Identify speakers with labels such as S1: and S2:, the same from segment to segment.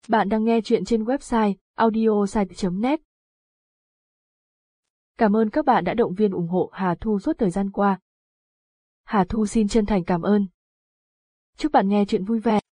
S1: Bạn đang nghe chuyện trên website audiosite.net. Cảm ơn các bạn đã động viên ủng hộ Hà Thu suốt thời gian qua. Hà Thu xin chân thành cảm ơn. Chúc bạn nghe chuyện vui vẻ.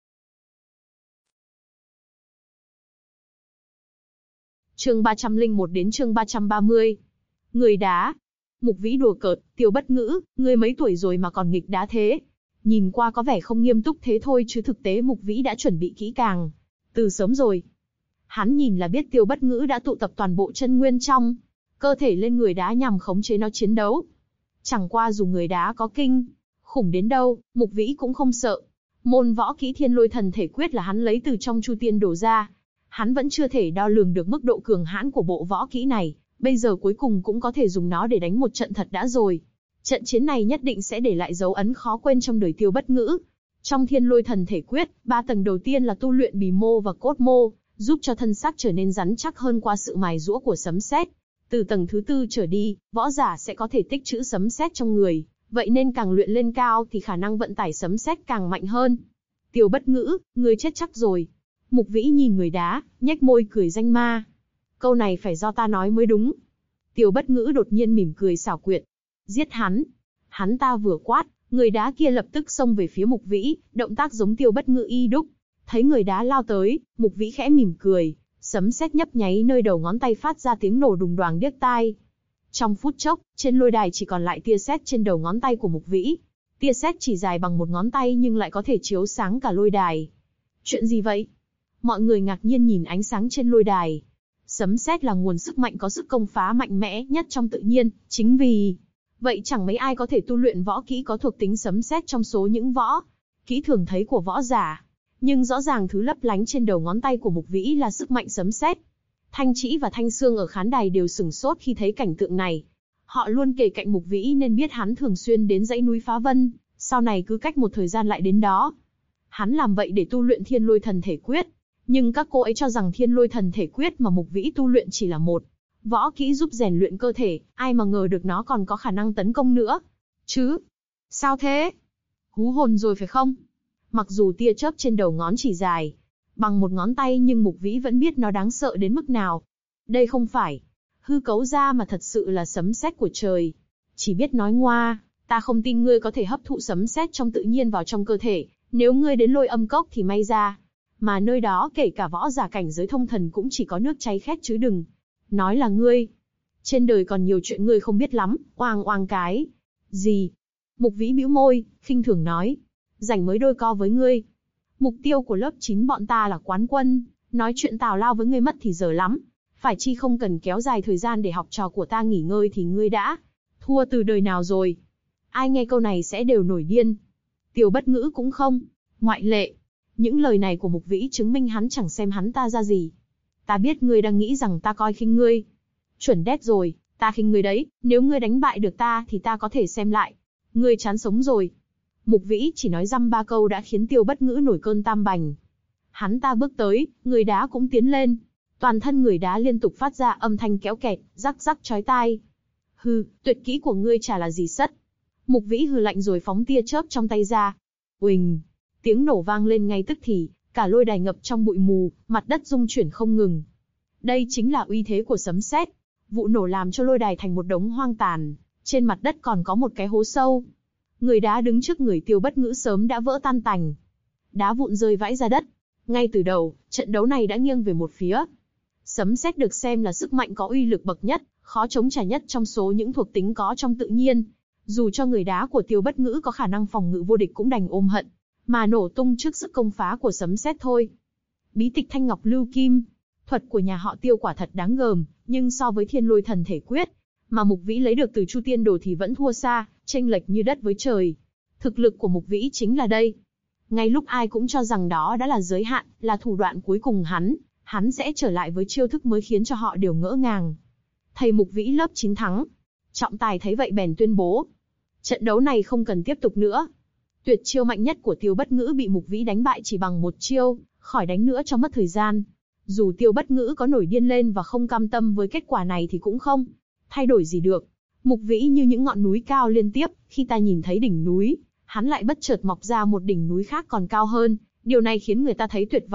S2: Chương 301 đến chương 330. Người đá. Mục Vĩ đùa cợt, Tiêu Bất Ngữ, ngươi mấy tuổi rồi mà còn nghịch đá thế? Nhìn qua có vẻ không nghiêm túc thế thôi chứ thực tế Mục Vĩ đã chuẩn bị kỹ càng. Từ sớm rồi. Hắn nhìn là biết Tiêu Bất Ngữ đã tụ tập toàn bộ chân nguyên trong cơ thể lên người đá nhằm khống chế nó chiến đấu. Chẳng qua dù người đá có kinh khủng đến đâu, Mục Vĩ cũng không sợ. Môn võ kỹ Thiên Lôi Thần Thể Quyết là hắn lấy từ trong Chu Tiên đổ ra. Hắn vẫn chưa thể đo lường được mức độ cường hãn của bộ võ kỹ này, bây giờ cuối cùng cũng có thể dùng nó để đánh một trận thật đã rồi. Trận chiến này nhất định sẽ để lại dấu ấn khó quên trong đời Tiêu Bất Ngữ. Trong Thiên Lôi Thần Thể Quyết, 3 tầng đầu tiên là tu luyện bì mô và cốt mô, giúp cho thân xác trở nên rắn chắc hơn qua sự mài giũa của sấm sét. Từ tầng thứ 4 trở đi, võ giả sẽ có thể tích trữ sấm sét trong người, vậy nên càng luyện lên cao thì khả năng vận tải sấm sét càng mạnh hơn. Tiêu Bất Ngữ, ngươi chết chắc rồi. Mục Vĩ nhìn người đá, nhếch môi cười danh ma. Câu này phải do ta nói mới đúng. Tiêu Bất Ngữ đột nhiên mỉm cười xảo quyệt. Giết hắn. Hắn ta vừa quát, người đá kia lập tức xông về phía Mục Vĩ, động tác giống Tiêu Bất Ngữ y đúc. Thấy người đá lao tới, Mục Vĩ khẽ mỉm cười, sấm sét nhấp nháy nơi đầu ngón tay phát ra tiếng nổ đùng đoàng điếc tai. Trong phút chốc, trên lôi đài chỉ còn lại tia sét trên đầu ngón tay của Mục Vĩ. Tia sét chỉ dài bằng một ngón tay nhưng lại có thể chiếu sáng cả lôi đài. Chuyện gì vậy? Mọi người ngạc nhiên nhìn ánh sáng trên lôi đài. Sấm sét là nguồn sức mạnh có sức công phá mạnh mẽ nhất trong tự nhiên, chính vì vậy chẳng mấy ai có thể tu luyện võ kỹ có thuộc tính sấm sét trong số những võ kỹ thường thấy của võ giả. Nhưng rõ ràng thứ lấp lánh trên đầu ngón tay của Mục Vĩ là sức mạnh sấm sét. Thanh Trĩ và Thanh Sương ở khán đài đều sửng sốt khi thấy cảnh tượng này. Họ luôn kề cạnh Mục Vĩ nên biết hắn thường xuyên đến dãy núi Phá Vân, sau này cứ cách một thời gian lại đến đó. Hắn làm vậy để tu luyện Thiên Lôi Thần Thể Quyết. Nhưng các cô ấy cho rằng Thiên Lôi Thần Thể Quyết mà Mục Vĩ tu luyện chỉ là một võ kỹ giúp rèn luyện cơ thể, ai mà ngờ được nó còn có khả năng tấn công nữa. Chứ? Sao thế? Hú hồn rồi phải không? Mặc dù tia chớp trên đầu ngón chỉ dài bằng một ngón tay nhưng Mục Vĩ vẫn biết nó đáng sợ đến mức nào. Đây không phải hư cấu ra mà thật sự là sấm sét của trời. Chỉ biết nói ngoa, ta không tin ngươi có thể hấp thụ sấm sét trong tự nhiên vào trong cơ thể, nếu ngươi đến Lôi Âm Cốc thì may ra. Mà nơi đó kể cả võ giả cảnh giới thông thần cũng chỉ có nước cháy khét chứ đừng nói là ngươi. Trên đời còn nhiều chuyện ngươi không biết lắm, oang oang cái gì? Mục Vĩ bĩu môi, khinh thường nói, rảnh mới đôi co với ngươi. Mục tiêu của lớp 9 bọn ta là quán quân, nói chuyện tào lao với ngươi mất thì giờ lắm. Phải chi không cần kéo dài thời gian để học trò của ta nghỉ ngơi thì ngươi đã thua từ đời nào rồi? Ai nghe câu này sẽ đều nổi điên. Tiêu Bất Ngữ cũng không ngoại lệ. Những lời này của Mục Vĩ chứng minh hắn chẳng xem hắn ta ra gì. Ta biết ngươi đang nghĩ rằng ta coi khinh ngươi. Chuẩn đét rồi, ta khinh ngươi đấy, nếu ngươi đánh bại được ta thì ta có thể xem lại. Ngươi chán sống rồi. Mục Vĩ chỉ nói dăm ba câu đã khiến Tiêu Bất Ngữ nổi cơn tam bành. Hắn ta bước tới, người đá cũng tiến lên. Toàn thân người đá liên tục phát ra âm thanh kéo kẹt, rắc rắc chói tai. Hừ, tuyệt kỹ của ngươi chả là gì sất. Mục Vĩ hừ lạnh rồi phóng tia chớp trong tay ra. Uỳnh! Tiếng nổ vang lên ngay tức thì, cả lôi đài ngập trong bụi mù, mặt đất rung chuyển không ngừng. Đây chính là uy thế của sấm sét. Vụ nổ làm cho lôi đài thành một đống hoang tàn, trên mặt đất còn có một cái hố sâu. Người đá đứng trước người Tiêu Bất Ngữ sớm đã vỡ tan tành. Đá vụn rơi vãi ra đất. Ngay từ đầu, trận đấu này đã nghiêng về một phía. Sấm sét được xem là sức mạnh có uy lực bậc nhất, khó chống trả nhất trong số những thuộc tính có trong tự nhiên. Dù cho người đá của Tiêu Bất Ngữ có khả năng phòng ngự vô địch cũng đành ôm hận, mà nổ tung trước sức công phá của sấm sét thôi. Bí tịch Thanh Ngọc Lưu Kim, thuật của nhà họ Tiêu quả thật đáng gờm, nhưng so với Thiên Lôi Thần Thể Quyết mà Mục Vĩ lấy được từ Chu Tiên Đồ thì vẫn thua xa, chênh lệch như đất với trời. Thực lực của Mục Vĩ chính là đây. Ngay lúc ai cũng cho rằng đó đã là giới hạn, là thủ đoạn cuối cùng hắn sẽ trở lại với chiêu thức mới khiến cho họ đều ngỡ ngàng. Thầy Mục Vĩ lớp 9 thắng. Trọng tài thấy vậy bèn tuyên bố, trận đấu này không cần tiếp tục nữa. Tuyệt chiêu mạnh nhất của Tiêu Bất Ngữ bị Mục Vĩ đánh bại chỉ bằng một chiêu, khỏi đánh nữa cho mất thời gian. Dù Tiêu Bất Ngữ có nổi điên lên và không cam tâm với kết quả này thì cũng không thay đổi gì được. Mục Vĩ như những ngọn núi cao liên tiếp, khi ta nhìn thấy đỉnh núi, hắn lại bất chợt mọc ra một đỉnh núi khác còn cao hơn, điều này khiến người ta thấy tuyệt vọng.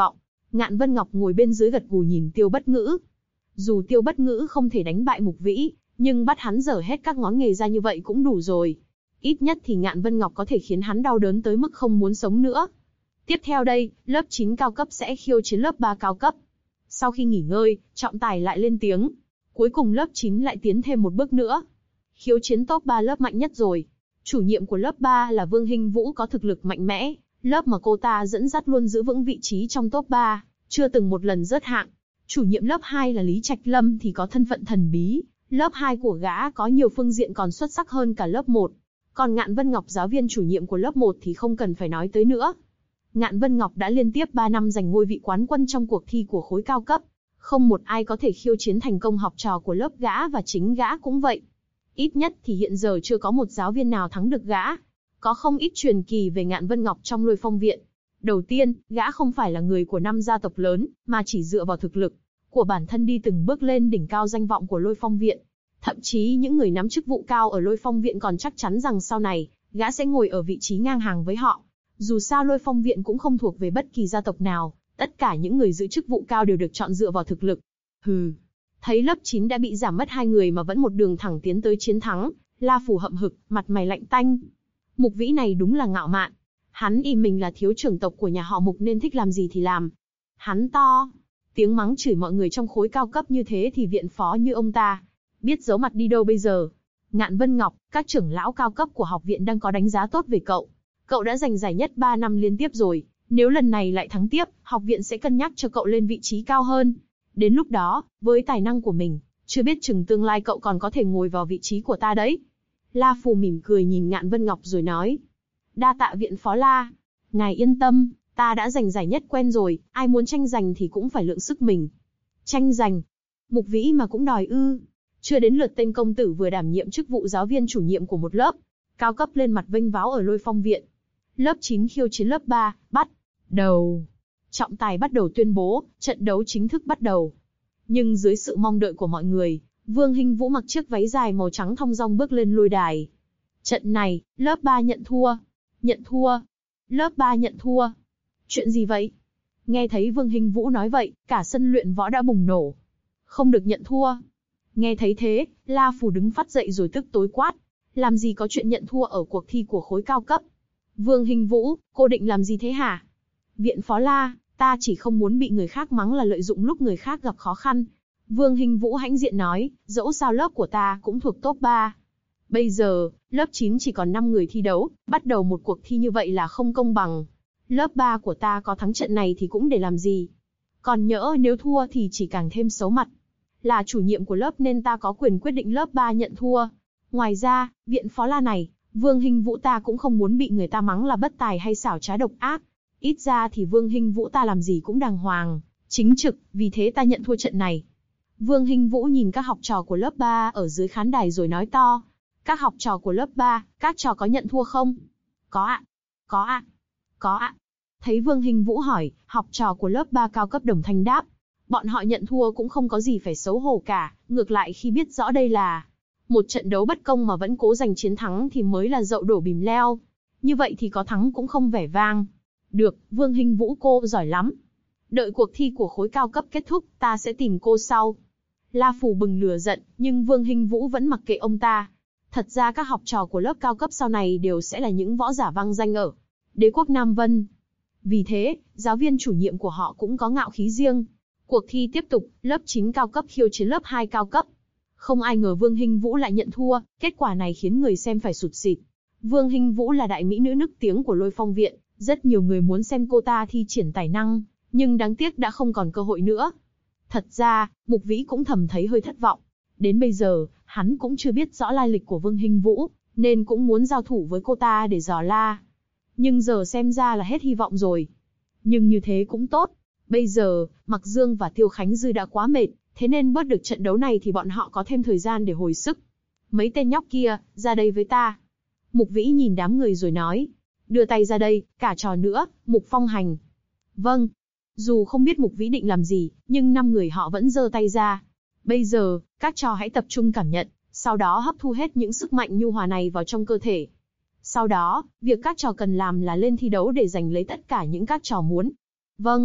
S2: Ngạn Vân Ngọc ngồi bên dưới gật gù nhìn Tiêu Bất Ngữ. Dù Tiêu Bất Ngữ không thể đánh bại Mục Vĩ, nhưng bắt hắn dở hết các ngón nghề ra như vậy cũng đủ rồi. Ít nhất thì Ngạn Vân Ngọc có thể khiến hắn đau đớn tới mức không muốn sống nữa. Tiếp theo đây, lớp 9 cao cấp sẽ khiêu chiến lớp 3 cao cấp. Sau khi nghỉ ngơi, trọng tài lại lên tiếng. Cuối cùng lớp 9 lại tiến thêm một bước nữa. Khiêu chiến top 3 lớp mạnh nhất rồi. Chủ nhiệm của lớp 3 là Vương Hinh Vũ có thực lực mạnh mẽ, lớp mà cô ta dẫn dắt luôn giữ vững vị trí trong top 3, chưa từng một lần rớt hạng. Chủ nhiệm lớp 2 là Lý Trạch Lâm thì có thân phận thần bí, lớp 2 của gã có nhiều phương diện còn xuất sắc hơn cả lớp 1. Còn Ngạn Vân Ngọc giáo viên chủ nhiệm của lớp 1 thì không cần phải nói tới nữa. Ngạn Vân Ngọc đã liên tiếp 3 năm giành ngôi vị quán quân trong cuộc thi của khối cao cấp. Không một ai có thể khiêu chiến thành công học trò của lớp gã và chính gã cũng vậy. Ít nhất thì hiện giờ chưa có một giáo viên nào thắng được gã. Có không ít truyền kỳ về Ngạn Vân Ngọc trong Lôi Phong Viện. Đầu tiên, gã không phải là người của 5 gia tộc lớn, mà chỉ dựa vào thực lực của bản thân đi từng bước lên đỉnh cao danh vọng của Lôi Phong Viện. Thậm chí những người nắm chức vụ cao ở Lôi Phong Viện còn chắc chắn rằng sau này, gã sẽ ngồi ở vị trí ngang hàng với họ. Dù sao Lôi Phong Viện cũng không thuộc về bất kỳ gia tộc nào, tất cả những người giữ chức vụ cao đều được chọn dựa vào thực lực. Hừ. Thấy lớp 9 đã bị giảm mất 2 người mà vẫn một đường thẳng tiến tới chiến thắng, La Phù hậm hực, mặt mày lạnh tanh. Mục Vĩ này đúng là ngạo mạn. Hắn y mình là thiếu trưởng tộc của nhà họ Mục nên thích làm gì thì làm. Hắn to tiếng mắng chửi mọi người trong khối cao cấp như thế thì viện phó như ông ta biết giấu mặt đi đâu bây giờ. Ngạn Vân Ngọc, các trưởng lão cao cấp của học viện đang có đánh giá tốt về cậu. Cậu đã giành giải nhất 3 năm liên tiếp rồi. Nếu lần này lại thắng tiếp, học viện sẽ cân nhắc cho cậu lên vị trí cao hơn. Đến lúc đó, với tài năng của mình, chưa biết chừng tương lai cậu còn có thể ngồi vào vị trí của ta đấy. La Phù mỉm cười nhìn Ngạn Vân Ngọc rồi nói. Đa tạ viện phó La. Ngài yên tâm, ta đã giành giải nhất quen rồi, ai muốn tranh giành thì cũng phải lượng sức mình. Tranh giành? Mục Vĩ mà cũng đòi ư? Chưa đến lượt tên công tử vừa đảm nhiệm chức vụ giáo viên chủ nhiệm của một lớp cao cấp lên mặt vênh váo ở Lôi Phong Viện. Lớp 9 khiêu chiến lớp 3, bắt đầu. Trọng tài bắt đầu tuyên bố, trận đấu chính thức bắt đầu. Nhưng dưới sự mong đợi của mọi người, Vương Hinh Vũ mặc chiếc váy dài màu trắng thong dong bước lên lôi đài. Trận này, lớp 3 nhận thua. Nhận thua. Lớp 3 nhận thua. Chuyện gì vậy? Nghe thấy Vương Hinh Vũ nói vậy, cả sân luyện võ đã bùng nổ. Không được nhận thua. Nghe thấy thế, La Phù đứng phát dậy rồi tức tối quát. Làm gì có chuyện nhận thua ở cuộc thi của khối cao cấp? Vương Hinh Vũ, cô định làm gì thế hả? Viện phó La, ta chỉ không muốn bị người khác mắng là lợi dụng lúc người khác gặp khó khăn. Vương Hinh Vũ hãnh diện nói, dẫu sao lớp của ta cũng thuộc top 3. Bây giờ, lớp 9 chỉ còn 5 người thi đấu, bắt đầu một cuộc thi như vậy là không công bằng. Lớp 3 của ta có thắng trận này thì cũng để làm gì. Còn nhỡ nếu thua thì chỉ càng thêm xấu mặt. Là chủ nhiệm của lớp nên ta có quyền quyết định lớp 3 nhận thua. Ngoài ra, viện phó La này, Vương Hinh Vũ ta cũng không muốn bị người ta mắng là bất tài hay xảo trá độc ác. Ít ra thì Vương Hinh Vũ ta làm gì cũng đàng hoàng, chính trực, vì thế ta nhận thua trận này. Vương Hinh Vũ nhìn các học trò của lớp 3 ở dưới khán đài rồi nói to. Các học trò của lớp 3, các trò có nhận thua không? Có ạ. Có ạ. Có ạ. Thấy Vương Hinh Vũ hỏi, học trò của lớp 3 cao cấp đồng thanh đáp. Bọn họ nhận thua cũng không có gì phải xấu hổ cả, ngược lại khi biết rõ đây là một trận đấu bất công mà vẫn cố giành chiến thắng thì mới là dậu đổ bìm leo. Như vậy thì có thắng cũng không vẻ vang. Được, Vương Hinh Vũ cô giỏi lắm. Đợi cuộc thi của khối cao cấp kết thúc, ta sẽ tìm cô sau. La Phù bừng lửa giận, nhưng Vương Hinh Vũ vẫn mặc kệ ông ta. Thật ra các học trò của lớp cao cấp sau này đều sẽ là những võ giả vang danh ở Đế quốc Nam Vân. Vì thế, giáo viên chủ nhiệm của họ cũng có ngạo khí riêng. Cuộc thi tiếp tục, lớp 9 cao cấp khiêu chiến lớp 2 cao cấp. Không ai ngờ Vương Hinh Vũ lại nhận thua, kết quả này khiến người xem phải sụt sịt. Vương Hinh Vũ là đại mỹ nữ nức tiếng của Lôi Phong Viện, rất nhiều người muốn xem cô ta thi triển tài năng, nhưng đáng tiếc đã không còn cơ hội nữa. Thật ra, Mục Vĩ cũng thầm thấy hơi thất vọng. Đến bây giờ, hắn cũng chưa biết rõ lai lịch của Vương Hinh Vũ, nên cũng muốn giao thủ với cô ta để dò la. Nhưng giờ xem ra là hết hy vọng rồi. Nhưng như thế cũng tốt. Bây giờ, Mặc Dương và Tiêu Khánh Dư đã quá mệt, thế nên bớt được trận đấu này thì bọn họ có thêm thời gian để hồi sức. Mấy tên nhóc kia, ra đây với ta. Mục Vĩ nhìn đám người rồi nói. Đưa tay ra đây, cả trò nữa, Mục Phong Hành. Vâng. Dù không biết Mục Vĩ định làm gì, nhưng 5 người họ vẫn giơ tay ra. Bây giờ, các trò hãy tập trung cảm nhận, sau đó hấp thu hết những sức mạnh nhu hòa này vào trong cơ thể. Sau đó, việc các trò cần làm là lên thi đấu để giành lấy tất cả những các trò muốn. Vâng.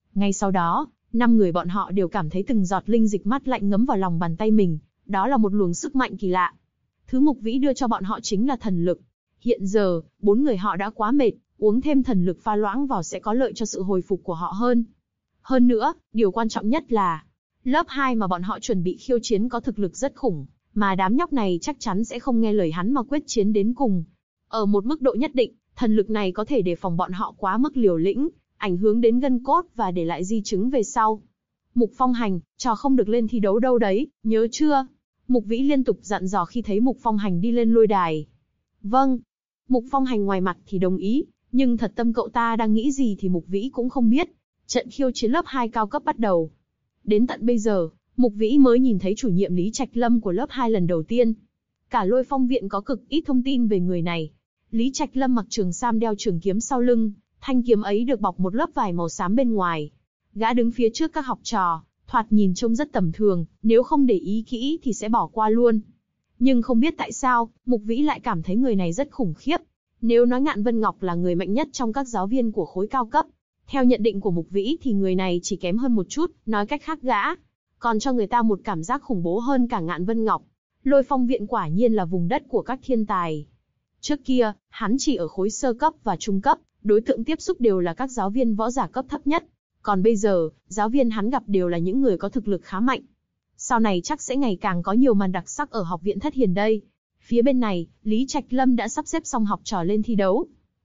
S2: Ngay sau đó, 5 người bọn họ đều cảm thấy từng giọt linh dịch mát lạnh ngấm vào lòng bàn tay mình, đó là một luồng sức mạnh kỳ lạ. Thứ Mục Vĩ đưa cho bọn họ chính là thần lực. Hiện giờ, 4 người họ đã quá mệt, uống thêm thần lực pha loãng vào sẽ có lợi cho sự hồi phục của họ hơn. Hơn nữa, điều quan trọng nhất là, lớp 2 mà bọn họ chuẩn bị khiêu chiến có thực lực rất khủng, mà đám nhóc này chắc chắn sẽ không nghe lời hắn mà quyết chiến đến cùng. Ở một mức độ nhất định, thần lực này có thể đề phòng bọn họ quá mức liều lĩnh, ảnh hưởng đến gân cốt và để lại di chứng về sau. Mục Phong Hành, trò không được lên thi đấu đâu đấy, nhớ chưa? Mục Vĩ liên tục dặn dò khi thấy Mục Phong Hành đi lên lôi đài. Vâng. Mục Phong Hành ngoài mặt thì đồng ý, nhưng thật tâm cậu ta đang nghĩ gì thì Mục Vĩ cũng không biết. Trận khiêu chiến lớp 2 cao cấp bắt đầu. Đến tận bây giờ, Mục Vĩ mới nhìn thấy chủ nhiệm Lý Trạch Lâm của lớp 2 lần đầu tiên. Cả Lôi Phong viện có cực ít thông tin về người này. Lý Trạch Lâm mặc trường sam đeo trường kiếm sau lưng, thanh kiếm ấy được bọc một lớp vải màu xám bên ngoài. Gã đứng phía trước các học trò, thoạt nhìn trông rất tầm thường, nếu không để ý kỹ thì sẽ bỏ qua luôn. Nhưng không biết tại sao, Mục Vĩ lại cảm thấy người này rất khủng khiếp. Nếu nói Ngạn Vân Ngọc là người mạnh nhất trong các giáo viên của khối cao cấp, theo nhận định của Mục Vĩ thì người này chỉ kém hơn một chút, nói cách khác gã còn cho người ta một cảm giác khủng bố hơn cả Ngạn Vân Ngọc. Lôi Phong viện quả nhiên là vùng đất của các thiên tài. Trước kia, hắn chỉ ở khối sơ cấp và trung cấp, đối tượng tiếp xúc đều là các giáo viên võ giả cấp thấp nhất. Còn bây giờ, giáo viên hắn gặp đều là những người có thực lực khá mạnh. Sau này chắc sẽ ngày càng có nhiều màn đặc sắc ở học viện Thất Hiền đây. Phía bên này, Lý Trạch Lâm đã sắp xếp xong học trò lên thi đấu.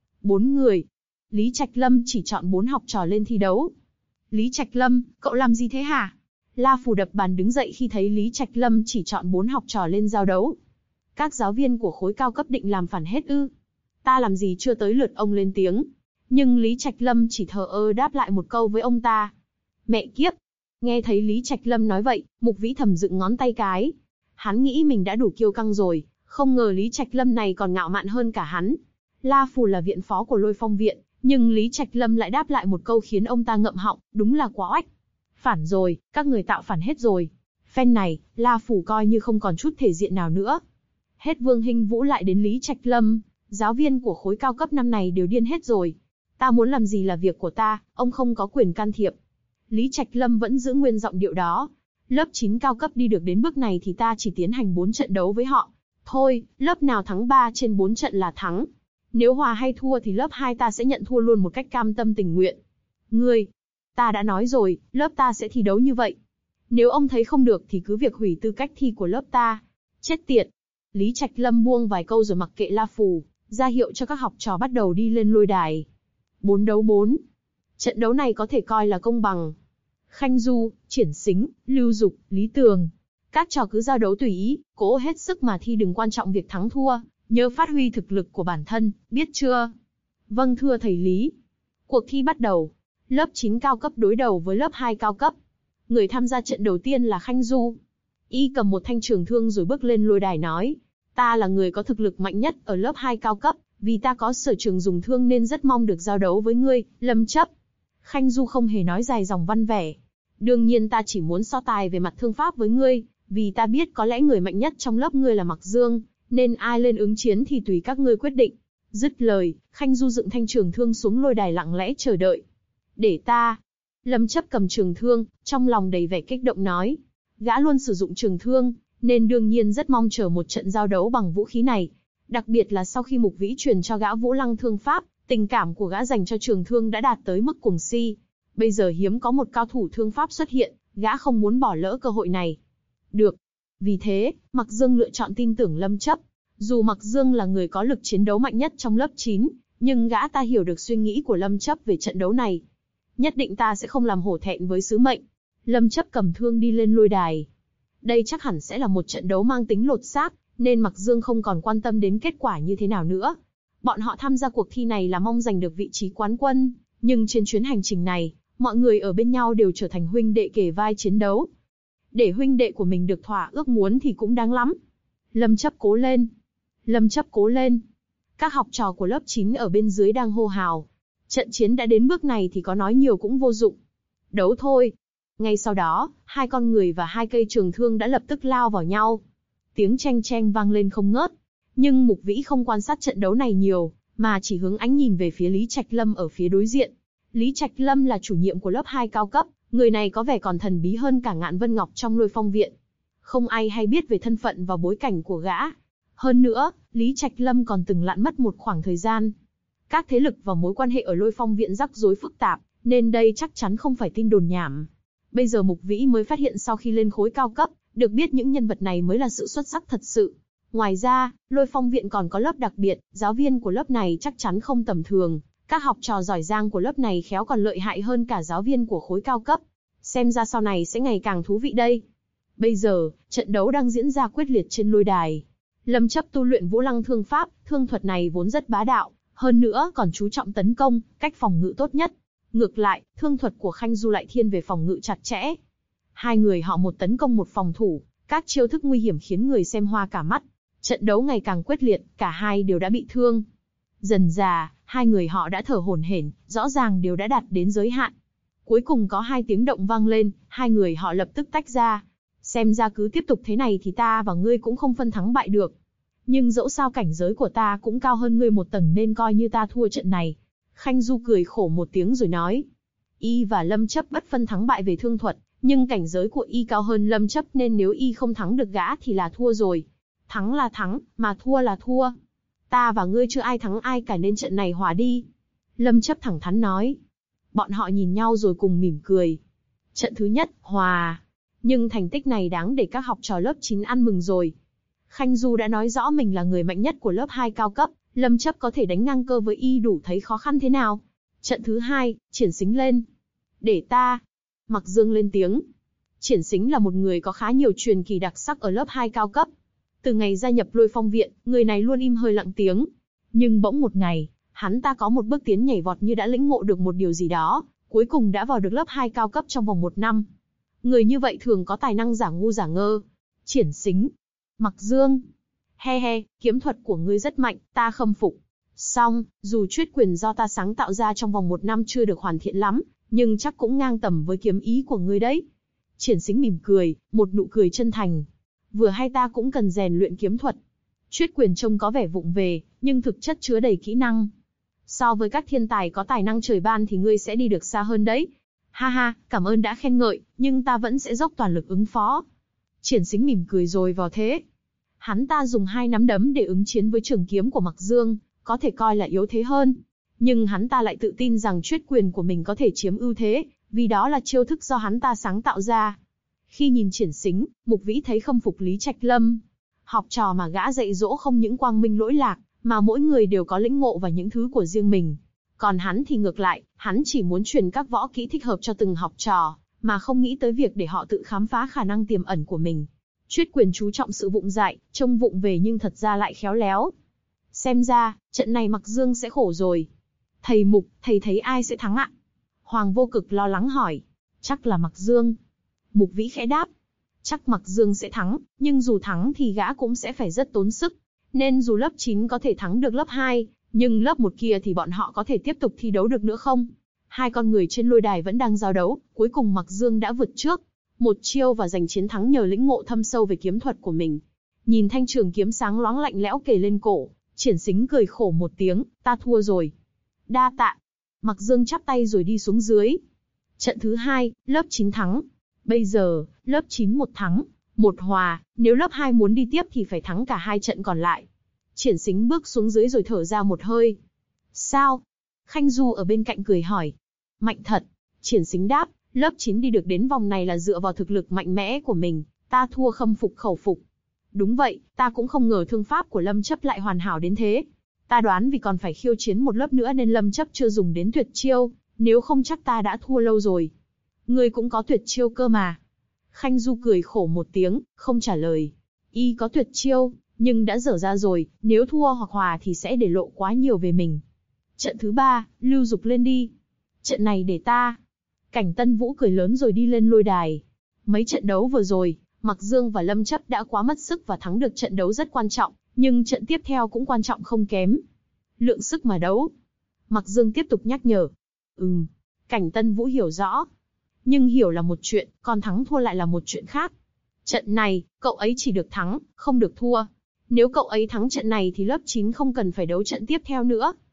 S2: 4 người. Lý Trạch Lâm chỉ chọn 4 học trò lên thi đấu. Lý Trạch Lâm, cậu làm gì thế hả? La Phù đập bàn đứng dậy khi thấy Lý Trạch Lâm chỉ chọn 4 học trò lên giao đấu. Các giáo viên của khối cao cấp định làm phản hết ư? Ta làm gì chưa tới lượt ông lên tiếng. Nhưng Lý Trạch Lâm chỉ thờ ơ đáp lại một câu với ông ta. Mẹ kiếp! Nghe thấy Lý Trạch Lâm nói vậy, Mục Vĩ thầm dựng ngón tay cái. Hắn nghĩ mình đã đủ kiêu căng rồi, không ngờ Lý Trạch Lâm này còn ngạo mạn hơn cả hắn. La Phù là viện phó của Lôi Phong viện, nhưng Lý Trạch Lâm lại đáp lại một câu khiến ông ta ngậm họng, đúng là quá oách. Phản rồi, các người tạo phản hết rồi. Phen này, La Phù coi như không còn chút thể diện nào nữa. Hết Vương Hinh Vũ lại đến Lý Trạch Lâm, giáo viên của khối cao cấp năm này đều điên hết rồi. Ta muốn làm gì là việc của ta, ông không có quyền can thiệp. Lý Trạch Lâm vẫn giữ nguyên giọng điệu đó. Lớp 9 cao cấp đi được đến bước này thì ta chỉ tiến hành 4 trận đấu với họ. Thôi, lớp nào thắng 3 trên 4 trận là thắng. Nếu hòa hay thua thì lớp 2 ta sẽ nhận thua luôn một cách cam tâm tình nguyện. Ngươi, ta đã nói rồi, lớp ta sẽ thi đấu như vậy. Nếu ông thấy không được thì cứ việc hủy tư cách thi của lớp ta. Chết tiệt. Lý Trạch Lâm buông vài câu rồi mặc kệ La Phù, ra hiệu cho các học trò bắt đầu đi lên lôi đài. 4 đấu 4. Trận đấu này có thể coi là công bằng. Khanh Du, Triển Sính, Lưu Dục, Lý Tường. Các trò cứ giao đấu tùy ý, cố hết sức mà thi, đừng quan trọng việc thắng thua, nhớ phát huy thực lực của bản thân, biết chưa? Vâng thưa thầy Lý. Cuộc thi bắt đầu. Lớp 9 cao cấp đối đầu với lớp 2 cao cấp. Người tham gia trận đầu tiên là Khanh Du. Y cầm một thanh trường thương rồi bước lên lôi đài nói. Ta là người có thực lực mạnh nhất ở lớp 2 cao cấp, vì ta có sở trường dùng thương nên rất mong được giao đấu với ngươi, Lâm Chấp. Khanh Du không hề nói dài dòng văn vẻ. Đương nhiên ta chỉ muốn so tài về mặt thương pháp với ngươi, vì ta biết có lẽ người mạnh nhất trong lớp ngươi là Mặc Dương, nên ai lên ứng chiến thì tùy các ngươi quyết định. Dứt lời, Khanh Du dựng thanh trường thương xuống lôi đài lặng lẽ chờ đợi. Để ta. Lâm Chấp cầm trường thương, trong lòng đầy vẻ kích động nói. Gã luôn sử dụng trường thương, nên đương nhiên rất mong chờ một trận giao đấu bằng vũ khí này. Đặc biệt là sau khi Mục Vĩ truyền cho gã Vũ Lăng thương pháp, tình cảm của gã dành cho trường thương đã đạt tới mức cuồng si. Bây giờ hiếm có một cao thủ thương pháp xuất hiện, gã không muốn bỏ lỡ cơ hội này. Được. Vì thế, Mặc Dương lựa chọn tin tưởng Lâm Chấp. Dù Mặc Dương là người có lực chiến đấu mạnh nhất trong lớp 9, nhưng gã ta hiểu được suy nghĩ của Lâm Chấp về trận đấu này. Nhất định ta sẽ không làm hổ thẹn với sứ mệnh. Lâm Chấp cầm thương đi lên lôi đài. Đây chắc hẳn sẽ là một trận đấu mang tính lột xác, nên Mặc Dương không còn quan tâm đến kết quả như thế nào nữa. Bọn họ tham gia cuộc thi này là mong giành được vị trí quán quân, nhưng trên chuyến hành trình này, mọi người ở bên nhau đều trở thành huynh đệ kề vai chiến đấu. Để huynh đệ của mình được thỏa ước muốn thì cũng đáng lắm. Lâm Chấp cố lên. Lâm Chấp cố lên. Các học trò của lớp 9 ở bên dưới đang hô hào. Trận chiến đã đến bước này thì có nói nhiều cũng vô dụng. Đấu thôi. Ngay sau đó, 2 con người và 2 cây trường thương đã lập tức lao vào nhau. Tiếng cheng cheng vang lên không ngớt. Nhưng Mục Vĩ không quan sát trận đấu này nhiều, mà chỉ hướng ánh nhìn về phía Lý Trạch Lâm ở phía đối diện. Lý Trạch Lâm là chủ nhiệm của lớp 2 cao cấp, người này có vẻ còn thần bí hơn cả Ngạn Vân Ngọc trong Lôi Phong viện. Không ai hay biết về thân phận và bối cảnh của gã. Hơn nữa, Lý Trạch Lâm còn từng lặn mất một khoảng thời gian. Các thế lực và mối quan hệ ở Lôi Phong viện rắc rối phức tạp, nên đây chắc chắn không phải tin đồn nhảm. Bây giờ Mục Vĩ mới phát hiện sau khi lên khối cao cấp, được biết những nhân vật này mới là sự xuất sắc thật sự. Ngoài ra, Lôi Phong viện còn có lớp đặc biệt, giáo viên của lớp này chắc chắn không tầm thường. Các học trò giỏi giang của lớp này khéo còn lợi hại hơn cả giáo viên của khối cao cấp. Xem ra sau này sẽ ngày càng thú vị đây. Bây giờ, trận đấu đang diễn ra quyết liệt trên lôi đài. Lâm Chấp tu luyện Vũ Lăng Thương Pháp, thương thuật này vốn rất bá đạo, hơn nữa còn chú trọng tấn công, cách phòng ngự tốt nhất. Ngược lại, thương thuật của Khanh Du lại thiên về phòng ngự chặt chẽ. Hai người họ một tấn công một phòng thủ, các chiêu thức nguy hiểm khiến người xem hoa cả mắt. Trận đấu ngày càng quyết liệt, cả hai đều đã bị thương. Dần dà, hai người họ đã thở hổn hển, rõ ràng đều đã đạt đến giới hạn. Cuối cùng có hai tiếng động vang lên, hai người họ lập tức tách ra. Xem ra cứ tiếp tục thế này thì ta và ngươi cũng không phân thắng bại được. Nhưng dẫu sao cảnh giới của ta cũng cao hơn ngươi một tầng nên coi như ta thua trận này. Khanh Du cười khổ một tiếng rồi nói. Y và Lâm Chấp bất phân thắng bại về thương thuật, nhưng cảnh giới của Y cao hơn Lâm Chấp nên nếu Y không thắng được gã thì là thua rồi. Thắng là thắng, mà thua là thua. Ta và ngươi chưa ai thắng ai cả nên trận này hòa đi. Lâm Chấp thẳng thắn nói. Bọn họ nhìn nhau rồi cùng mỉm cười. Trận thứ nhất, hòa. Nhưng thành tích này đáng để các học trò lớp 9 ăn mừng rồi. Khanh Du đã nói rõ mình là người mạnh nhất của lớp 2 cao cấp, Lâm Chấp có thể đánh ngang cơ với Y đủ thấy khó khăn thế nào. Trận thứ hai, Triển Sính lên. Để ta. Mặc Dương lên tiếng. Triển Sính là một người có khá nhiều truyền kỳ đặc sắc ở lớp 2 cao cấp. Từ ngày gia nhập Lôi Phong viện, người này luôn im hơi lặng tiếng. Nhưng bỗng một ngày, hắn ta có một bước tiến nhảy vọt như đã lĩnh ngộ được một điều gì đó, cuối cùng đã vào được lớp 2 cao cấp trong vòng 1 năm. Người như vậy thường có tài năng giả ngu giả ngơ. Triển Sính. Mặc Dương. He he, kiếm thuật của ngươi rất mạnh, ta khâm phục. Song, dù Chuyết Quyền do ta sáng tạo ra trong vòng 1 năm chưa được hoàn thiện lắm, nhưng chắc cũng ngang tầm với kiếm ý của ngươi đấy. Triển Sính mỉm cười, một nụ cười chân thành. Vừa hay ta cũng cần rèn luyện kiếm thuật. Chuyết Quyền trông có vẻ vụng về, nhưng thực chất chứa đầy kỹ năng. So với các thiên tài có tài năng trời ban thì ngươi sẽ đi được xa hơn đấy. Ha ha, cảm ơn đã khen ngợi, nhưng ta vẫn sẽ dốc toàn lực ứng phó. Triển Sính mỉm cười rồi vào thế. Hắn ta dùng 2 nắm đấm để ứng chiến với trường kiếm của Mặc Dương, có thể coi là yếu thế hơn. Nhưng hắn ta lại tự tin rằng Chuyết Quyền của mình có thể chiếm ưu thế, vì đó là chiêu thức do hắn ta sáng tạo ra. Khi nhìn Triển Sính, Mục Vĩ thấy khâm phục Lý Trạch Lâm. Học trò mà gã dạy dỗ không những quang minh lỗi lạc, mà mỗi người đều có lĩnh ngộ và những thứ của riêng mình. Còn hắn thì ngược lại, hắn chỉ muốn truyền các võ kỹ thích hợp cho từng học trò, mà không nghĩ tới việc để họ tự khám phá khả năng tiềm ẩn của mình. Chuyết Quyền chú trọng sự vụng dại, trông vụng về nhưng thật ra lại khéo léo. Xem ra, trận này Mặc Dương sẽ khổ rồi. Thầy Mục, thầy thấy ai sẽ thắng ạ? Hoàng Vô Cực lo lắng hỏi. Chắc là Mặc Dương. Mục Vĩ khẽ đáp. Chắc Mặc Dương sẽ thắng, nhưng dù thắng thì gã cũng sẽ phải rất tốn sức. Nên dù lớp 9 có thể thắng được lớp 2, nhưng lớp 1 kia thì bọn họ có thể tiếp tục thi đấu được nữa không? Hai con người trên lôi đài vẫn đang giao đấu, cuối cùng Mặc Dương đã vượt trước. Một chiêu và giành chiến thắng nhờ lĩnh ngộ thâm sâu về kiếm thuật của mình. Nhìn thanh trường kiếm sáng loáng lạnh lẽo kề lên cổ, Triển Sính cười khổ một tiếng, ta thua rồi. Đa tạ. Mặc Dương chắp tay rồi đi xuống dưới. Trận thứ 2, lớp 9 thắng. Bây giờ, lớp 9 1 thắng, 1 hòa, nếu lớp 2 muốn đi tiếp thì phải thắng cả 2 trận còn lại. Triển Sính bước xuống dưới rồi thở ra một hơi. Sao? Khanh Du ở bên cạnh cười hỏi. Mạnh thật. Triển Sính đáp, lớp 9 đi được đến vòng này là dựa vào thực lực mạnh mẽ của mình, ta thua khâm phục khẩu phục. Đúng vậy, ta cũng không ngờ thương pháp của Lâm Chấp lại hoàn hảo đến thế. Ta đoán vì còn phải khiêu chiến một lớp nữa nên Lâm Chấp chưa dùng đến tuyệt chiêu, nếu không chắc ta đã thua lâu rồi. Ngươi cũng có tuyệt chiêu cơ mà. Khanh Du cười khổ một tiếng, không trả lời. Y có tuyệt chiêu, nhưng đã dở ra rồi, nếu thua hoặc hòa thì sẽ để lộ quá nhiều về mình. Trận thứ 3, Lưu Dục lên đi. Trận này để ta. Cảnh Tân Vũ cười lớn rồi đi lên lôi đài. Mấy trận đấu vừa rồi, Mặc Dương và Lâm Chấp đã quá mất sức và thắng được trận đấu rất quan trọng, nhưng trận tiếp theo cũng quan trọng không kém. Lượng sức mà đấu. Mặc Dương tiếp tục nhắc nhở. Cảnh Tân Vũ hiểu rõ. Nhưng hiểu là một chuyện, còn thắng thua lại là một chuyện khác. Trận này, cậu ấy chỉ được thắng, không được thua. Nếu cậu ấy thắng trận này thì lớp 9 không cần phải đấu trận tiếp theo nữa.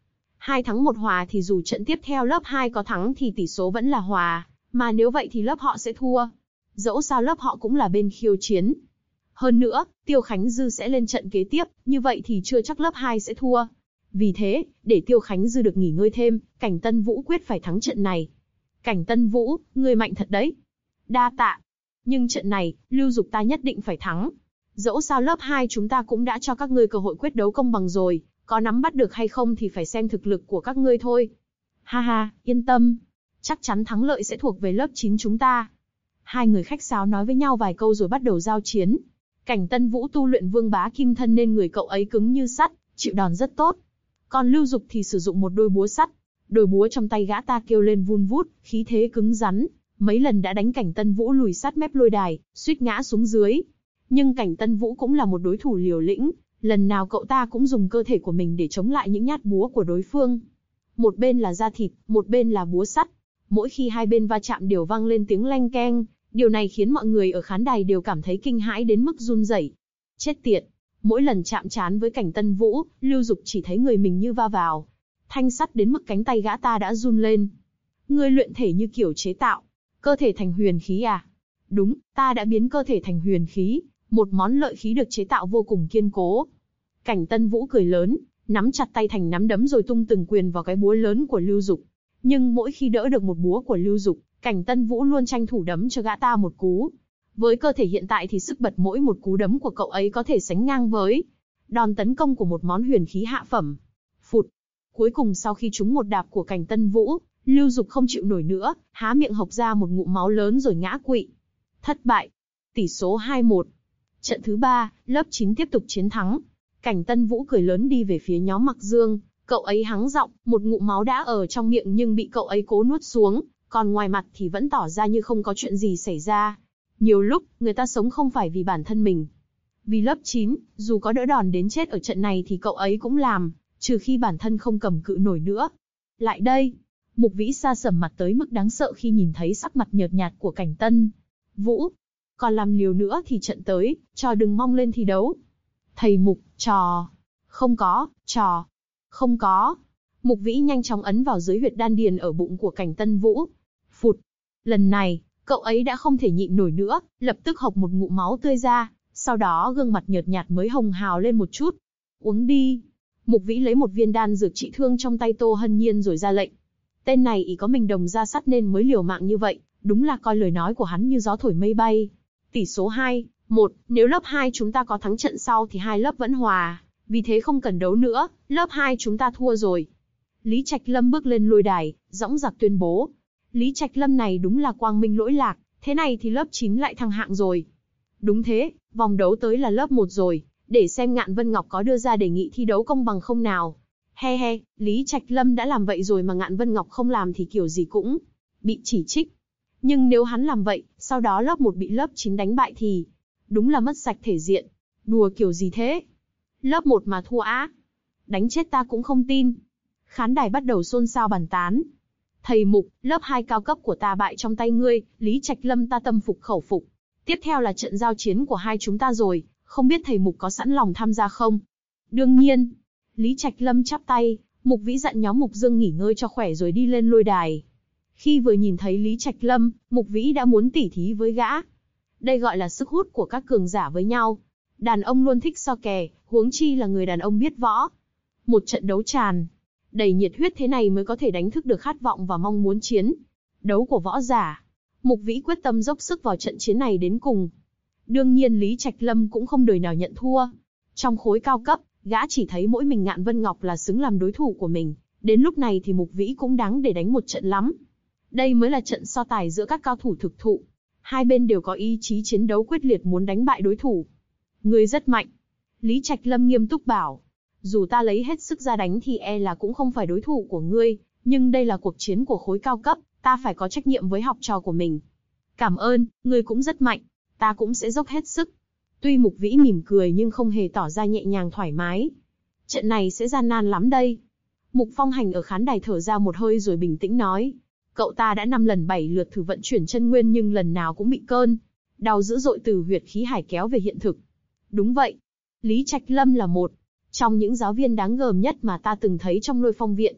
S2: 2 thắng 1 hòa thì dù trận tiếp theo lớp 2 có thắng thì tỷ số vẫn là hòa, mà nếu vậy thì lớp họ sẽ thua. Dẫu sao lớp họ cũng là bên khiêu chiến. Hơn nữa, Tiêu Khánh Dư sẽ lên trận kế tiếp, như vậy thì chưa chắc lớp 2 sẽ thua. Vì thế, để Tiêu Khánh Dư được nghỉ ngơi thêm, Cảnh Tân Vũ quyết phải thắng trận này. Cảnh Tân Vũ, ngươi mạnh thật đấy. Đa tạ. Nhưng trận này, Lưu Dục ta nhất định phải thắng. Dẫu sao lớp 2 chúng ta cũng đã cho các ngươi cơ hội quyết đấu công bằng rồi, có nắm bắt được hay không thì phải xem thực lực của các ngươi thôi. Ha ha, yên tâm. Chắc chắn thắng lợi sẽ thuộc về lớp 9 chúng ta. Hai người khách sáo nói với nhau vài câu rồi bắt đầu giao chiến. Cảnh Tân Vũ tu luyện vương bá kim thân nên người cậu ấy cứng như sắt, chịu đòn rất tốt. Còn Lưu Dục thì sử dụng một đôi búa sắt. Đôi búa trong tay gã ta kêu lên vun vút, khí thế cứng rắn. Mấy lần đã đánh Cảnh Tân Vũ lùi sát mép lôi đài, suýt ngã xuống dưới. Nhưng Cảnh Tân Vũ cũng là một đối thủ liều lĩnh, lần nào cậu ta cũng dùng cơ thể của mình để chống lại những nhát búa của đối phương. Một bên là da thịt, một bên là búa sắt. Mỗi khi hai bên va chạm đều vang lên tiếng leng keng, điều này khiến mọi người ở khán đài đều cảm thấy kinh hãi đến mức run rẩy. Chết tiệt! Mỗi lần chạm trán với Cảnh Tân Vũ, Lưu Dục chỉ thấy người mình như va vào thanh sắt đến mức cánh tay gã ta đã run lên. Ngươi luyện thể như kiểu chế tạo, cơ thể thành huyền khí à? Đúng, ta đã biến cơ thể thành huyền khí, một món lợi khí được chế tạo vô cùng kiên cố. Cảnh Tân Vũ cười lớn, nắm chặt tay thành nắm đấm rồi tung từng quyền vào cái búa lớn của Lưu Dục. Nhưng mỗi khi đỡ được một búa của Lưu Dục, Cảnh Tân Vũ luôn tranh thủ đấm cho gã ta một cú. Với cơ thể hiện tại thì sức bật mỗi một cú đấm của cậu ấy có thể sánh ngang với đòn tấn công của một món huyền khí hạ phẩm. Phụt! Cuối cùng sau khi trúng một đạp của Cảnh Tân Vũ, Lưu Dục không chịu nổi nữa, há miệng hộc ra một ngụm máu lớn rồi ngã quỵ. Thất bại. Tỷ số 2-1. Trận thứ 3, lớp 9 tiếp tục chiến thắng. Cảnh Tân Vũ cười lớn đi về phía nhóm Mặc Dương, cậu ấy hắng giọng, một ngụm máu đã ở trong miệng nhưng bị cậu ấy cố nuốt xuống, còn ngoài mặt thì vẫn tỏ ra như không có chuyện gì xảy ra. Nhiều lúc, người ta sống không phải vì bản thân mình. Vì lớp 9, dù có đỡ đòn đến chết ở trận này thì cậu ấy cũng làm, trừ khi bản thân không cầm cự nổi nữa. Lại đây! Mục Vĩ Sa sầm mặt tới mức đáng sợ khi nhìn thấy sắc mặt nhợt nhạt của Cảnh Tân Vũ. Còn làm liều nữa thì trận tới, trò đừng mong lên thi đấu. Thầy Mục, trò. Không có, trò. Không có. Mục Vĩ nhanh chóng ấn vào dưới huyệt đan điền ở bụng của Cảnh Tân Vũ. Phụt. Lần này, cậu ấy đã không thể nhịn nổi nữa, lập tức hộc một ngụm máu tươi ra, sau đó gương mặt nhợt nhạt mới hồng hào lên một chút. Uống đi. Mục Vĩ lấy một viên đan dược trị thương trong tay Tô Hân Nhiên rồi ra lệnh. Tên này ỷ có mình đồng ra sắt nên mới liều mạng như vậy, đúng là coi lời nói của hắn như gió thổi mây bay. Tỷ số 2-1, nếu lớp 2 chúng ta có thắng trận sau thì hai lớp vẫn hòa, vì thế không cần đấu nữa, lớp 2 chúng ta thua rồi. Lý Trạch Lâm bước lên lôi đài, dõng dạc tuyên bố. Lý Trạch Lâm này đúng là quang minh lỗi lạc, thế này thì lớp 9 lại thăng hạng rồi. Đúng thế, vòng đấu tới là lớp 1 rồi, để xem Ngạn Vân Ngọc có đưa ra đề nghị thi đấu công bằng không nào. He he, Lý Trạch Lâm đã làm vậy rồi mà Ngạn Vân Ngọc không làm thì kiểu gì cũng bị chỉ trích. Nhưng nếu hắn làm vậy, sau đó lớp 1 bị lớp 9 đánh bại thì đúng là mất sạch thể diện. Đùa kiểu gì thế? Lớp 1 mà thua á? Đánh chết ta cũng không tin. Khán đài bắt đầu xôn xao bàn tán. Thầy Mục, lớp 2 cao cấp của ta bại trong tay ngươi, Lý Trạch Lâm ta tâm phục khẩu phục. Tiếp theo là trận giao chiến của hai chúng ta rồi, không biết thầy Mục có sẵn lòng tham gia không? Đương nhiên. Lý Trạch Lâm chắp tay, Mục Vĩ dặn nhóm Mục Dương nghỉ ngơi cho khỏe rồi đi lên lôi đài. Khi vừa nhìn thấy Lý Trạch Lâm, Mục Vĩ đã muốn tỉ thí với gã. Đây gọi là sức hút của các cường giả với nhau. Đàn ông luôn thích so kè, huống chi là người đàn ông biết võ. Một trận đấu tràn đầy nhiệt huyết thế này mới có thể đánh thức được khát vọng và mong muốn chiến đấu của võ giả. Mục Vĩ quyết tâm dốc sức vào trận chiến này đến cùng. Đương nhiên Lý Trạch Lâm cũng không đời nào nhận thua. Trong khối cao cấp, gã chỉ thấy mỗi mình Ngạn Vân Ngọc là xứng làm đối thủ của mình. Đến lúc này thì Mục Vĩ cũng đáng để đánh một trận lắm. Đây mới là trận so tài giữa các cao thủ thực thụ. Hai bên đều có ý chí chiến đấu quyết liệt muốn đánh bại đối thủ. Ngươi rất mạnh. Lý Trạch Lâm nghiêm túc bảo. Dù ta lấy hết sức ra đánh thì e là cũng không phải đối thủ của ngươi, nhưng đây là cuộc chiến của khối cao cấp, ta phải có trách nhiệm với học trò của mình. Cảm ơn, ngươi cũng rất mạnh, ta cũng sẽ dốc hết sức. Tuy Mục Vĩ mỉm cười nhưng không hề tỏ ra nhẹ nhàng thoải mái. Trận này sẽ gian nan lắm đây. Mục Phong Hành ở khán đài thở ra một hơi rồi bình tĩnh nói. Cậu ta đã 5 lần 7 lượt thử vận chuyển chân nguyên nhưng lần nào cũng bị cơn đau dữ dội từ huyệt khí hải kéo về hiện thực. Đúng vậy. Lý Trạch Lâm là một trong những giáo viên đáng gờm nhất mà ta từng thấy trong Lôi Phong Viện.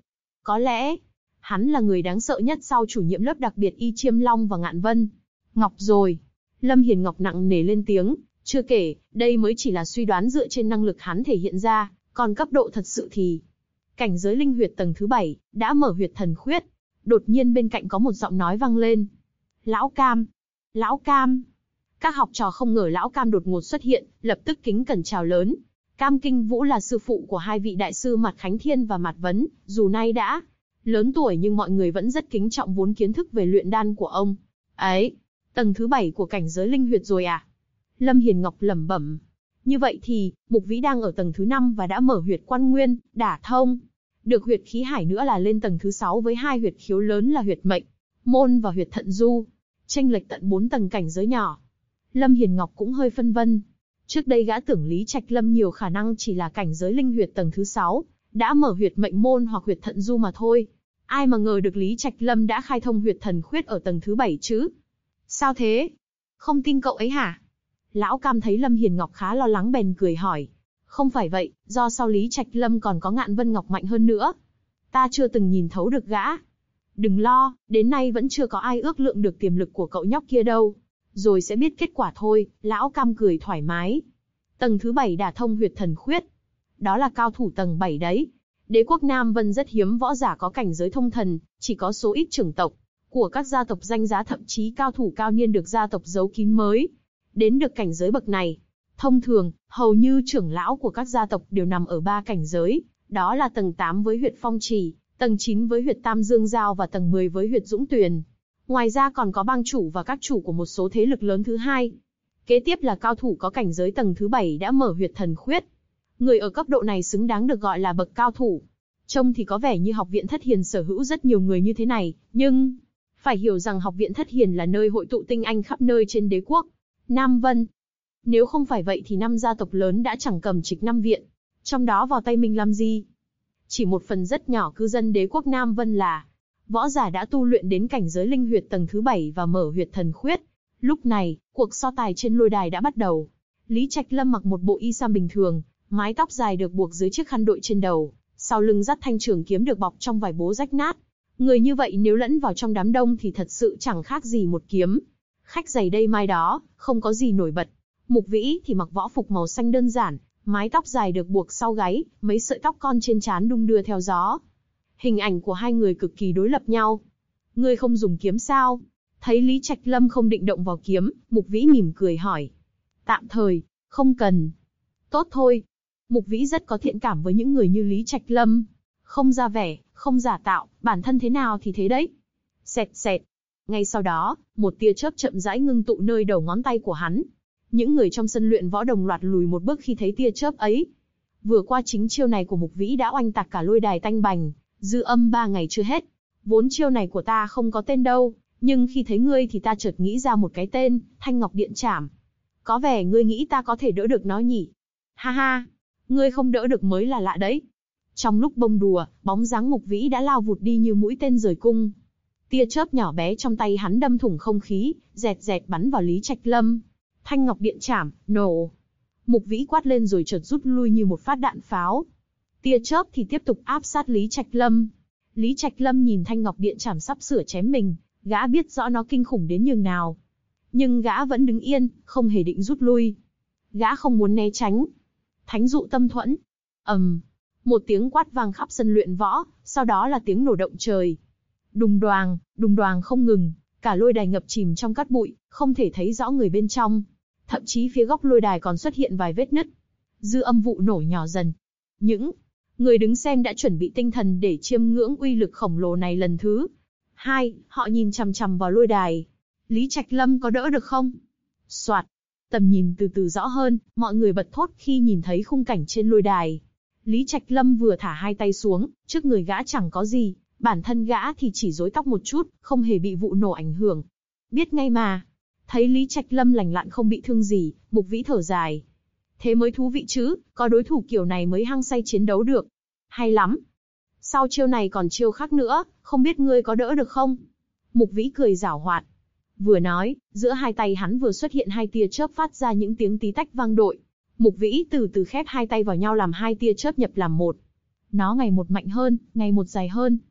S2: Có lẽ, hắn là người đáng sợ nhất sau chủ nhiệm lớp đặc biệt Y Chiêm Long và Ngạn Vân. Ngọc rồi. Lâm Hiền Ngọc nặng nề lên tiếng, chưa kể, đây mới chỉ là suy đoán dựa trên năng lực hắn thể hiện ra, còn cấp độ thật sự thì... Cảnh giới linh huyệt tầng thứ 7, đã mở huyệt thần khuyết. Đột nhiên bên cạnh có một giọng nói vang lên. Lão Cam! Lão Cam! Các học trò không ngờ Lão Cam đột ngột xuất hiện, lập tức kính cẩn chào lớn. Cam Kinh Vũ là sư phụ của hai vị đại sư Mạt Khánh Thiên và Mạt Vấn, dù nay đã lớn tuổi nhưng mọi người vẫn rất kính trọng vốn kiến thức về luyện đan của ông. Ấy, tầng thứ 7 của cảnh giới linh huyệt rồi à? Lâm Hiền Ngọc lẩm bẩm. Như vậy thì, Mục Vĩ đang ở tầng thứ 5 và đã mở huyệt quan nguyên, đả thông. Được huyệt khí hải nữa là lên tầng thứ 6 với hai huyệt khiếu lớn là huyệt mệnh, môn và huyệt thận du. Chênh lệch tận 4 tầng cảnh giới nhỏ. Lâm Hiền Ngọc cũng hơi phân vân. Trước đây gã tưởng Lý Trạch Lâm nhiều khả năng chỉ là cảnh giới linh huyệt tầng thứ 6, đã mở huyệt mệnh môn hoặc huyệt thận du mà thôi. Ai mà ngờ được Lý Trạch Lâm đã khai thông huyệt thần khuyết ở tầng thứ 7 chứ? Sao thế? Không tin cậu ấy hả? Lão Cam thấy Lâm Hiền Ngọc khá lo lắng bèn cười hỏi. Không phải vậy, do sau Lý Trạch Lâm còn có Ngạn Vân Ngọc mạnh hơn nữa. Ta chưa từng nhìn thấu được gã. Đừng lo, đến nay vẫn chưa có ai ước lượng được tiềm lực của cậu nhóc kia đâu. Rồi sẽ biết kết quả thôi, Lão Cam cười thoải mái. Tầng thứ 7 đả thông huyệt thần khuyết. Đó là cao thủ tầng 7 đấy. Đế quốc Nam Vân rất hiếm võ giả có cảnh giới thông thần, chỉ có số ít trưởng tộc của các gia tộc danh giá thậm chí cao thủ cao niên được gia tộc giấu kín mới đến được cảnh giới bậc này. Thông thường, hầu như trưởng lão của các gia tộc đều nằm ở 3 cảnh giới, đó là tầng 8 với huyệt Phong Trì, tầng 9 với huyệt Tam Dương Giao và tầng 10 với huyệt Dũng Tuyền. Ngoài ra còn có bang chủ và các chủ của một số thế lực lớn thứ hai. Kế tiếp là cao thủ có cảnh giới tầng thứ 7 đã mở huyệt thần khuyết. Người ở cấp độ này xứng đáng được gọi là bậc cao thủ. Trông thì có vẻ như học viện Thất Hiền sở hữu rất nhiều người như thế này, nhưng phải hiểu rằng học viện Thất Hiền là nơi hội tụ tinh anh khắp nơi trên đế quốc Nam Vân. Nếu không phải vậy thì 5 gia tộc lớn đã chẳng cầm trịch 5 viện, trong đó vào tay mình làm gì? Chỉ một phần rất nhỏ cư dân đế quốc Nam Vân là võ giả đã tu luyện đến cảnh giới linh huyệt tầng thứ 7 và mở huyệt thần khuyết. Lúc này, cuộc so tài trên lôi đài đã bắt đầu. Lý Trạch Lâm mặc một bộ y sam bình thường, mái tóc dài được buộc dưới chiếc khăn đội trên đầu, sau lưng dắt thanh trường kiếm được bọc trong vải bố rách nát. Người như vậy nếu lẫn vào trong đám đông thì thật sự chẳng khác gì một kiếm khách giày đây mai đó, không có gì nổi bật. Mục Vĩ thì mặc võ phục màu xanh đơn giản, mái tóc dài được buộc sau gáy, mấy sợi tóc con trên trán đung đưa theo gió. Hình ảnh của hai người cực kỳ đối lập nhau. Ngươi không dùng kiếm sao? Thấy Lý Trạch Lâm không định động vào kiếm, Mục Vĩ mỉm cười hỏi. Tạm thời, không cần. Tốt thôi. Mục Vĩ rất có thiện cảm với những người như Lý Trạch Lâm. Không ra vẻ, không giả tạo, bản thân thế nào thì thế đấy. Xẹt xẹt. Ngay sau đó, một tia chớp chậm rãi ngưng tụ nơi đầu ngón tay của hắn. Những người trong sân luyện võ đồng loạt lùi một bước khi thấy tia chớp ấy. Vừa qua chính chiêu này của Mục Vĩ đã oanh tạc cả lôi đài tanh bành, dư âm 3 ngày chưa hết. Vốn chiêu này của ta không có tên đâu, nhưng khi thấy ngươi thì ta chợt nghĩ ra một cái tên, Thanh Ngọc Điện Trảm. Có vẻ ngươi nghĩ ta có thể đỡ được nó nhỉ? Ha ha, ngươi không đỡ được mới là lạ đấy. Trong lúc bông đùa, bóng dáng Mục Vĩ đã lao vụt đi như mũi tên rời cung. Tia chớp nhỏ bé trong tay hắn đâm thủng không khí, rẹt rẹt bắn vào Lý Trạch Lâm. Thanh Ngọc Điện Trảm, nổ. Mục Vĩ quát lên rồi chợt rút lui như một phát đạn pháo. Tia chớp thì tiếp tục áp sát Lý Trạch Lâm. Lý Trạch Lâm nhìn Thanh Ngọc Điện Trảm sắp sửa chém mình, gã biết rõ nó kinh khủng đến nhường nào. Nhưng gã vẫn đứng yên, không hề định rút lui. Gã không muốn né tránh. Thánh dụ tâm thuẫn. Một tiếng quát vang khắp sân luyện võ, sau đó là tiếng nổ động trời. Đùng đoàng không ngừng, cả lôi đài ngập chìm trong cát bụi, không thể thấy rõ người bên trong. Thậm chí phía góc lôi đài còn xuất hiện vài vết nứt. Dư âm vụ nổ nhỏ dần. Những người đứng xem đã chuẩn bị tinh thần để chiêm ngưỡng uy lực khổng lồ này lần thứ 2, họ nhìn chằm chằm vào lôi đài. Lý Trạch Lâm có đỡ được không? Soạt, tầm nhìn từ từ rõ hơn, mọi người bật thốt khi nhìn thấy khung cảnh trên lôi đài. Lý Trạch Lâm vừa thả hai tay xuống, trước người gã chẳng có gì, bản thân gã thì chỉ rối tóc một chút, không hề bị vụ nổ ảnh hưởng. Biết ngay mà. Thấy Lý Trạch Lâm lành lặn không bị thương gì, Mục Vĩ thở dài. Thế mới thú vị chứ, có đối thủ kiểu này mới hăng say chiến đấu được. Hay lắm. Sau chiêu này còn chiêu khác nữa, không biết ngươi có đỡ được không? Mục Vĩ cười giảo hoạt. Vừa nói, giữa hai tay hắn vừa xuất hiện hai tia chớp phát ra những tiếng tí tách vang dội. Mục Vĩ từ từ khép hai tay vào nhau làm hai tia chớp nhập làm một. Nó ngày một mạnh hơn, ngày một dài hơn.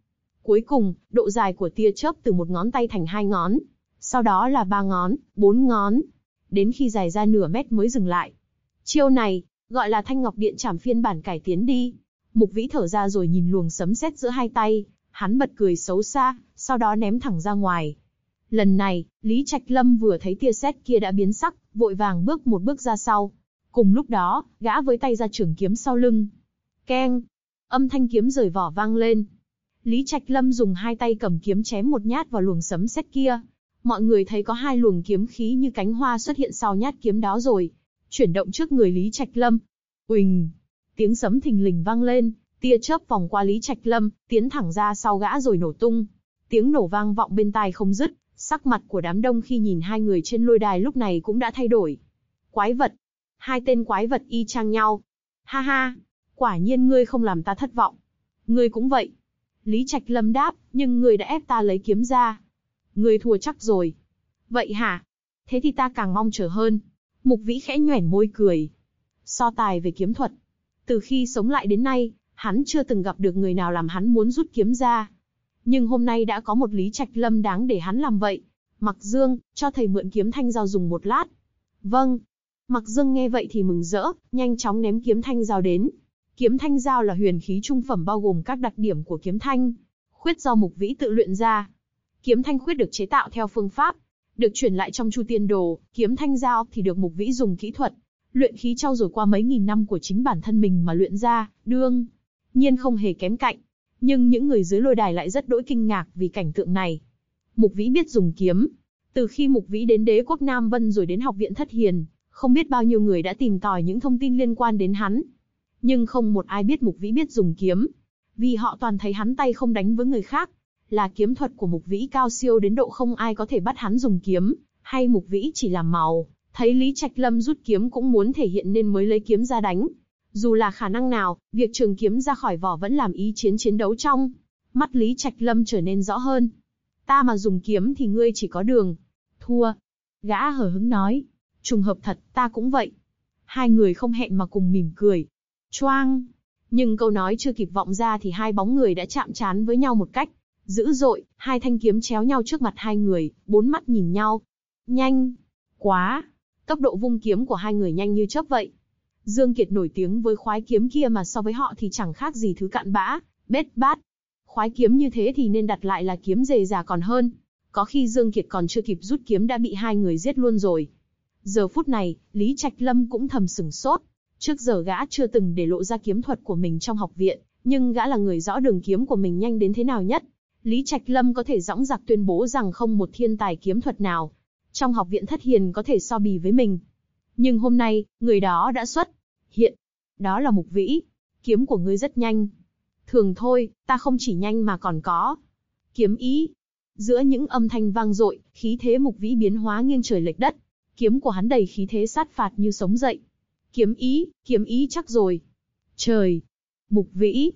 S2: Cuối cùng, độ dài của tia chớp từ một ngón tay thành 2 ngón, sau đó là 3 ngón, 4 ngón, đến khi dài ra nửa mét mới dừng lại. Chiêu này, gọi là Thanh Ngọc Điện Trảm phiên bản cải tiến đi. Mục Vĩ thở ra rồi nhìn luồng sấm sét giữa hai tay, hắn bật cười xấu xa, sau đó ném thẳng ra ngoài. Lần này, Lý Trạch Lâm vừa thấy tia sét kia đã biến sắc, vội vàng bước một bước ra sau. Cùng lúc đó, gã với tay ra trường kiếm sau lưng. Keng! Âm thanh kiếm rời vỏ vang lên. Lý Trạch Lâm dùng hai tay cầm kiếm chém một nhát vào luồng sấm sét kia. Mọi người thấy có 2 luồng kiếm khí như cánh hoa xuất hiện sau nhát kiếm đó rồi, chuyển động trước người Lý Trạch Lâm. Uỳnh! Tiếng sấm thình lình vang lên, tia chớp vòng qua Lý Trạch Lâm, tiến thẳng ra sau gã rồi nổ tung. Tiếng nổ vang vọng bên tai không dứt, sắc mặt của đám đông khi nhìn hai người trên lôi đài lúc này cũng đã thay đổi. Quái vật! 2 tên quái vật y chang nhau. Ha ha! Quả nhiên ngươi không làm ta thất vọng. Ngươi cũng vậy. Lý Trạch Lâm đáp, nhưng ngươi đã ép ta lấy kiếm ra. Ngươi thua chắc rồi. Vậy hả? Thế thì ta càng mong chờ hơn. Mục Vĩ khẽ nhoẻn môi cười. So tài về kiếm thuật. Từ khi sống lại đến nay, hắn chưa từng gặp được người nào làm hắn muốn rút kiếm ra. Nhưng hôm nay đã có một Lý Trạch Lâm đáng để hắn làm vậy. Mặc Dương, cho thầy mượn kiếm thanh dao dùng một lát. Vâng. Mặc Dương nghe vậy thì mừng rỡ, nhanh chóng ném kiếm thanh dao đến. Kiếm thanh dao là huyền khí trung phẩm bao gồm các đặc điểm của kiếm thanh. Khuyết do Mục Vĩ tự luyện ra. Kiếm thanh khuyết được chế tạo theo phương pháp, được chuyển lại trong Chu Tiên Đồ, kiếm thanh dao thì được Mục Vĩ dùng kỹ thuật luyện khí trau dồi qua mấy nghìn năm của chính bản thân mình mà luyện ra, đương nhiên không hề kém cạnh. Nhưng những người dưới lôi đài lại rất đỗi kinh ngạc vì cảnh tượng này. Mục Vĩ biết dùng kiếm. Từ khi Mục Vĩ đến Đế quốc Nam Vân rồi đến Học viện Thất Hiền, không biết bao nhiêu người đã tìm tòi những thông tin liên quan đến hắn. Nhưng không một ai biết Mục Vĩ biết dùng kiếm, vì họ toàn thấy hắn tay không đánh với người khác. Là kiếm thuật của Mục Vĩ cao siêu đến độ không ai có thể bắt hắn dùng kiếm, hay Mục Vĩ chỉ làm màu, thấy Lý Trạch Lâm rút kiếm cũng muốn thể hiện nên mới lấy kiếm ra đánh. Dù là khả năng nào, việc trường kiếm ra khỏi vỏ vẫn làm ý chiến chiến đấu trong mắt Lý Trạch Lâm trở nên rõ hơn. Ta mà dùng kiếm thì ngươi chỉ có đường thua. Gã hờ hững nói. Trùng hợp thật, ta cũng vậy. Hai người không hẹn mà cùng mỉm cười. Choang! Nhưng câu nói chưa kịp vọng ra thì 2 bóng người đã chạm trán với nhau một cách dữ dội, 2 thanh kiếm chéo nhau trước mặt 2 người, 4 mắt nhìn nhau. Nhanh! Quá! Tốc độ vung kiếm của 2 người nhanh như chớp vậy. Dương Kiệt nổi tiếng với khoái kiếm kia mà so với họ thì chẳng khác gì thứ cặn bã, bết bát. Khoái kiếm như thế thì nên đặt lại là kiếm dề già còn hơn. Có khi Dương Kiệt còn chưa kịp rút kiếm đã bị 2 người giết luôn rồi. Giờ phút này, Lý Trạch Lâm cũng thầm sửng sốt. Trước giờ gã chưa từng để lộ ra kiếm thuật của mình trong học viện, nhưng gã là người rõ đường kiếm của mình nhanh đến thế nào nhất. Lý Trạch Lâm có thể dõng dạc tuyên bố rằng không một thiên tài kiếm thuật nào trong Học viện Thất Hiền có thể so bì với mình. Nhưng hôm nay, người đó đã xuất hiện. Đó là Mục Vĩ. Kiếm của ngươi rất nhanh. Thường thôi, ta không chỉ nhanh mà còn có kiếm ý. Giữa những âm thanh vang dội, khí thế Mục Vĩ biến hóa nghiêng trời lệch đất. Kiếm của hắn đầy khí thế sát phạt như sống dậy. Kiếm ý chắc rồi. Trời! Mục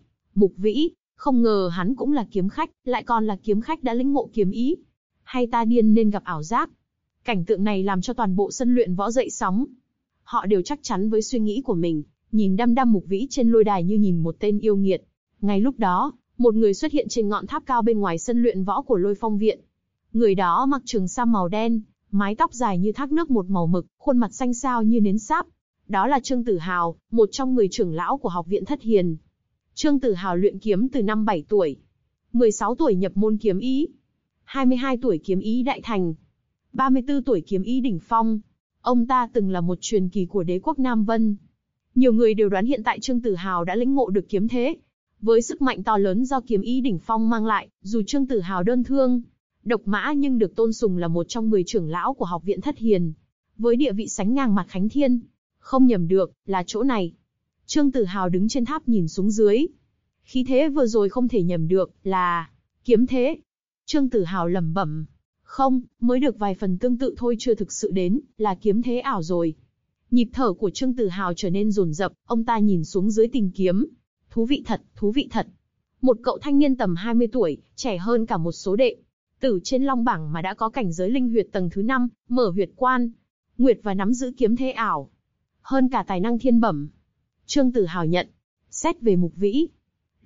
S2: Vĩ, không ngờ hắn cũng là kiếm khách, lại còn là kiếm khách đã lĩnh ngộ kiếm ý. Hay ta điên nên gặp ảo giác? Cảnh tượng này làm cho toàn bộ sân luyện võ dậy sóng. Họ đều chắc chắn với suy nghĩ của mình, nhìn đăm đăm Mục Vĩ trên lôi đài như nhìn một tên yêu nghiệt. Ngay lúc đó, một người xuất hiện trên ngọn tháp cao bên ngoài sân luyện võ của Lôi Phong viện. Người đó mặc trường sam màu đen, mái tóc dài như thác nước một màu mực, khuôn mặt xanh xao như nến sáp. Đó là Trương Tử Hào, một trong 10 trưởng lão của Học viện Thất Hiền. Trương Tử Hào luyện kiếm từ năm 7 tuổi. 16 tuổi nhập môn kiếm ý. 22 tuổi kiếm ý đại thành. 34 tuổi kiếm ý đỉnh phong. Ông ta từng là một truyền kỳ của Đế quốc Nam Vân. Nhiều người đều đoán hiện tại Trương Tử Hào đã lĩnh ngộ được kiếm thế. Với sức mạnh to lớn do kiếm ý đỉnh phong mang lại, dù Trương Tử Hào đơn thương, độc mã nhưng được tôn sùng là một trong 10 trưởng lão của Học viện Thất Hiền. Với địa vị sánh ngang Mạc Khánh Thiên. Không nhầm được, là chỗ này. Trương Tử Hào đứng trên tháp nhìn xuống dưới. Khí thế vừa rồi không thể nhầm được, là kiếm thế. Trương Tử Hào lẩm bẩm. Không, mới được vài phần tương tự thôi chưa thực sự đến, là kiếm thế ảo rồi. Nhịp thở của Trương Tử Hào trở nên dồn dập, ông ta nhìn xuống dưới tìm kiếm. Thú vị thật. Một cậu thanh niên tầm 20 tuổi, trẻ hơn cả một số đệ tử trên long bảng mà đã có cảnh giới linh huyệt tầng thứ 5, mở huyệt quan, nguyệt và nắm giữ kiếm thế ảo. Hơn cả tài năng thiên bẩm. Trương Tử Hào nhận. Xét về Mục Vĩ.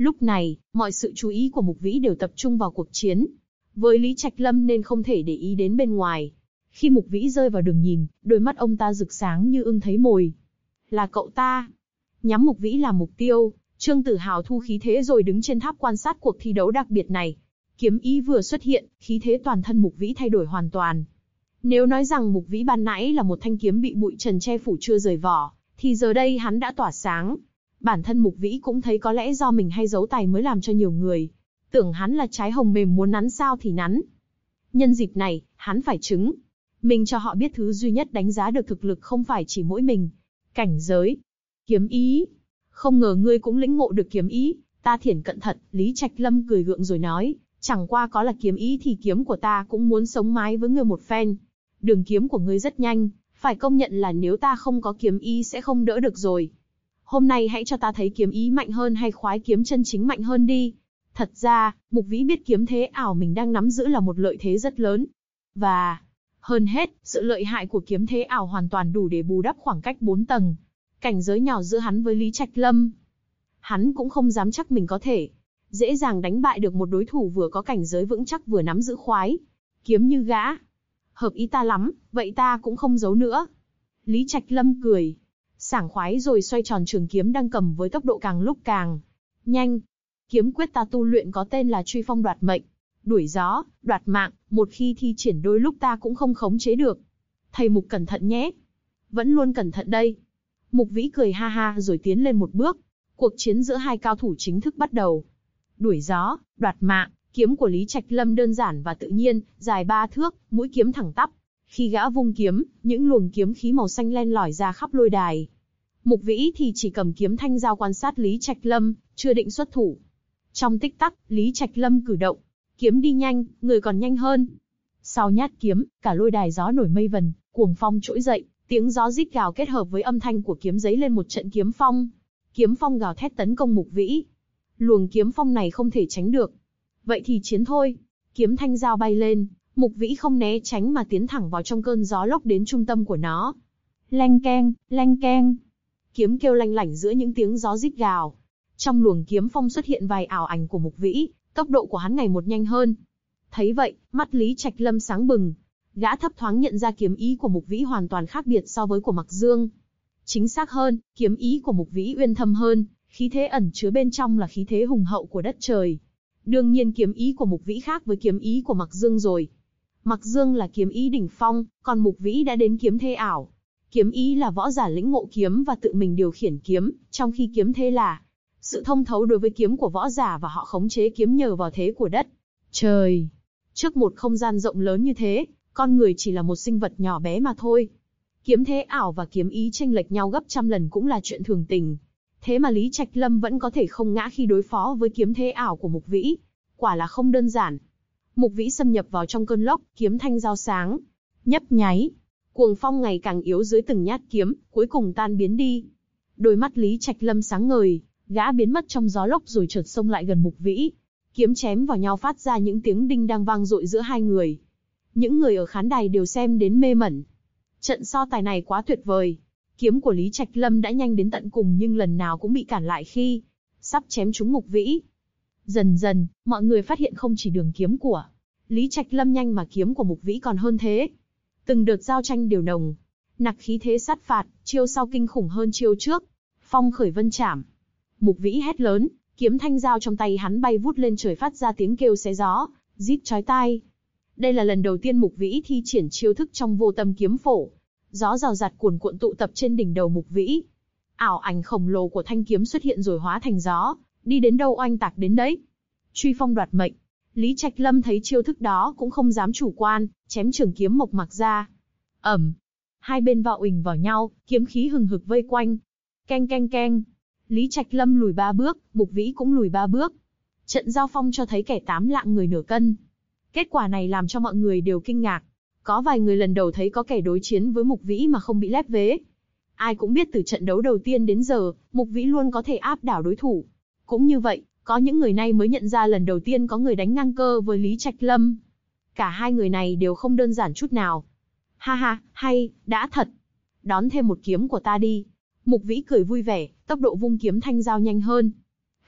S2: Lúc này, mọi sự chú ý của Mục Vĩ đều tập trung vào cuộc chiến. Với Lý Trạch Lâm nên không thể để ý đến bên ngoài. Khi Mục Vĩ rơi vào đường nhìn, đôi mắt ông ta rực sáng như ưng thấy mồi. Là cậu ta. Nhắm Mục Vĩ làm mục tiêu, Trương Tử Hào thu khí thế rồi đứng trên tháp quan sát cuộc thi đấu đặc biệt này. Kiếm ý vừa xuất hiện, khí thế toàn thân Mục Vĩ thay đổi hoàn toàn. Nếu nói rằng Mục Vĩ ban nãy là một thanh kiếm bị bụi trần che phủ chưa rời vỏ, thì giờ đây hắn đã tỏa sáng. Bản thân Mục Vĩ cũng thấy có lẽ do mình hay giấu tài mới làm cho nhiều người tưởng hắn là trái hồng mềm muốn nắn sao thì nắn. Nhân dịp này, hắn phải chứng mình cho họ biết thứ duy nhất đánh giá được thực lực không phải chỉ mỗi mình. Cảnh giới. Kiếm ý. Không ngờ ngươi cũng lĩnh ngộ được kiếm ý, ta thiển cận thật. Lý Trạch Lâm cười gượng rồi nói, chẳng qua có là kiếm ý thì kiếm của ta cũng muốn sống mái với ngươi một phen. Đường kiếm của ngươi rất nhanh, phải công nhận là nếu ta không có kiếm ý sẽ không đỡ được rồi. Hôm nay hãy cho ta thấy kiếm ý mạnh hơn hay khoái kiếm chân chính mạnh hơn đi. Thật ra, Mục Vĩ biết kiếm thế ảo mình đang nắm giữ là một lợi thế rất lớn. Và, hơn hết, sự lợi hại của kiếm thế ảo hoàn toàn đủ để bù đắp khoảng cách 4 tầng. Cảnh giới nhỏ giữa hắn với Lý Trạch Lâm. Hắn cũng không dám chắc mình có thể dễ dàng đánh bại được một đối thủ vừa có cảnh giới vững chắc vừa nắm giữ khoái kiếm như gã. Hợp ý ta lắm, vậy ta cũng không giấu nữa. Lý Trạch Lâm cười sảng khoái rồi xoay tròn trường kiếm đang cầm với tốc độ càng lúc càng nhanh. Kiếm quyết ta tu luyện có tên là Truy Phong Đoạt Mệnh, đuổi gió, đoạt mạng, một khi thi triển đôi lúc ta cũng không khống chế được. Thầy Mục cẩn thận nhé. Vẫn luôn cẩn thận đây. Mục Vĩ cười ha ha rồi tiến lên một bước. Cuộc chiến giữa hai cao thủ chính thức bắt đầu. Đuổi gió, đoạt mạng, kiếm của Lý Trạch Lâm đơn giản và tự nhiên, dài 3 thước, mũi kiếm thẳng tắp. Khi gã vung kiếm, những luồng kiếm khí màu xanh len lỏi ra khắp lôi đài. Mục Vĩ thì chỉ cầm kiếm thanh dao quan sát Lý Trạch Lâm, chưa định xuất thủ. Trong tích tắc, Lý Trạch Lâm cử động, kiếm đi nhanh, người còn nhanh hơn. Sau nhát kiếm, cả lôi đài gió nổi mây vần, cuồng phong trỗi dậy, tiếng gió rít gào kết hợp với âm thanh của kiếm giấy lên một trận kiếm phong. Kiếm phong gào thét tấn công Mục Vĩ. Luồng kiếm phong này không thể tránh được. Vậy thì chiến thôi. Kiếm thanh dao bay lên, Mục Vĩ không né tránh mà tiến thẳng vào trong cơn gió lốc đến trung tâm của nó. Leng keng, leng keng. Kiếm kêu lanh lảnh giữa những tiếng gió rít gào. Trong luồng kiếm phong xuất hiện vài ảo ảnh của Mục Vĩ, tốc độ của hắn ngày một nhanh hơn. Thấy vậy, mắt Lý Trạch Lâm sáng bừng. Gã thấp thoáng nhận ra kiếm ý của Mục Vĩ hoàn toàn khác biệt so với của Mặc Dương. Chính xác hơn, kiếm ý của Mục Vĩ uyên thâm hơn, khí thế ẩn chứa bên trong là khí thế hùng hậu của đất trời. Đương nhiên kiếm ý của Mục Vĩ khác với kiếm ý của Mặc Dương rồi. Mặc Dương là kiếm ý đỉnh phong, còn Mục Vĩ đã đến kiếm thế ảo. Kiếm ý là võ giả lĩnh ngộ kiếm và tự mình điều khiển kiếm, trong khi kiếm thế là sự thông thấu đối với kiếm của võ giả và họ khống chế kiếm nhờ vào thế của đất trời. Trước một không gian rộng lớn như thế, con người chỉ là một sinh vật nhỏ bé mà thôi. Kiếm thế ảo và kiếm ý chênh lệch nhau gấp trăm lần cũng là chuyện thường tình. Thế mà Lý Trạch Lâm vẫn có thể không ngã khi đối phó với kiếm thế ảo của Mục Vĩ. Quả là không đơn giản. Mục Vĩ xâm nhập vào trong cơn lốc, kiếm thanh dao sáng. Nhấp nháy. Cuồng phong ngày càng yếu dưới từng nhát kiếm, cuối cùng tan biến đi. Đôi mắt Lý Trạch Lâm sáng ngời, gã biến mất trong gió lốc rồi chợt xông lại gần Mục Vĩ. Kiếm chém vào nhau phát ra những tiếng đinh đang vang dội giữa hai người. Những người ở khán đài đều xem đến mê mẩn. Trận so tài này quá tuyệt vời. Kiếm của Lý Trạch Lâm đã nhanh đến tận cùng nhưng lần nào cũng bị cản lại khi sắp chém trúng Mục Vĩ. Dần dần, mọi người phát hiện không chỉ đường kiếm của Lý Trạch Lâm nhanh mà kiếm của Mục Vĩ còn hơn thế. Từng đợt giao tranh đều nồng nặc khí thế sát phạt, chiêu sau kinh khủng hơn chiêu trước. Phong khởi vân chảm. Mục Vĩ hét lớn, kiếm thanh dao trong tay hắn bay vút lên trời phát ra tiếng kêu xé gió, rít chói tai. Đây là lần đầu tiên Mục Vĩ thi triển chiêu thức trong vô tâm kiếm phổ. Gió rào rạt cuồn cuộn tụ tập trên đỉnh đầu Mục Vĩ. Ảo ảnh khổng lồ của thanh kiếm xuất hiện rồi hóa thành gió, đi đến đâu oanh tạc đến đấy. Truy phong đoạt mệnh. Lý Trạch Lâm thấy chiêu thức đó cũng không dám chủ quan, chém trường kiếm mộc mạc ra. Ầm. Hai bên va uỳnh vào nhau, kiếm khí hừng hực vây quanh. Keng keng keng. Lý Trạch Lâm lùi 3 bước, Mục Vĩ cũng lùi 3 bước. Trận giao phong cho thấy kẻ 8 lạng người nửa cân. Kết quả này làm cho mọi người đều kinh ngạc. Có vài người lần đầu thấy có kẻ đối chiến với Mục Vĩ mà không bị lép vế. Ai cũng biết từ trận đấu đầu tiên đến giờ, Mục Vĩ luôn có thể áp đảo đối thủ. Cũng như vậy, có những người này mới nhận ra lần đầu tiên có người đánh ngang cơ với Lý Trạch Lâm. Cả hai người này đều không đơn giản chút nào. Ha ha, hay, đã thật. Đón thêm một kiếm của ta đi. Mục Vĩ cười vui vẻ, tốc độ vung kiếm thanh dao nhanh hơn.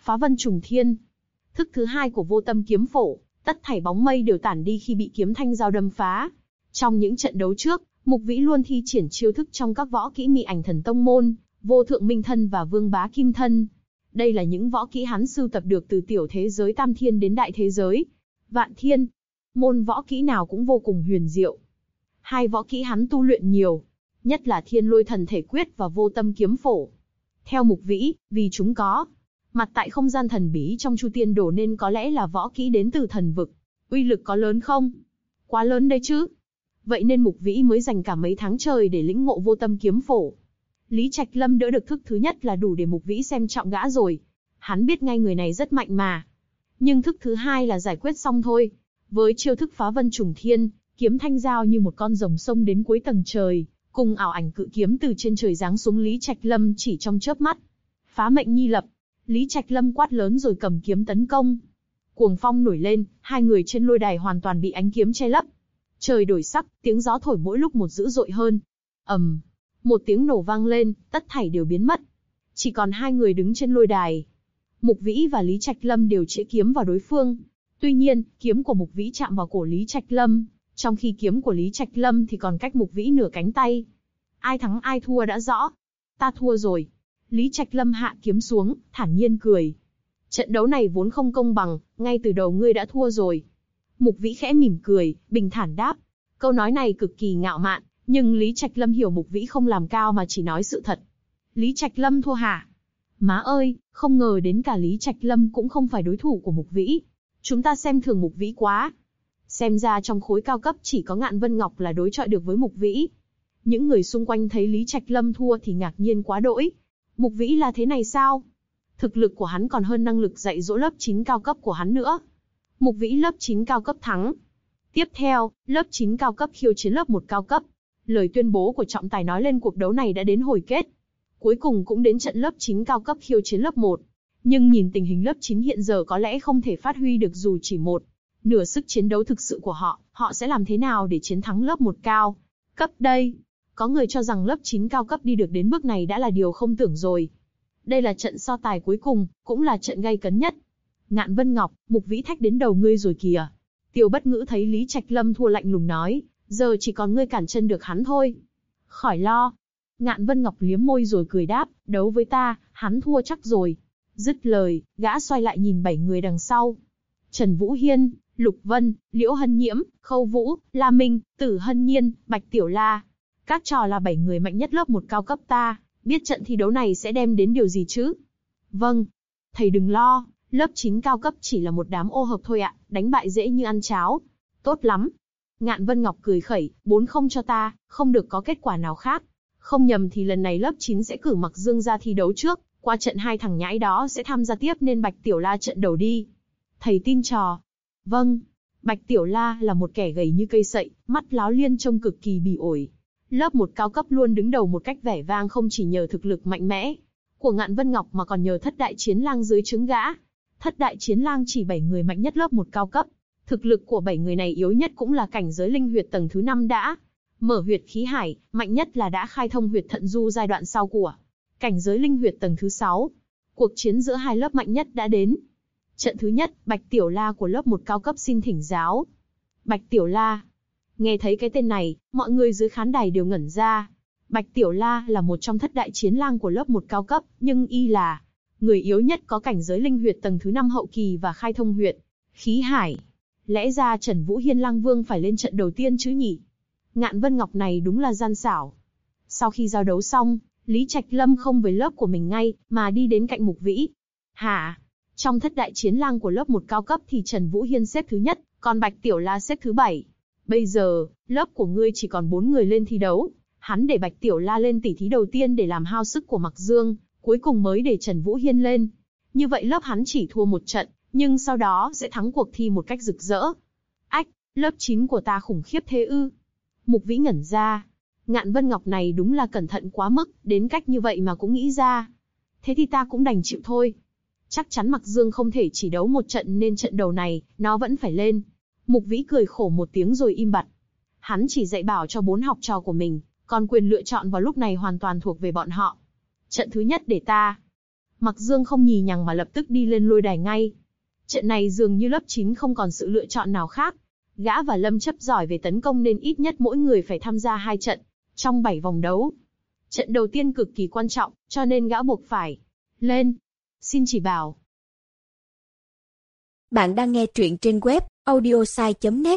S2: Phá vân trùng thiên. Thức thứ hai của vô tâm kiếm phổ, tất thảy bóng mây đều tản đi khi bị kiếm thanh giao đâm phá. Trong những trận đấu trước, Mục Vĩ luôn thi triển chiêu thức trong các võ kỹ Mị Ảnh Thần Tông môn, Vô Thượng Minh Thân và Vương Bá Kim Thân. Đây là những võ kỹ hắn sưu tập được từ tiểu thế giới Tam Thiên đến đại thế giới Vạn Thiên. Môn võ kỹ nào cũng vô cùng huyền diệu. Hai võ kỹ hắn tu luyện nhiều, nhất là Thiên Lôi Thần Thể Quyết và Vô Tâm Kiếm Phổ. Theo Mục Vĩ, vì chúng có mặt tại không gian thần bí trong Chu Tiên Đồ nên có lẽ là võ kỹ đến từ thần vực. Uy lực có lớn không? Quá lớn đấy chứ. Vậy nên Mục Vĩ mới dành cả mấy tháng trời để lĩnh ngộ Vô Tâm Kiếm Phổ. Lý Trạch Lâm đỡ được thức thứ nhất là đủ để Mục Vĩ xem trọng gã rồi. Hắn biết ngay người này rất mạnh mà. Nhưng thức thứ hai là giải quyết xong thôi. Với chiêu thức phá vân trùng thiên, kiếm thanh giao như một con rồng sông đến cuối tầng trời, cùng ảo ảnh cự kiếm từ trên trời giáng xuống Lý Trạch Lâm chỉ trong chớp mắt. Phá mệnh nhi lập. Lý Trạch Lâm quát lớn rồi cầm kiếm tấn công. Cuồng phong nổi lên, hai người trên lôi đài hoàn toàn bị ánh kiếm che lấp. Trời đổi sắc, tiếng gió thổi mỗi lúc một dữ dội hơn. ầm, một tiếng nổ vang lên, tất thảy đều biến mất. Chỉ còn hai người đứng trên lôi đài. Mục Vĩ và Lý Trạch Lâm đều chĩa kiếm vào đối phương. Tuy nhiên, kiếm của Mục Vĩ chạm vào cổ Lý Trạch Lâm, trong khi kiếm của Lý Trạch Lâm thì còn cách Mục Vĩ nửa cánh tay. Ai thắng ai thua đã rõ. Ta thua rồi. Lý Trạch Lâm hạ kiếm xuống, thản nhiên cười. Trận đấu này vốn không công bằng, ngay từ đầu ngươi đã thua rồi. Mục Vĩ khẽ mỉm cười, bình thản đáp. Câu nói này cực kỳ ngạo mạn, nhưng Lý Trạch Lâm hiểu Mục Vĩ không làm cao mà chỉ nói sự thật. Lý Trạch Lâm thua hả? Má ơi, không ngờ đến cả Lý Trạch Lâm cũng không phải đối thủ của Mục Vĩ. Chúng ta xem thường Mục Vĩ quá. Xem ra trong khối cao cấp chỉ có Ngạn Vân Ngọc là đối chọi được với Mục Vĩ. Những người xung quanh thấy Lý Trạch Lâm thua thì ngạc nhiên quá đỗi. Mục Vĩ là thế này sao? Thực lực của hắn còn hơn năng lực dạy dỗ lớp 9 cao cấp của hắn nữa. Mục Vĩ lớp 9 cao cấp thắng. Tiếp theo, lớp 9 cao cấp khiêu chiến lớp 1 cao cấp. Lời tuyên bố của trọng tài nói lên cuộc đấu này đã đến hồi kết. Cuối cùng cũng đến trận lớp 9 cao cấp khiêu chiến lớp 1. Nhưng nhìn tình hình lớp 9 hiện giờ có lẽ không thể phát huy được dù chỉ một nửa sức chiến đấu thực sự của họ. Họ sẽ làm thế nào để chiến thắng lớp 1 cao cấp đây? Có người cho rằng lớp 9 cao cấp đi được đến bước này đã là điều không tưởng rồi. Đây là trận so tài cuối cùng, cũng là trận gay cấn nhất. Ngạn Vân Ngọc, Mục Vĩ thách đến đầu ngươi rồi kìa. Tiêu Bất Ngữ thấy Lý Trạch Lâm thua lạnh lùng nói, giờ chỉ còn ngươi cản chân được hắn thôi. Khỏi lo. Ngạn Vân Ngọc liếm môi rồi cười đáp, đấu với ta, hắn thua chắc rồi. Dứt lời, gã xoay lại nhìn 7 người đằng sau. Trần Vũ Hiên, Lục Vân, Liễu Hân Nhiễm, Khâu Vũ, La Minh, Tử Hân Nhiên, Bạch Tiểu La. Các trò là 7 người mạnh nhất lớp 1 cao cấp ta, biết trận thi đấu này sẽ đem đến điều gì chứ? Vâng. Thầy đừng lo, lớp 9 cao cấp chỉ là một đám ô hợp thôi ạ, đánh bại dễ như ăn cháo. Tốt lắm. Ngạn Vân Ngọc cười khẩy, 4-0 cho ta, không được có kết quả nào khác. Không nhầm thì lần này lớp 9 sẽ cử Mặc Dương ra thi đấu trước, qua trận hai thằng nhãi đó sẽ tham gia tiếp nên Bạch Tiểu La trận đầu đi. Thầy tin trò. Vâng. Bạch Tiểu La là một kẻ gầy như cây sậy, mắt láo liên trông cực kỳ bỉ ổi. Lớp 1 cao cấp luôn đứng đầu một cách vẻ vang không chỉ nhờ thực lực mạnh mẽ của Ngạn Vân Ngọc mà còn nhờ Thất Đại Chiến Lang dưới trướng gã. Thất Đại Chiến Lang chỉ 7 người mạnh nhất lớp 1 cao cấp. Thực lực của 7 người này yếu nhất cũng là cảnh giới linh huyệt tầng thứ 5 đã mở huyệt khí hải, mạnh nhất là đã khai thông huyệt thận du giai đoạn sau của cảnh giới linh huyệt tầng thứ 6. Cuộc chiến giữa hai lớp mạnh nhất đã đến. Trận thứ nhất, Bạch Tiểu La của lớp 1 cao cấp xin thỉnh giáo. Bạch Tiểu La. Nghe thấy cái tên này, mọi người dưới khán đài đều ngẩn ra. Bạch Tiểu La là một trong Thất Đại Chiến Lang của lớp 1 cao cấp, nhưng y là người yếu nhất có cảnh giới linh huyệt tầng thứ 5 hậu kỳ và khai thông huyệt khí hải. Lẽ ra Trần Vũ Hiên Lang Vương phải lên trận đầu tiên chứ nhỉ? Ngạn Vân Ngọc này đúng là gian xảo. Sau khi giao đấu xong, Lý Trạch Lâm không về lớp của mình ngay, mà đi đến cạnh Mục Vĩ. Hả? Trong Thất Đại Chiến Lang của lớp 1 cao cấp thì Trần Vũ Hiên xếp thứ nhất, còn Bạch Tiểu La xếp thứ 7. Bây giờ, lớp của ngươi chỉ còn 4 người lên thi đấu. Hắn để Bạch Tiểu La lên tỷ thí đầu tiên để làm hao sức của Mặc Dương, cuối cùng mới để Trần Vũ Hiên lên. Như vậy lớp hắn chỉ thua một trận, nhưng sau đó sẽ thắng cuộc thi một cách rực rỡ. Ách, lớp 9 của ta khủng khiếp thế ư? Mục Vĩ ngẩn ra. Ngạn Vân Ngọc này đúng là cẩn thận quá mức, đến cách như vậy mà cũng nghĩ ra. Thế thì ta cũng đành chịu thôi. Chắc chắn Mặc Dương không thể chỉ đấu một trận nên trận đầu này, nó vẫn phải lên. Mục Vĩ cười khổ một tiếng rồi im bặt. Hắn chỉ dạy bảo cho 4 học trò của mình, còn quyền lựa chọn vào lúc này hoàn toàn thuộc về bọn họ. Trận thứ nhất để ta. Mặc Dương không nhì nhằng mà lập tức đi lên lôi đài ngay. Trận này dường như lớp 9 không còn sự lựa chọn nào khác. Gã và Lâm Chấp giỏi về tấn công nên ít nhất mỗi người phải tham gia 2 trận, trong 7 vòng đấu. Trận đầu tiên cực kỳ quan trọng, cho nên gã buộc phải lên. Xin chỉ bảo.
S3: Bạn đang nghe truyện trên web audiosai.net.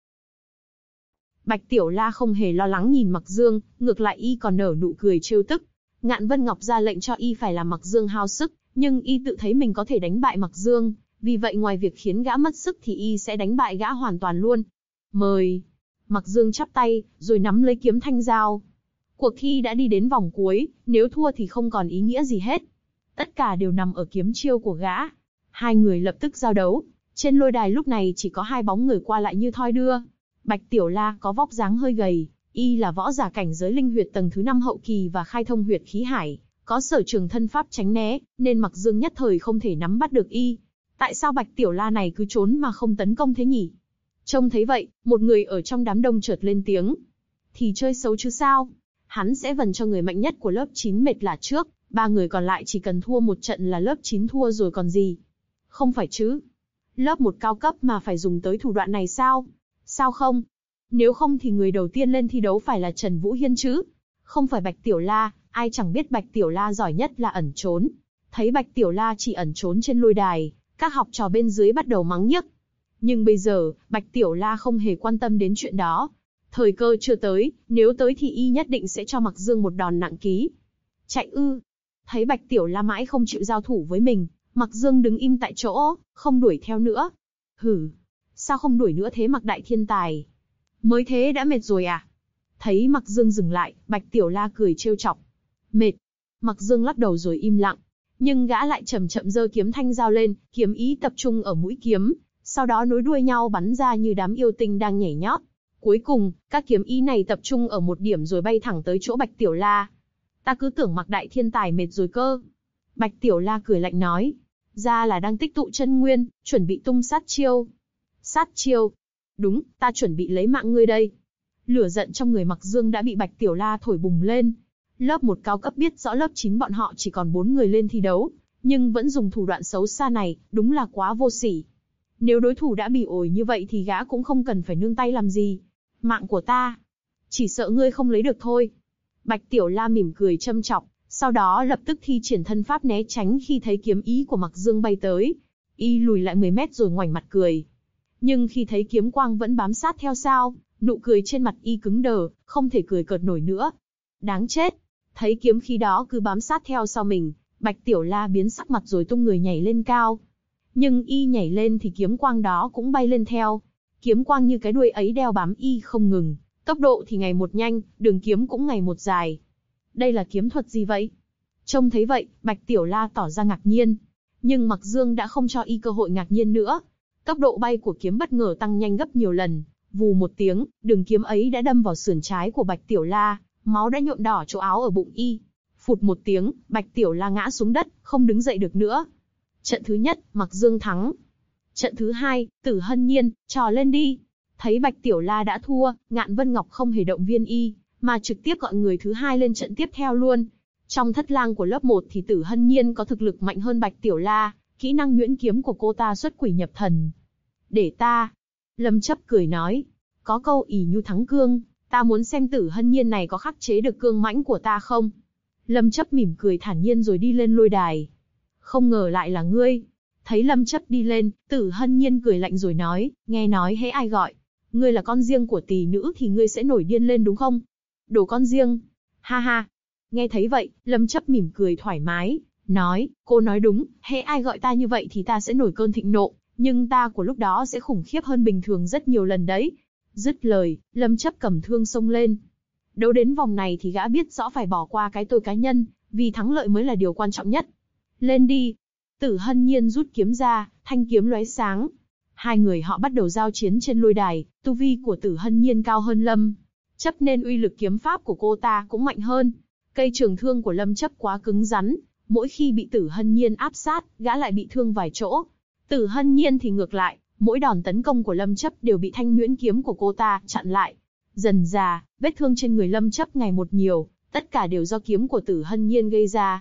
S2: Bạch Tiểu La không hề lo lắng nhìn Mặc Dương, ngược lại y còn nở nụ cười trêu tức. Ngạn Vân Ngọc ra lệnh cho y phải làm Mặc Dương hao sức, nhưng y tự thấy mình có thể đánh bại Mặc Dương, vì vậy ngoài việc khiến gã mất sức thì y sẽ đánh bại gã hoàn toàn luôn. Mời. Mặc Dương chắp tay, rồi nắm lấy kiếm thanh dao. Cuộc thi đã đi đến vòng cuối, nếu thua thì không còn ý nghĩa gì hết. Tất cả đều nằm ở kiếm chiêu của gã. Hai người lập tức giao đấu. Trên lôi đài lúc này chỉ có 2 bóng người qua lại như thoi đưa. Bạch Tiểu La có vóc dáng hơi gầy, y là võ giả cảnh giới linh huyệt tầng thứ 5 hậu kỳ và khai thông huyệt khí hải, có sở trường thân pháp tránh né, nên Mặc Dương nhất thời không thể nắm bắt được y. Tại sao Bạch Tiểu La này cứ trốn mà không tấn công thế nhỉ? Trông thấy vậy, một người ở trong đám đông chợt lên tiếng. Thì chơi xấu chứ sao? Hắn sẽ vần cho người mạnh nhất của lớp 9 mệt lả trước, 3 người còn lại chỉ cần thua một trận là lớp 9 thua rồi còn gì. Không phải chứ? Lớp 1 cao cấp mà phải dùng tới thủ đoạn này sao? Sao không? Nếu không thì người đầu tiên lên thi đấu phải là Trần Vũ Hiên chứ? Không phải Bạch Tiểu La, ai chẳng biết Bạch Tiểu La giỏi nhất là ẩn trốn. Thấy Bạch Tiểu La chỉ ẩn trốn trên lôi đài, các học trò bên dưới bắt đầu mắng nhiếc. Nhưng bây giờ, Bạch Tiểu La không hề quan tâm đến chuyện đó. Thời cơ chưa tới, nếu tới thì y nhất định sẽ cho Mặc Dương một đòn nặng ký. Chạy ư? Thấy Bạch Tiểu La mãi không chịu giao thủ với mình, Mặc Dương đứng im tại chỗ, không đuổi theo nữa. Hử, sao không đuổi nữa thế Mặc đại thiên tài? Mới thế đã mệt rồi à? Thấy Mặc Dương dừng lại, Bạch Tiểu La cười trêu chọc. Mệt. Mặc Dương lắc đầu rồi im lặng. Nhưng gã lại chậm chậm giơ kiếm thanh dao lên, kiếm ý tập trung ở mũi kiếm, sau đó nối đuôi nhau bắn ra như đám yêu tinh đang nhảy nhót. Cuối cùng, các kiếm ý này tập trung ở một điểm rồi bay thẳng tới chỗ Bạch Tiểu La. Ta cứ tưởng Mặc đại thiên tài mệt rồi cơ. Bạch Tiểu La cười lạnh nói. Ra là đang tích tụ chân nguyên, chuẩn bị tung sát chiêu. Sát chiêu? Đúng, ta chuẩn bị lấy mạng ngươi đây. Lửa giận trong người Mặc Dương đã bị Bạch Tiểu La thổi bùng lên. Lớp 1 cao cấp biết rõ lớp 9 bọn họ chỉ còn 4 người lên thi đấu, nhưng vẫn dùng thủ đoạn xấu xa này, đúng là quá vô sỉ. Nếu đối thủ đã bị ổi như vậy thì gã cũng không cần phải nương tay làm gì. Mạng của ta, chỉ sợ ngươi không lấy được thôi. Bạch Tiểu La mỉm cười châm chọc, sau đó lập tức thi triển thân pháp né tránh khi thấy kiếm ý của Mặc Dương bay tới. Y lùi lại 10 mét rồi ngoảnh mặt cười. Nhưng khi thấy kiếm quang vẫn bám sát theo sau, nụ cười trên mặt y cứng đờ, không thể cười cợt nổi nữa. Đáng chết! Thấy kiếm khí đó cứ bám sát theo sau mình, Bạch Tiểu La biến sắc mặt rồi tung người nhảy lên cao. Nhưng y nhảy lên thì kiếm quang đó cũng bay lên theo. Kiếm quang như cái đuôi ấy đeo bám y không ngừng, tốc độ thì ngày một nhanh, đường kiếm cũng ngày một dài. Đây là kiếm thuật gì vậy? Trông thấy vậy, Bạch Tiểu La tỏ ra ngạc nhiên. Nhưng Mặc Dương đã không cho y cơ hội ngạc nhiên nữa. Tốc độ bay của kiếm bất ngờ tăng nhanh gấp nhiều lần. Vù một tiếng, đường kiếm ấy đã đâm vào sườn trái của Bạch Tiểu La, máu đã nhuộm đỏ chỗ áo ở bụng y. Phụt một tiếng, Bạch Tiểu La ngã xuống đất, không đứng dậy được nữa. Trận thứ nhất, Mặc Dương thắng. Trận thứ hai, Tử Hân Nhiên, trò lên đi. Thấy Bạch Tiểu La đã thua, Ngạn Vân Ngọc không hề động viên y, mà trực tiếp gọi người thứ hai lên trận tiếp theo luôn. Trong thất lang của lớp 1 thì Tử Hân Nhiên có thực lực mạnh hơn Bạch Tiểu La, kỹ năng nhuyễn kiếm của cô ta xuất quỷ nhập thần. Để ta. Lâm Chấp cười nói. Có câu ỷ nhu thắng cương, ta muốn xem Tử Hân Nhiên này có khắc chế được cương mãnh của ta không. Lâm Chấp mỉm cười thản nhiên rồi đi lên lôi đài. Không ngờ lại là ngươi. Thấy Lâm Chấp đi lên, Tử Hân Nhiên cười lạnh rồi nói, nghe nói hễ ai gọi ngươi là con riêng của tỷ nữ thì ngươi sẽ nổi điên lên đúng không? Đồ con riêng. Ha ha. Nghe thấy vậy, Lâm Chấp mỉm cười thoải mái, nói, cô nói đúng, hễ ai gọi ta như vậy thì ta sẽ nổi cơn thịnh nộ, nhưng ta của lúc đó sẽ khủng khiếp hơn bình thường rất nhiều lần đấy. Dứt lời, Lâm Chấp cầm thương xông lên. Đấu đến vòng này thì gã biết rõ phải bỏ qua cái tôi cá nhân, vì thắng lợi mới là điều quan trọng nhất. Lên đi. Tử Hân Nhiên rút kiếm ra, thanh kiếm lóe sáng. Hai người họ bắt đầu giao chiến trên lôi đài, tu vi của Tử Hân Nhiên cao hơn Lâm Chấp nên uy lực kiếm pháp của cô ta cũng mạnh hơn. Cây trường thương của Lâm Chấp quá cứng rắn, mỗi khi bị Tử Hân Nhiên áp sát, gã lại bị thương vài chỗ. Tử Hân Nhiên thì ngược lại, mỗi đòn tấn công của Lâm Chấp đều bị thanh nhuyễn kiếm của cô ta chặn lại. Dần dà, vết thương trên người Lâm Chấp ngày một nhiều, tất cả đều do kiếm của Tử Hân Nhiên gây ra.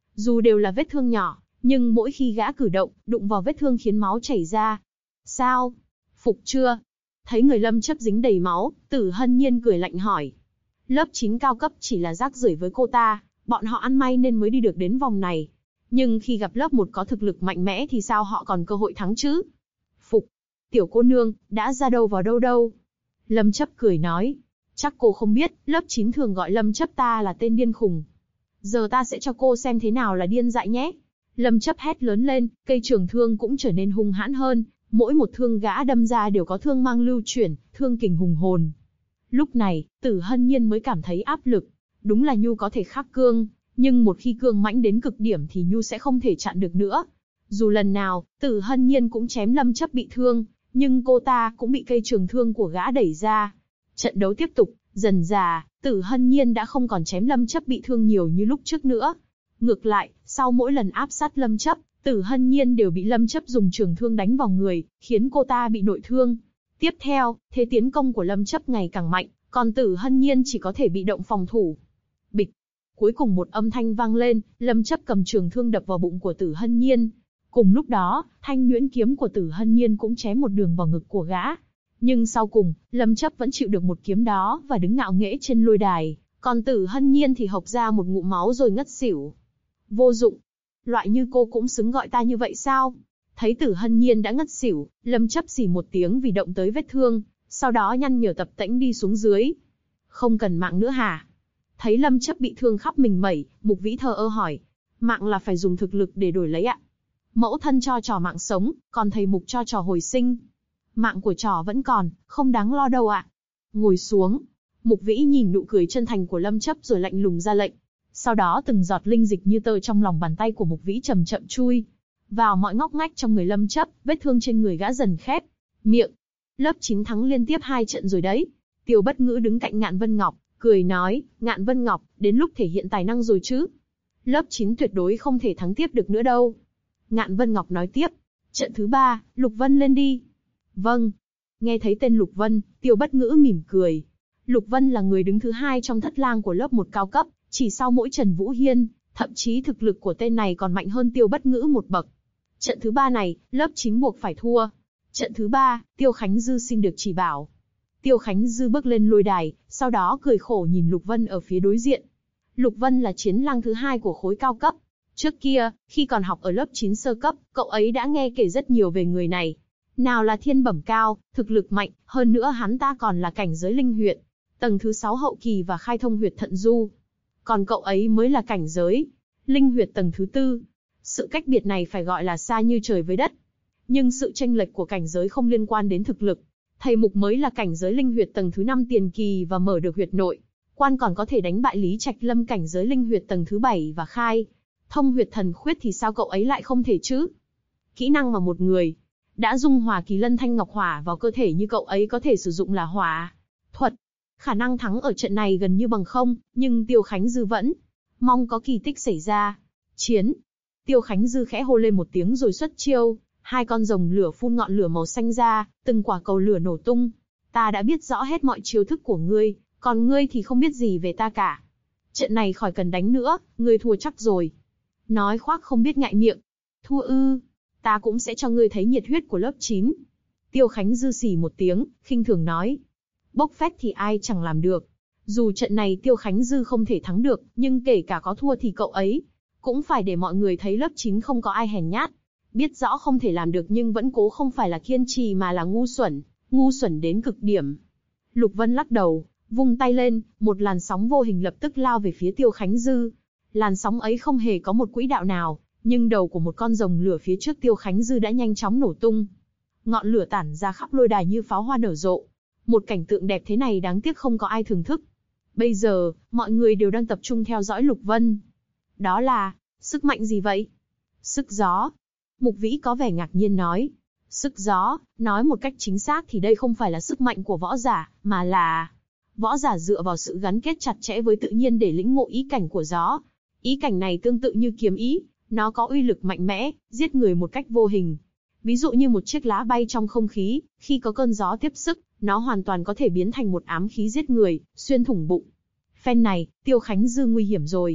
S2: Dù đều là vết thương nhỏ, nhưng mỗi khi gã cử động, đụng vào vết thương khiến máu chảy ra. Sao? Phục chưa? Thấy người Lâm Chấp dính đầy máu, Tử Hân Nhiên cười lạnh hỏi. Lớp 9 cao cấp chỉ là rác rưởi với cô ta, bọn họ ăn may nên mới đi được đến vòng này. Nhưng khi gặp lớp 1 có thực lực mạnh mẽ thì sao họ còn cơ hội thắng chứ? Phục, tiểu cô nương, đã ra đâu vào đâu đâu? Lâm Chấp cười nói. Chắc cô không biết, lớp 9 thường gọi Lâm Chấp ta là tên điên khùng. Giờ ta sẽ cho cô xem thế nào là điên dại nhé. Lâm Chấp hét lớn lên, cây trường thương cũng trở nên hung hãn hơn, mỗi một thương gã đâm ra đều có thương mang lưu chuyển, thương kình hùng hồn. Lúc này, Tử Hân Nhiên mới cảm thấy áp lực. Đúng là Nhu có thể khắc cương, nhưng một khi cương mãnh đến cực điểm thì Nhu sẽ không thể chặn được nữa. Dù lần nào, Tử Hân Nhiên cũng chém Lâm Chấp bị thương, nhưng cô ta cũng bị cây trường thương của gã đẩy ra. Trận đấu tiếp tục, dần dà, Tử Hân Nhiên đã không còn chém Lâm Chấp bị thương nhiều như lúc trước nữa. Ngược lại, sau mỗi lần áp sát Lâm Chấp, Tử Hân Nhiên đều bị Lâm Chấp dùng trường thương đánh vào người, khiến cô ta bị nội thương. Tiếp theo, thế tiến công của Lâm Chấp ngày càng mạnh, còn Tử Hân Nhiên chỉ có thể bị động phòng thủ. Bịch. Cuối cùng một âm thanh vang lên, Lâm Chấp cầm trường thương đập vào bụng của Tử Hân Nhiên. Cùng lúc đó, thanh nhuyễn kiếm của Tử Hân Nhiên cũng chém một đường vào ngực của gã. Nhưng sau cùng, Lâm Chấp vẫn chịu được một kiếm đó và đứng ngạo nghễ trên lôi đài, còn Tử Hân Nhiên thì hộc ra một ngụm máu rồi ngất xỉu. Vô dụng. Loại như cô cũng xứng gọi ta như vậy sao? Thấy Tử Hân Nhiên đã ngất xỉu, Lâm Chấp xì một tiếng vì động tới vết thương, sau đó nhăn nhở tập tễnh đi xuống dưới. Không cần mạng nữa hả? Thấy Lâm Chấp bị thương khắp mình mẩy, Mục Vĩ thờ ơ hỏi. Mạng là phải dùng thực lực để đổi lấy ạ. Mẫu thân cho trò mạng sống, còn thầy Mục cho trò hồi sinh. Mạng của trò vẫn còn, không đáng lo đâu ạ. Ngồi xuống. Mục Vĩ nhìn nụ cười chân thành của Lâm Chấp rồi lạnh lùng ra lệnh. Sau đó từng giọt linh dịch như tơ trong lòng bàn tay của Mục Vĩ chậm chậm chui vào mọi ngóc ngách trong người Lâm Chấp, vết thương trên người gã dần khép miệng. Lớp 9 thắng liên tiếp 2 trận rồi đấy. Tiêu Bất Ngữ đứng cạnh Ngạn Vân Ngọc, cười nói, Ngạn Vân Ngọc, đến lúc thể hiện tài năng rồi chứ. Lớp 9 tuyệt đối không thể thắng tiếp được nữa đâu. Ngạn Vân Ngọc nói tiếp, trận thứ 3, Lục Vân lên đi. Vâng. Nghe thấy tên Lục Vân, Tiêu Bất Ngữ mỉm cười. Lục Vân là người đứng thứ 2 trong thất lang của lớp 1 cao cấp, chỉ sau mỗi Trần Vũ Hiên, thậm chí thực lực của tên này còn mạnh hơn Tiêu Bất Ngữ một bậc. Trận thứ 3 này, lớp 9 buộc phải thua. Trận thứ 3, Tiêu Khánh Dư xin được chỉ bảo. Tiêu Khánh Dư bước lên lôi đài, sau đó cười khổ nhìn Lục Vân ở phía đối diện. Lục Vân là chiến lang thứ 2 của khối cao cấp. Trước kia, khi còn học ở lớp 9 sơ cấp, cậu ấy đã nghe kể rất nhiều về người này. Nào là thiên bẩm cao, thực lực mạnh, hơn nữa hắn ta còn là cảnh giới linh huyệt, tầng thứ 6 hậu kỳ và khai thông huyệt thận du. Còn cậu ấy mới là cảnh giới linh huyệt tầng thứ 4. Sự cách biệt này phải gọi là xa như trời với đất. Nhưng sự chênh lệch của cảnh giới không liên quan đến thực lực. Thầy Mục mới là cảnh giới linh huyệt tầng thứ 5 tiền kỳ và mở được huyệt nội quan, còn có thể đánh bại Lý Trạch Lâm cảnh giới linh huyệt tầng thứ 7 và khai thông huyệt thần khuyết thì sao cậu ấy lại không thể chứ? Kỹ năng mà một người đã dung hòa kỳ lân thanh ngọc hỏa vào cơ thể như cậu ấy có thể sử dụng là hỏa thuật. Khả năng thắng ở trận này gần như bằng không, nhưng Tiêu Khánh Dư vẫn mong có kỳ tích xảy ra. Chiến. Tiêu Khánh Dư khẽ hô lên một tiếng rồi xuất chiêu, 2 con rồng lửa phun ngọn lửa màu xanh ra, từng quả cầu lửa nổ tung. Ta đã biết rõ hết mọi chiêu thức của ngươi, còn ngươi thì không biết gì về ta cả. Trận này khỏi cần đánh nữa, ngươi thua chắc rồi. Nói khoác không biết ngại miệng. Thua ư? Ta cũng sẽ cho ngươi thấy nhiệt huyết của lớp 9. Tiêu Khánh Dư xì một tiếng, khinh thường nói. Bốc phét thì ai chẳng làm được. Dù trận này Tiêu Khánh Dư không thể thắng được, nhưng kể cả có thua thì cậu ấy cũng phải để mọi người thấy lớp 9 không có ai hèn nhát. Biết rõ không thể làm được nhưng vẫn cố không phải là kiên trì mà là ngu xuẩn đến cực điểm. Lục Vân lắc đầu, vung tay lên, một làn sóng vô hình lập tức lao về phía Tiêu Khánh Dư. Làn sóng ấy không hề có một quỹ đạo nào, nhưng đầu của một con rồng lửa phía trước Tiêu Khánh Dư đã nhanh chóng nổ tung. Ngọn lửa tản ra khắp lôi đài như pháo hoa nở rộ. Một cảnh tượng đẹp thế này đáng tiếc không có ai thưởng thức. Bây giờ, mọi người đều đang tập trung theo dõi Lục Vân. Đó là, sức mạnh gì vậy? Sức gió. Mục Vĩ có vẻ ngạc nhiên nói. Sức gió, nói một cách chính xác thì đây không phải là sức mạnh của võ giả, mà là võ giả dựa vào sự gắn kết chặt chẽ với tự nhiên để lĩnh ngộ ý cảnh của gió. Ý cảnh này tương tự như kiếm ý, nó có uy lực mạnh mẽ, giết người một cách vô hình. Ví dụ như một chiếc lá bay trong không khí, khi có cơn gió tiếp sức, nó hoàn toàn có thể biến thành một ám khí giết người, xuyên thủng bụng. Phen này, Tiêu Khánh Dư nguy hiểm rồi.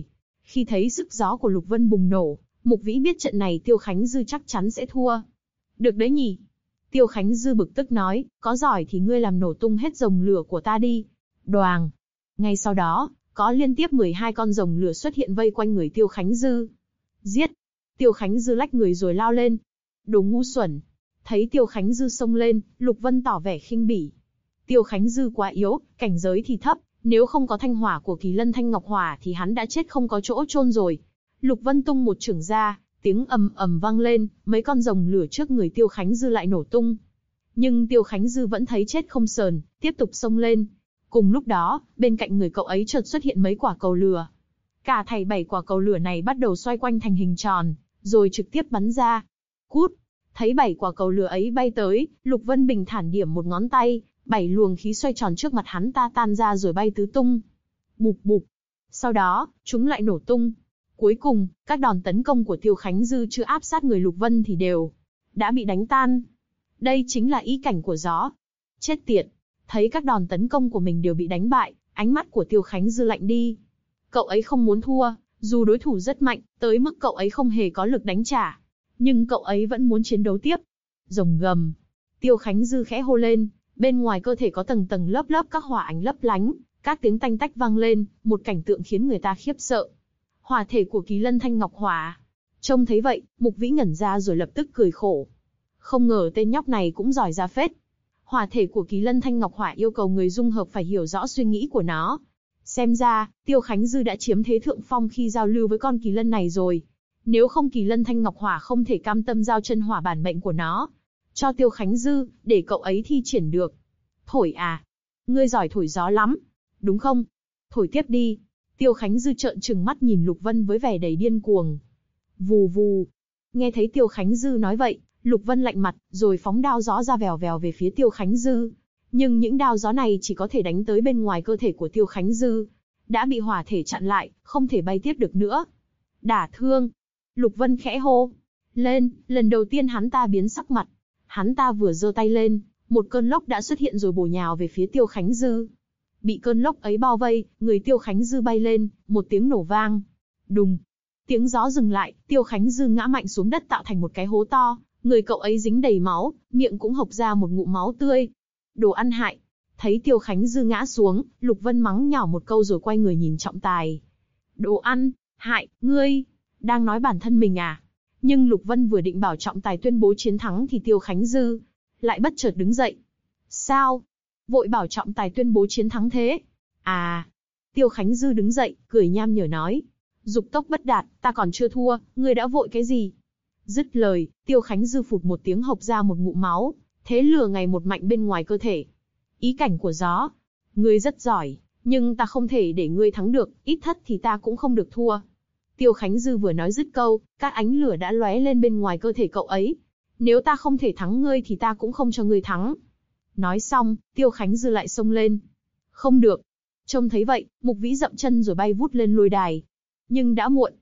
S2: Khi thấy sức gió của Lục Vân bùng nổ, Mục Vĩ biết trận này Tiêu Khánh Dư chắc chắn sẽ thua. Được đấy nhỉ? Tiêu Khánh Dư bực tức nói, có giỏi thì ngươi làm nổ tung hết rồng lửa của ta đi. Đoàng. Ngay sau đó, có liên tiếp 12 con rồng lửa xuất hiện vây quanh người Tiêu Khánh Dư. Giết! Tiêu Khánh Dư lách người rồi lao lên. Đồ ngu xuẩn! Thấy Tiêu Khánh Dư xông lên, Lục Vân tỏ vẻ khinh bỉ. Tiêu Khánh Dư quá yếu, cảnh giới thì thấp, nếu không có thanh hỏa của Kỳ Lân Thanh Ngọc Hỏa thì hắn đã chết không có chỗ chôn rồi. Lục Vân tung một chưởng ra, tiếng ầm ầm vang lên, mấy con rồng lửa trước người Tiêu Khánh Dư lại nổ tung. Nhưng Tiêu Khánh Dư vẫn thấy chết không sờn, tiếp tục xông lên. Cùng lúc đó, bên cạnh người cậu ấy chợt xuất hiện mấy quả cầu lửa. Cả thảy 7 quả cầu lửa này bắt đầu xoay quanh thành hình tròn, rồi trực tiếp bắn ra. Cút! Thấy 7 quả cầu lửa ấy bay tới, Lục Vân bình thản điểm một ngón tay, 7 luồng khí xoay tròn trước mặt hắn ta tan ra rồi bay tứ tung. Bụp bụp. Sau đó, chúng lại nổ tung. Cuối cùng, các đòn tấn công của Tiêu Khánh Dư chưa áp sát người Lục Vân thì đều đã bị đánh tan. Đây chính là ý cảnh của gió. Chết tiệt! Thấy các đòn tấn công của mình đều bị đánh bại, ánh mắt của Tiêu Khánh Dư lạnh đi. Cậu ấy không muốn thua, dù đối thủ rất mạnh, tới mức cậu ấy không hề có lực đánh trả. Nhưng cậu ấy vẫn muốn chiến đấu tiếp. Rồng gầm. Tiêu Khánh Dư khẽ hô lên, bên ngoài cơ thể có tầng tầng lớp lớp các hỏa ánh lấp lánh, các tiếng tanh tách vang lên, một cảnh tượng khiến người ta khiếp sợ. Hỏa thể của Kỳ Lân Thanh Ngọc Hỏa. Trông thấy vậy, Mục Vĩ ngẩn ra rồi lập tức cười khổ. Không ngờ tên nhóc này cũng giỏi ra phết. Hỏa thể của Kỳ Lân Thanh Ngọc Hỏa yêu cầu người dung hợp phải hiểu rõ suy nghĩ của nó. Xem ra, Tiêu Khánh Dư đã chiếm thế thượng phong khi giao lưu với con Kỳ Lân này rồi. Nếu không Kỳ Lân Thanh Ngọc Hỏa không thể cam tâm giao chân hỏa bản mệnh của nó cho Tiêu Khánh Dư, để cậu ấy thi triển được. Thổi à? Ngươi giỏi thổi gió lắm, đúng không? Thổi tiếp đi. Tiêu Khánh Dư trợn trừng mắt nhìn Lục Vân với vẻ đầy điên cuồng. Vù vù. Nghe thấy Tiêu Khánh Dư nói vậy, Lục Vân lạnh mặt, rồi phóng đao gió ra vèo vèo về phía Tiêu Khánh Dư. Nhưng những đao gió này chỉ có thể đánh tới bên ngoài cơ thể của Tiêu Khánh Dư. Đã bị hỏa thể chặn lại, không thể bay tiếp được nữa. Đả thương. Lục Vân khẽ hô lên, lần đầu tiên hắn ta biến sắc mặt. Hắn ta vừa giơ tay lên, một cơn lốc đã xuất hiện rồi bổ nhào về phía Tiêu Khánh Dư. Bị cơn lốc ấy bao vây, người Tiêu Khánh Dư bay lên, một tiếng nổ vang. Đùng. Tiếng gió dừng lại, Tiêu Khánh Dư ngã mạnh xuống đất tạo thành một cái hố to, người cậu ấy dính đầy máu, miệng cũng hộc ra một ngụm máu tươi. Đồ ăn hại. Thấy Tiêu Khánh Dư ngã xuống, Lục Vân mắng nhỏ một câu rồi quay người nhìn trọng tài. Đồ ăn hại, ngươi đang nói bản thân mình à? Nhưng Lục Vân vừa định bảo trọng tài tuyên bố chiến thắng thì Tiêu Khánh Dư lại bất chợt đứng dậy. Sao? Vội bảo trọng tài tuyên bố chiến thắng thế? À. Tiêu Khánh Dư đứng dậy, cười nham nhở nói. Dục tốc bất đạt, ta còn chưa thua, ngươi đã vội cái gì? Dứt lời, Tiêu Khánh Dư phụt một tiếng hộc ra một ngụm máu, thế lửa ngày một mạnh bên ngoài cơ thể. Ý cảnh của gió. Ngươi rất giỏi, nhưng ta không thể để ngươi thắng được, ít thất thì ta cũng không được thua. Tiêu Khánh Dư vừa nói dứt câu, các ánh lửa đã lóe lên bên ngoài cơ thể cậu ấy. Nếu ta không thể thắng ngươi thì ta cũng không cho ngươi thắng. Nói xong, Tiêu Khánh Dư lại xông lên. Không được. Trông thấy vậy, Mục Vĩ dậm chân rồi bay vút lên lôi đài. Nhưng đã muộn.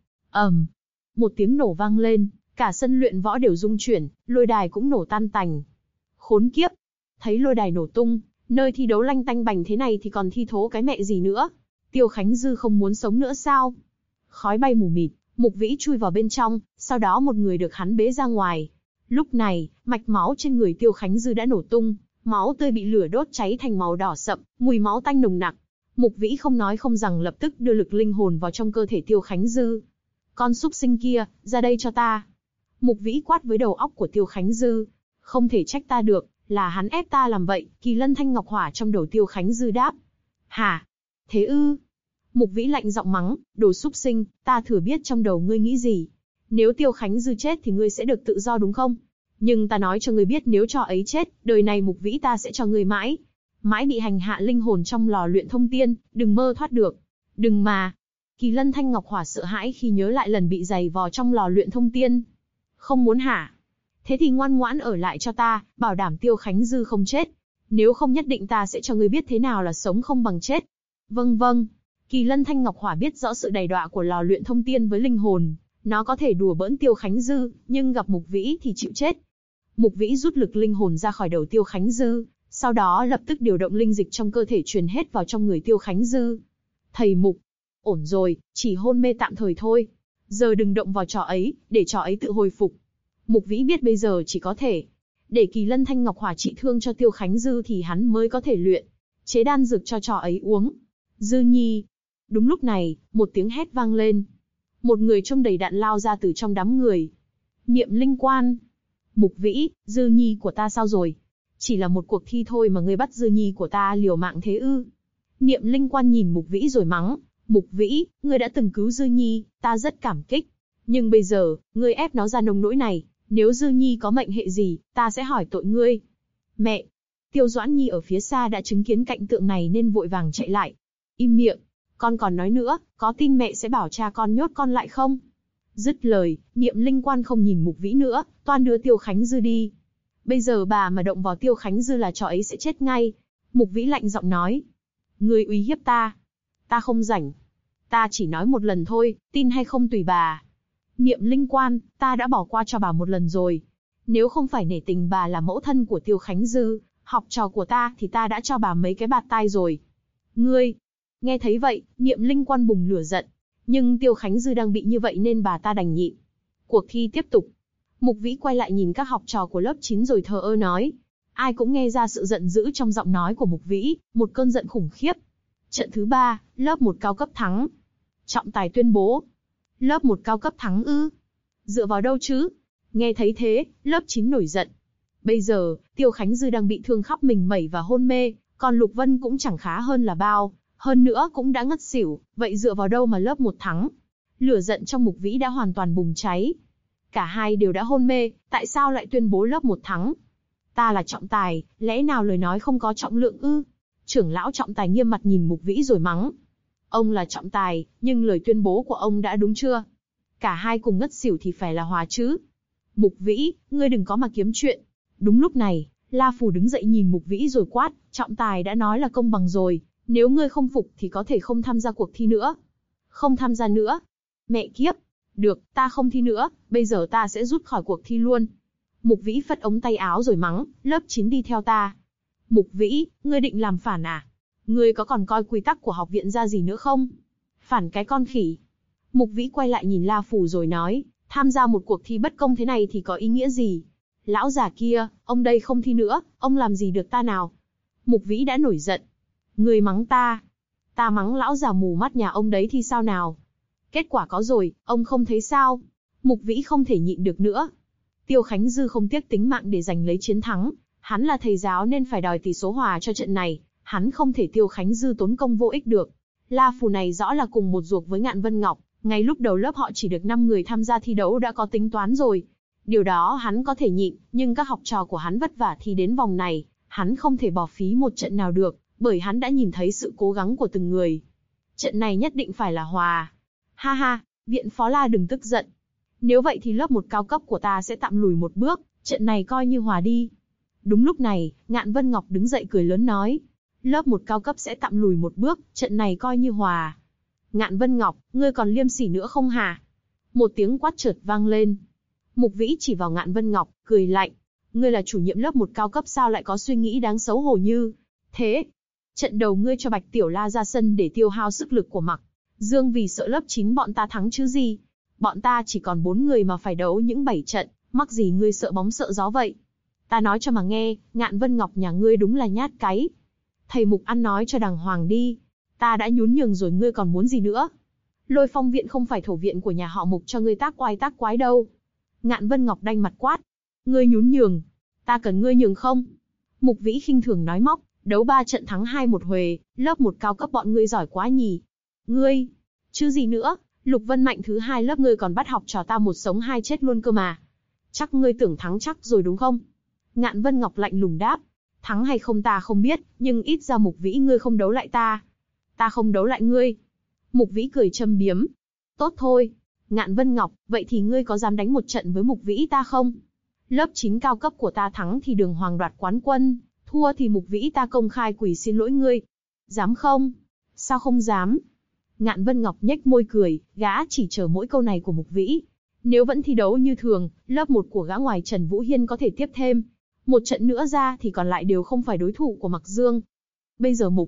S2: Một tiếng nổ vang lên, cả sân luyện võ đều rung chuyển, lôi đài cũng nổ tan tành. Khốn kiếp. Thấy lôi đài nổ tung, nơi thi đấu lanh tanh bành thế này thì còn thi thố cái mẹ gì nữa. Tiêu Khánh Dư không muốn sống nữa sao? Khói bay mù mịt, Mục Vĩ chui vào bên trong, sau đó một người được hắn bế ra ngoài. Lúc này, mạch máu trên người Tiêu Khánh Dư đã nổ tung, máu tươi bị lửa đốt cháy thành màu đỏ sậm, mùi máu tanh nồng nặc. Mục Vĩ không nói không rằng lập tức đưa lực linh hồn vào trong cơ thể Tiêu Khánh Dư. Con súc sinh kia, ra đây cho ta. Mục Vĩ quát với đầu óc của Tiêu Khánh Dư. Không thể trách ta được, là hắn ép ta làm vậy. Kỳ Lân Thanh Ngọc Hỏa trong đầu Tiêu Khánh Dư đáp. Hả? Thế ư? Mục Vĩ lạnh giọng mắng, đồ súc sinh, ta thừa biết trong đầu ngươi nghĩ gì. Nếu Tiêu Khánh Dư chết thì ngươi sẽ được tự do đúng không? Nhưng ta nói cho ngươi biết nếu cho ấy chết, đời này Mục Vĩ ta sẽ cho ngươi mãi bị hành hạ linh hồn trong lò luyện thông tiên, đừng mơ thoát được. Đừng mà. Kỳ Lân Thanh Ngọc Hỏa sợ hãi khi nhớ lại lần bị giày vò trong lò luyện thông tiên. Không muốn hả? Thế thì ngoan ngoãn ở lại cho ta, bảo đảm Tiêu Khánh Dư không chết. Nếu không nhất định ta sẽ cho ngươi biết thế nào là sống không bằng chết. Vâng vâng. Kỳ Lân Thanh Ngọc Hỏa biết rõ sự đầy đọa của lò luyện thông tiên với linh hồn. Nó có thể đùa bỡn Tiêu Khánh Dư, nhưng gặp Mục Vĩ thì chịu chết. Mục Vĩ rút lực linh hồn ra khỏi đầu Tiêu Khánh Dư, sau đó lập tức điều động linh dịch trong cơ thể truyền hết vào trong người Tiêu Khánh Dư. Thầy Mục. Ổn rồi, chỉ hôn mê tạm thời thôi. Giờ đừng động vào trò ấy, để trò ấy tự hồi phục. Mục Vĩ biết bây giờ chỉ có thể để Kỳ Lân Thanh Ngọc Hỏa trị thương cho Tiêu Khánh Dư thì hắn mới có thể luyện chế đan dược cho trò ấy uống. Dư Nhi. Đúng lúc này, một tiếng hét vang lên. Một người trông đầy đặn lao ra từ trong đám người. Niệm Linh Quan. Mục Vĩ, Dư Nhi của ta sao rồi? Chỉ là một cuộc thi thôi mà ngươi bắt Dư Nhi của ta liều mạng thế ư? Niệm Linh Quan nhìn Mục Vĩ rồi mắng. Mục Vĩ, ngươi đã từng cứu Dư Nhi, ta rất cảm kích. Nhưng bây giờ, ngươi ép nó ra nông nỗi này, nếu Dư Nhi có mệnh hệ gì, ta sẽ hỏi tội ngươi. Mẹ! Tiêu Doãn Nhi ở phía xa đã chứng kiến cảnh tượng này nên vội vàng chạy lại. Im miệng! Con còn nói nữa, có tin mẹ sẽ bảo cha con nhốt con lại không? Dứt lời, Niệm Linh Quan không nhìn Mục Vĩ nữa, toan đưa Tiêu Khánh Dư đi. Bây giờ bà mà động vào Tiêu Khánh Dư là trò ấy sẽ chết ngay. Mục Vĩ lạnh giọng nói. Ngươi uy hiếp ta. Ta không rảnh. Ta chỉ nói một lần thôi, tin hay không tùy bà. Niệm Linh Quan, ta đã bỏ qua cho bà một lần rồi. Nếu không phải nể tình bà là mẫu thân của Tiêu Khánh Dư, học trò của ta thì ta đã cho bà mấy cái bạt tai rồi. Ngươi! Nghe thấy vậy, Niệm Linh Quan bùng lửa giận. Nhưng Tiêu Khánh Dư đang bị như vậy nên bà ta đành nhịn. Cuộc thi tiếp tục. Mục Vĩ quay lại nhìn các học trò của lớp 9 rồi thờ ơ nói. Ai cũng nghe ra sự giận dữ trong giọng nói của Mục Vĩ, một cơn giận khủng khiếp. Trận thứ 3, lớp 1 cao cấp thắng. Trọng tài tuyên bố. Lớp 1 cao cấp thắng ư? Dựa vào đâu chứ? Nghe thấy thế, lớp 9 nổi giận. Bây giờ, Tiêu Khánh Dư đang bị thương khắp mình mẩy và hôn mê, còn Lục Vân cũng chẳng khá hơn là bao, hơn nữa cũng đã ngất xỉu, vậy dựa vào đâu mà lớp 1 thắng? Lửa giận trong Mục Vĩ đã hoàn toàn bùng cháy. Cả hai đều đã hôn mê, tại sao lại tuyên bố lớp 1 thắng? Ta là trọng tài, lẽ nào lời nói không có trọng lượng ư? Trưởng lão trọng tài nghiêm mặt nhìn Mục Vĩ rồi mắng. Ông là trọng tài, nhưng lời tuyên bố của ông đã đúng chưa? Cả hai cùng ngất xỉu thì phải là hòa chứ? Mục Vĩ, ngươi đừng có mà kiếm chuyện. Đúng lúc này, La Phù đứng dậy nhìn Mục Vĩ rồi quát, trọng tài đã nói là công bằng rồi, nếu ngươi không phục thì có thể không tham gia cuộc thi nữa. Không tham gia nữa? Mẹ kiếp! Được, ta không thi nữa, bây giờ ta sẽ rút khỏi cuộc thi luôn. Mục Vĩ phất ống tay áo rồi mắng, lớp 9 đi theo ta. Mục Vĩ, ngươi định làm phản à? Ngươi có còn coi quy tắc của học viện ra gì nữa không? Phản cái con khỉ. Mục Vĩ quay lại nhìn La Phù rồi nói, tham gia một cuộc thi bất công thế này thì có ý nghĩa gì? Lão già kia, ông đây không thi nữa, ông làm gì được ta nào? Mục Vĩ đã nổi giận. Ngươi mắng ta. Ta mắng lão già mù mắt nhà ông đấy thì sao nào? Kết quả có rồi, ông không thấy sao? Mục Vĩ không thể nhịn được nữa. Tiêu Khánh Dư không tiếc tính mạng để giành lấy chiến thắng. Hắn là thầy giáo nên phải đòi tỷ số hòa cho trận này. Hắn không thể Tiêu Khánh Dư tốn công vô ích được. La Phù này rõ là cùng một ruột với Ngạn Vân Ngọc. Ngay lúc đầu lớp họ chỉ được 5 người tham gia thi đấu đã có tính toán rồi. Điều đó hắn có thể nhịn, nhưng các học trò của hắn vất vả thi đến vòng này. Hắn không thể bỏ phí một trận nào được, bởi hắn đã nhìn thấy sự cố gắng của từng người. Trận này nhất định phải là hòa. Ha ha, Viện Phó La đừng tức giận. Nếu vậy thì lớp 1 cao cấp của ta sẽ tạm lùi một bước, trận này coi như hòa đi. Đúng lúc này, Ngạn Vân Ngọc đứng dậy cười lớn nói. Lớp 1 cao cấp sẽ tạm lùi một bước, trận này coi như hòa. Ngạn Vân Ngọc, ngươi còn liêm sỉ nữa không hả? Một tiếng quát chợt vang lên. Mục Vĩ chỉ vào Ngạn Vân Ngọc, cười lạnh. Ngươi là chủ nhiệm lớp 1 cao cấp sao lại có suy nghĩ đáng xấu hổ như thế? Trận đầu ngươi cho Bạch Tiểu La ra sân để tiêu hao sức lực của Mặc Dương vì sợ lớp 9 bọn ta thắng chứ gì. Bọn ta chỉ còn 4 người mà phải đấu những 7 trận, mắc gì ngươi sợ bóng sợ gió vậy? Ta nói cho mà nghe, Ngạn Vân Ngọc nhà ngươi đúng là nhát cái. Thầy Mục ăn nói cho đàng hoàng đi. Ta đã nhún nhường rồi ngươi còn muốn gì nữa? Lôi Phong viện không phải thổ viện của nhà họ Mục cho ngươi tác oai tác quái đâu. Ngạn Vân Ngọc đanh mặt quát. Ngươi nhún nhường. Ta cần ngươi nhường không? Mục Vĩ khinh thường nói móc. Đấu 3 trận thắng 2 một huề, lớp 1 cao cấp bọn ngươi giỏi quá nhỉ. Ngươi, chứ gì nữa, Lục Vân Mạnh thứ 2 lớp ngươi còn bắt học trò ta một sống hai chết luôn cơ mà. Chắc ngươi tưởng thắng chắc rồi đúng không? Ngạn Vân Ngọc lạnh lùng đáp. Thắng hay không ta không biết, nhưng ít ra Mục Vĩ ngươi không đấu lại ta. Ta không đấu lại ngươi. Mục Vĩ cười châm biếm. Tốt thôi. Ngạn Vân Ngọc, vậy thì ngươi có dám đánh một trận với Mục Vĩ ta không? Lớp 9 cao cấp của ta thắng thì Đường Hoàng đoạt quán quân, thua thì Mục Vĩ ta công khai quỳ xin lỗi ngươi. Dám không? Sao không dám? Ngạn Vân Ngọc nhếch môi cười, gã chỉ chờ mỗi câu này của Mục Vĩ. Nếu vẫn thi đấu như thường, lớp 1 của gã ngoài Trần Vũ Hiên có thể tiếp thêm một trận nữa ra thì còn lại đều không phải đối thủ của Mặc Dương. Bây giờ Mục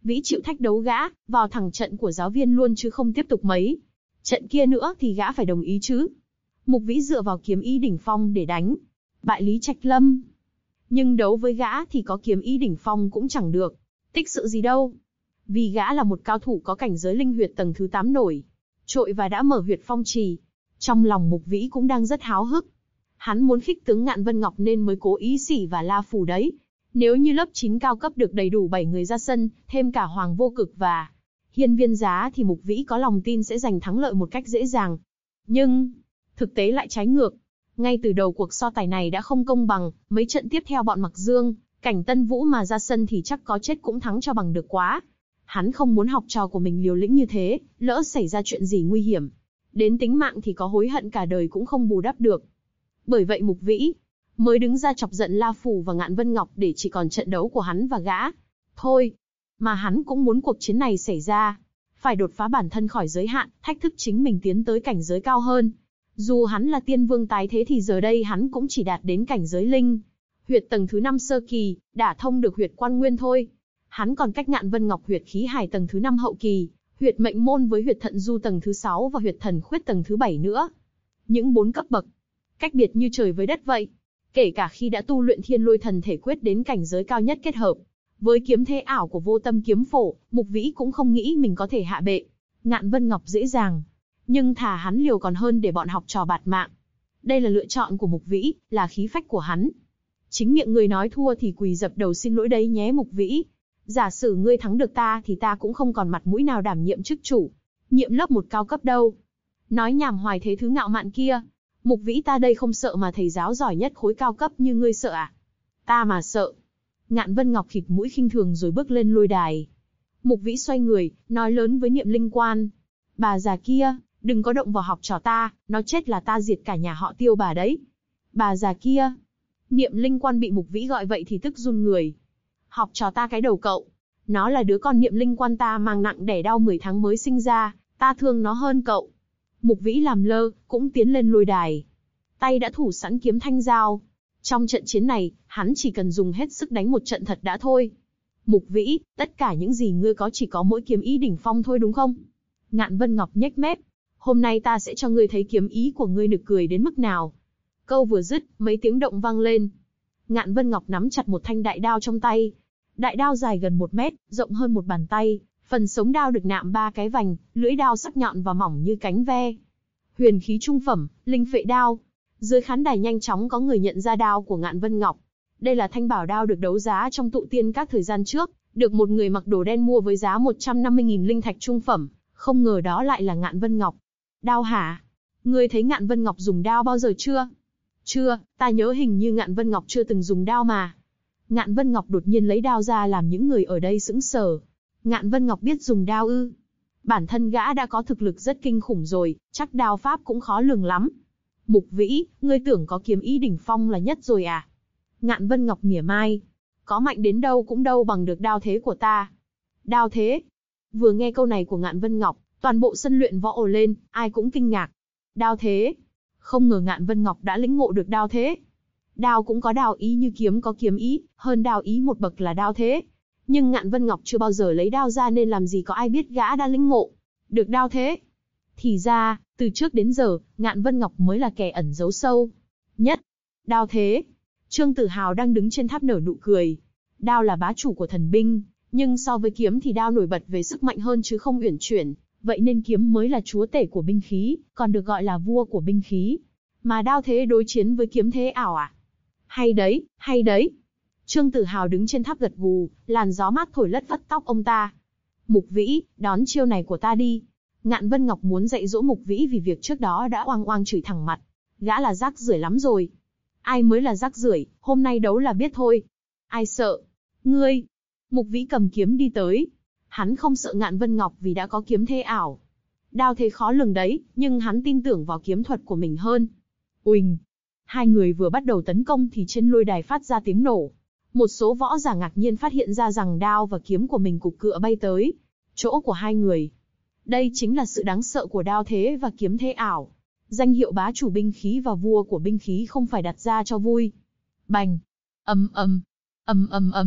S2: Vĩ chịu thách đấu gã, vào thẳng trận của giáo viên luôn chứ không tiếp tục mấy. Trận kia nữa thì gã phải đồng ý chứ. Mục Vĩ dựa vào kiếm ý đỉnh phong để đánh bại Lý Trạch Lâm. Nhưng đấu với gã thì có kiếm ý đỉnh phong cũng chẳng được tích sự gì đâu. Vì gã là một cao thủ có cảnh giới linh huyệt tầng thứ 8 nổi trội và đã mở huyệt phong trì. Trong lòng Mục Vĩ cũng đang rất háo hức. Hắn muốn khích tướng Ngạn Vân Ngọc nên mới cố ý xỉ và La Phù đấy. Nếu như lớp 9 cao cấp được đầy đủ 7 người ra sân, thêm cả Hoàng Vô Cực và Hiên Viên Giá thì Mục Vĩ có lòng tin sẽ giành thắng lợi một cách dễ dàng. Nhưng, thực tế lại trái ngược. Ngay từ đầu cuộc so tài này đã không công bằng, mấy trận tiếp theo bọn Mặc Dương, Cảnh Tân Vũ mà ra sân thì chắc có chết cũng thắng cho bằng được quá. Hắn không muốn học trò của mình liều lĩnh như thế, lỡ xảy ra chuyện gì nguy hiểm. Đến tính mạng thì có hối hận cả đời cũng không bù đắp được. Bởi vậy Mục Vĩ mới đứng ra chọc giận La Phù và Ngạn Vân Ngọc để chỉ còn trận đấu của hắn và gã. Thôi, mà hắn cũng muốn cuộc chiến này xảy ra. Phải đột phá bản thân khỏi giới hạn, thách thức chính mình tiến tới cảnh giới cao hơn. Dù hắn là tiên vương tái thế thì giờ đây hắn cũng chỉ đạt đến cảnh giới linh huyệt tầng thứ 5 sơ kỳ, đả thông được huyệt quan nguyên thôi. Hắn còn cách Ngạn Vân Ngọc huyệt khí hải tầng thứ 5 hậu kỳ, huyệt mệnh môn với huyệt thận du tầng thứ 6 và huyệt thần khuyết tầng thứ 7 nữa. Những 4 cấp bậc, cách biệt như trời với đất vậy. Kể cả khi đã tu luyện Thiên Lôi Thần Thể Quyết đến cảnh giới cao nhất kết hợp với kiếm thế ảo của Vô Tâm Kiếm Phổ, Mục Vĩ cũng không nghĩ mình có thể hạ bệ Ngạn Vân Ngọc dễ dàng. Nhưng thà hắn liều còn hơn để bọn học trò bạt mạng. Đây là lựa chọn của Mục Vĩ, là khí phách của hắn. Chính miệng người nói thua thì quỳ dập đầu xin lỗi đấy nhé Mục Vĩ. Giả sử ngươi thắng được ta thì ta cũng không còn mặt mũi nào đảm nhiệm chức chủ, nhiệm lớp 1 cao cấp đâu. Nói nhảm hoài thế thứ ngạo mạn kia. Mục Vĩ ta đây không sợ mà thầy giáo giỏi nhất khối cao cấp như ngươi sợ à? Ta mà sợ. Ngạn Vân Ngọc khịt mũi khinh thường rồi bước lên lôi đài. Mục Vĩ xoay người, nói lớn với Niệm Linh Quan. Bà già kia, đừng có động vào học trò ta, nó chết là ta diệt cả nhà họ Tiêu bà đấy. Bà già kia. Niệm Linh Quan bị Mục Vĩ gọi vậy thì tức run người. Học trò ta cái đầu cậu. Nó là đứa con Niệm Linh Quan ta mang nặng đẻ đau 10 tháng mới sinh ra, ta thương nó hơn cậu. Mục Vĩ làm lơ, cũng tiến lên lôi đài. Tay đã thủ sẵn kiếm thanh dao. Trong trận chiến này, hắn chỉ cần dùng hết sức đánh một trận thật đã thôi. Mục Vĩ, tất cả những gì ngươi có chỉ có mỗi kiếm ý đỉnh phong thôi đúng không? Ngạn Vân Ngọc nhếch mép. Hôm nay ta sẽ cho ngươi thấy kiếm ý của ngươi nực cười đến mức nào. Câu vừa dứt, mấy tiếng động vang lên. Ngạn Vân Ngọc nắm chặt một thanh đại đao trong tay. Đại đao dài gần 1 mét, rộng hơn một bàn tay. Phần sống đao được nạm 3 cái vành, lưỡi đao sắc nhọn và mỏng như cánh ve. Huyền khí trung phẩm, linh phệ đao. Dưới khán đài nhanh chóng có người nhận ra đao của Ngạn Vân Ngọc. Đây là thanh bảo đao được đấu giá trong tụ tiên các thời gian trước, được một người mặc đồ đen mua với giá 150.000 linh thạch trung phẩm, không ngờ đó lại là Ngạn Vân Ngọc. Đao hả? Ngươi thấy Ngạn Vân Ngọc dùng đao bao giờ chưa? Chưa, ta nhớ hình như Ngạn Vân Ngọc chưa từng dùng đao mà. Ngạn Vân Ngọc đột nhiên lấy đao ra làm những người ở đây sững sờ. Ngạn Vân Ngọc biết dùng đao ư? Bản thân gã đã có thực lực rất kinh khủng rồi, chắc đao pháp cũng khó lường lắm. Mục Vĩ, ngươi tưởng có kiếm ý đỉnh phong là nhất rồi à? Ngạn Vân Ngọc mỉa mai. Có mạnh đến đâu cũng đâu bằng được đao thế của ta. Đao thế? Vừa nghe câu này của Ngạn Vân Ngọc, toàn bộ sân luyện võ ồ lên, ai cũng kinh ngạc. Đao thế? Không ngờ Ngạn Vân Ngọc đã lĩnh ngộ được đao thế. Đao cũng có đao ý như kiếm có kiếm ý, hơn đao ý một bậc là đao thế. Nhưng Ngạn Vân Ngọc chưa bao giờ lấy đao ra nên làm gì có ai biết gã đã lĩnh ngộ được đao thế. Thì ra, từ trước đến giờ, Ngạn Vân Ngọc mới là kẻ ẩn giấu sâu nhất. Đao thế. Trương Tử Hào đang đứng trên tháp nở nụ cười. Đao là bá chủ của thần binh, nhưng so với kiếm thì đao nổi bật về sức mạnh hơn chứ không uyển chuyển. Vậy nên kiếm mới là chúa tể của binh khí, còn được gọi là vua của binh khí. Mà đao thế đối chiến với kiếm thế ảo à? Hay đấy, hay đấy. Trương Tử Hào đứng trên tháp gật gù, làn gió mát thổi lất phất tóc ông ta. Mục Vĩ, đón chiêu này của ta đi. Ngạn Vân Ngọc muốn dạy dỗ Mục Vĩ vì việc trước đó đã oang oang chửi thẳng mặt. Gã là rác rưởi lắm rồi. Ai mới là rác rưởi, hôm nay đấu là biết thôi. Ai sợ? Ngươi. Mục Vĩ cầm kiếm đi tới. Hắn không sợ Ngạn Vân Ngọc vì đã có kiếm thế ảo. Đao thế khó lường đấy, nhưng hắn tin tưởng vào kiếm thuật của mình hơn. Uỳnh. Hai người vừa bắt đầu tấn công thì trên lôi đài phát ra tiếng nổ. Một số võ giả ngạc nhiên phát hiện ra rằng đao và kiếm của mình cục cựa bay tới chỗ của hai người. Đây chính là sự đáng sợ của đao thế và kiếm thế ảo. Danh hiệu bá chủ binh khí và vua của binh khí không phải đặt ra cho vui. Bành! Ầm ầm! Ầm ầm ầm!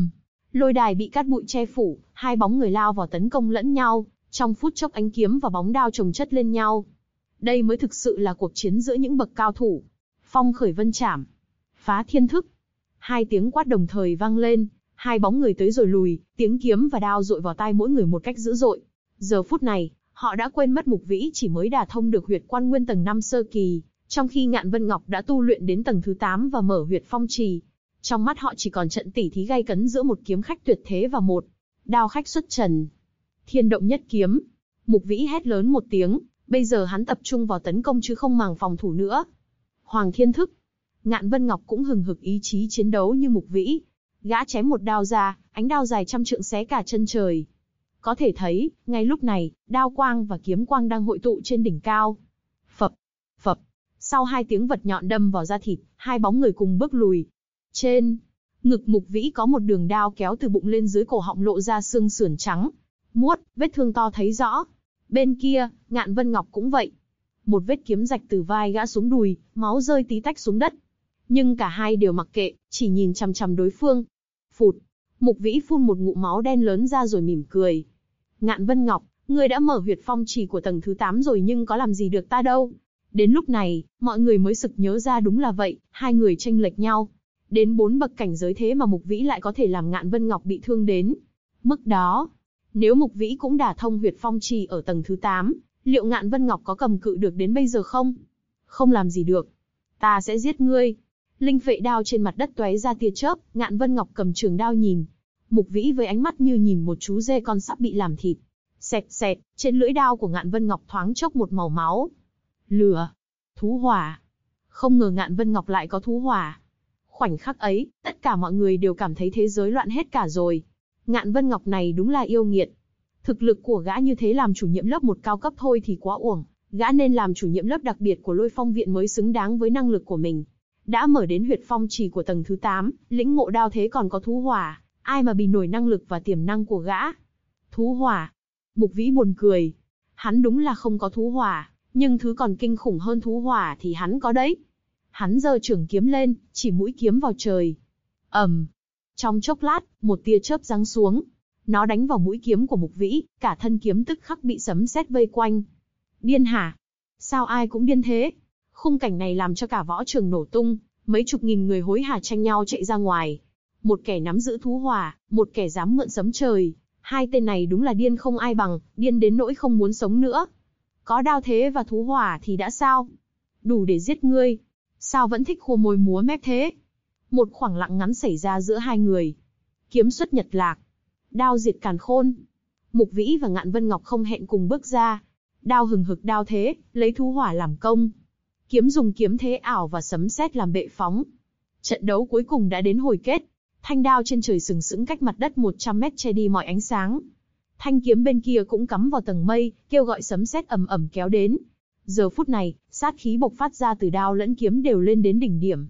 S2: Lôi đài bị cát bụi che phủ, hai bóng người lao vào tấn công lẫn nhau, trong phút chốc ánh kiếm và bóng đao chồng chất lên nhau. Đây mới thực sự là cuộc chiến giữa những bậc cao thủ. Phong khởi vân chảm, phá thiên thức. Hai tiếng quát đồng thời vang lên, hai bóng người tới rồi lùi, tiếng kiếm và đao dội vào tai mỗi người một cách dữ dội. Giờ phút này, họ đã quên mất Mục Vĩ chỉ mới đả thông được huyệt quan nguyên tầng 5 sơ kỳ, trong khi Ngạn Vân Ngọc đã tu luyện đến tầng thứ 8 và mở huyệt phong trì. Trong mắt họ chỉ còn trận tỉ thí gay cấn giữa một kiếm khách tuyệt thế và một đao khách xuất trần. Thiên động nhất kiếm. Mục Vĩ hét lớn một tiếng, bây giờ hắn tập trung vào tấn công chứ không màng phòng thủ nữa. Hoàng thiên thức. Ngạn Vân Ngọc cũng hừng hực ý chí chiến đấu như Mục Vĩ. Gã chém một đao ra, ánh đao dài trăm trượng xé cả chân trời. Có thể thấy, ngay lúc này, đao quang và kiếm quang đang hội tụ trên đỉnh cao. Phập, phập. Sau hai tiếng vật nhọn đâm vào da thịt, hai bóng người cùng bước lùi. Trên ngực Mục Vĩ có một đường đao kéo từ bụng lên dưới cổ họng lộ ra xương sườn trắng muốt, vết thương to thấy rõ. Bên kia, Ngạn Vân Ngọc cũng vậy. Một vết kiếm rạch từ vai gã xuống đùi, máu rơi tí tách xuống đất. Nhưng cả hai đều mặc kệ, chỉ nhìn chằm chằm đối phương. Phụt, Mục Vĩ phun một ngụm máu đen lớn ra rồi mỉm cười. Ngạn Vân Ngọc, ngươi đã mở huyệt phong trì của tầng thứ 8 rồi nhưng có làm gì được ta đâu. Đến lúc này, mọi người mới sực nhớ ra đúng là vậy, hai người chênh lệch nhau. Đến 4 bậc cảnh giới thế mà Mục Vĩ lại có thể làm Ngạn Vân Ngọc bị thương đến mức đó. Nếu Mục Vĩ cũng đả thông huyệt phong trì ở tầng thứ 8, liệu Ngạn Vân Ngọc có cầm cự được đến bây giờ không? Không làm gì được. Ta sẽ giết ngươi. Linh phệ đao trên mặt đất tóe ra tia chớp, Ngạn Vân Ngọc cầm trường đao nhìn Mục Vĩ với ánh mắt như nhìn một chú dê con sắp bị làm thịt. Xẹt xẹt, trên lưỡi đao của Ngạn Vân Ngọc thoáng chốc một màu máu. Lửa, thú hỏa. Không ngờ Ngạn Vân Ngọc lại có thú hỏa. Khoảnh khắc ấy, tất cả mọi người đều cảm thấy thế giới loạn hết cả rồi. Ngạn Vân Ngọc này đúng là yêu nghiệt. Thực lực của gã như thế làm chủ nhiệm lớp 1 cao cấp thôi thì quá uổng. Gã nên làm chủ nhiệm lớp đặc biệt của Lôi Phong viện mới xứng đáng với năng lực của mình. Đã mở đến huyệt phong trì của tầng thứ 8, lĩnh ngộ đao thế còn có thú hỏa. Ai mà bì nổi năng lực và tiềm năng của gã. Thú hỏa. Mục Vĩ buồn cười. Hắn đúng là không có thú hỏa, nhưng thứ còn kinh khủng hơn thú hỏa thì hắn có đấy. Hắn giơ trường kiếm lên, chỉ mũi kiếm vào trời. Trong chốc lát, một tia chớp giáng xuống. Nó đánh vào mũi kiếm của Mục Vĩ, cả thân kiếm tức khắc bị sấm sét vây quanh. Điên hả? Sao ai cũng điên thế? Khung cảnh này làm cho cả võ trường nổ tung, mấy chục nghìn người hối hả tranh nhau chạy ra ngoài. Một kẻ nắm giữ thú hỏa, một kẻ dám mượn sấm trời. Hai tên này đúng là điên không ai bằng, điên đến nỗi không muốn sống nữa. Có đao thế và thú hỏa thì đã sao? Đủ để giết ngươi. Sao vẫn thích khua môi múa mép thế? Một khoảng lặng ngắn xảy ra giữa hai người. Kiếm xuất nhật lạc, đao diệt càn khôn. Mục Vĩ và Ngạn Vân Ngọc không hẹn cùng bước ra. Đao hừng hực đao thế, lấy thú hỏa làm công. Kiếm dùng kiếm thế ảo và sấm sét làm bệ phóng. Trận đấu cuối cùng đã đến hồi kết. Thanh đao trên trời sừng sững cách mặt đất 100 mét che đi mọi ánh sáng. Thanh kiếm bên kia cũng cắm vào tầng mây, kêu gọi sấm sét ầm ầm kéo đến. Giờ phút này, sát khí bộc phát ra từ đao lẫn kiếm đều lên đến đỉnh điểm.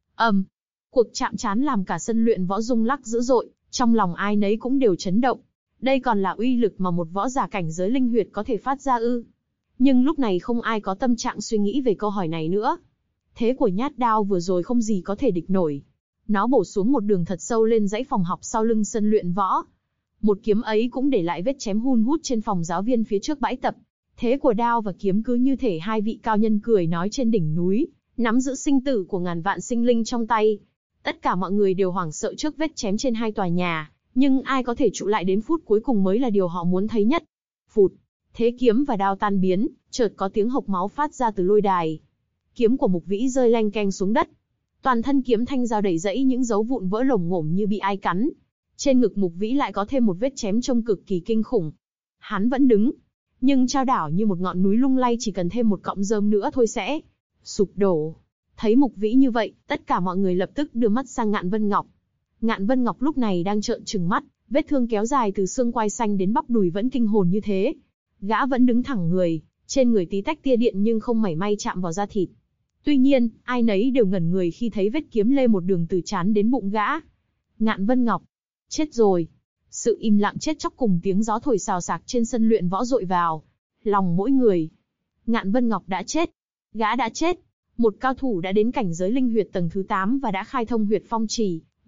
S2: Cuộc chạm trán làm cả sân luyện võ rung lắc dữ dội, trong lòng ai nấy cũng đều chấn động. Đây còn là uy lực mà một võ giả cảnh giới linh huyệt có thể phát ra ư? Nhưng lúc này không ai có tâm trạng suy nghĩ về câu hỏi này nữa. Thế của nhát đao vừa rồi không gì có thể địch nổi. Nó bổ xuống một đường thật sâu lên dãy phòng học sau lưng sân luyện võ. Một kiếm ấy cũng để lại vết chém hun hút trên phòng giáo viên phía trước bãi tập. Thế của đao và kiếm cứ như thể hai vị cao nhân cười nói trên đỉnh núi, nắm giữ sinh tử của ngàn vạn sinh linh trong tay. Tất cả mọi người đều hoảng sợ trước vết chém trên hai tòa nhà, nhưng ai có thể trụ lại đến phút cuối cùng mới là điều họ muốn thấy nhất. Phụt, thế kiếm và đao tan biến, chợt có tiếng hộc máu phát ra từ lôi đài. Kiếm của Mục Vĩ rơi leng keng xuống đất. Toàn thân kiếm thanh dao đầy rẫy những dấu vụn vỡ lồm ngổm như bị ai cắn. Trên ngực Mục Vĩ lại có thêm một vết chém trông cực kỳ kinh khủng. Hắn vẫn đứng, nhưng trao đảo như một ngọn núi lung lay chỉ cần thêm một cọng rơm nữa thôi sẽ sụp đổ. Thấy Mục Vĩ như vậy, tất cả mọi người lập tức đưa mắt sang Ngạn Vân Ngọc. Ngạn Vân Ngọc lúc này đang trợn trừng mắt, vết thương kéo dài từ xương quai xanh đến bắp đùi vẫn kinh hồn như thế. Gã vẫn đứng thẳng người, trên người tí tách tia điện nhưng không mảy may chạm vào da thịt. Tuy nhiên, ai nấy đều ngẩn người khi thấy vết kiếm lê một đường từ trán đến bụng gã. Ngạn Vân Ngọc, chết rồi. Sự im lặng chết chóc cùng tiếng gió thổi xào xạc trên sân luyện võ dội vào lòng mỗi người. Ngạn Vân Ngọc đã chết. Gã đã chết. Một cao thủ đã đến cảnh giới linh huyệt tầng thứ 8 và đã khai thông huyệt phong trì,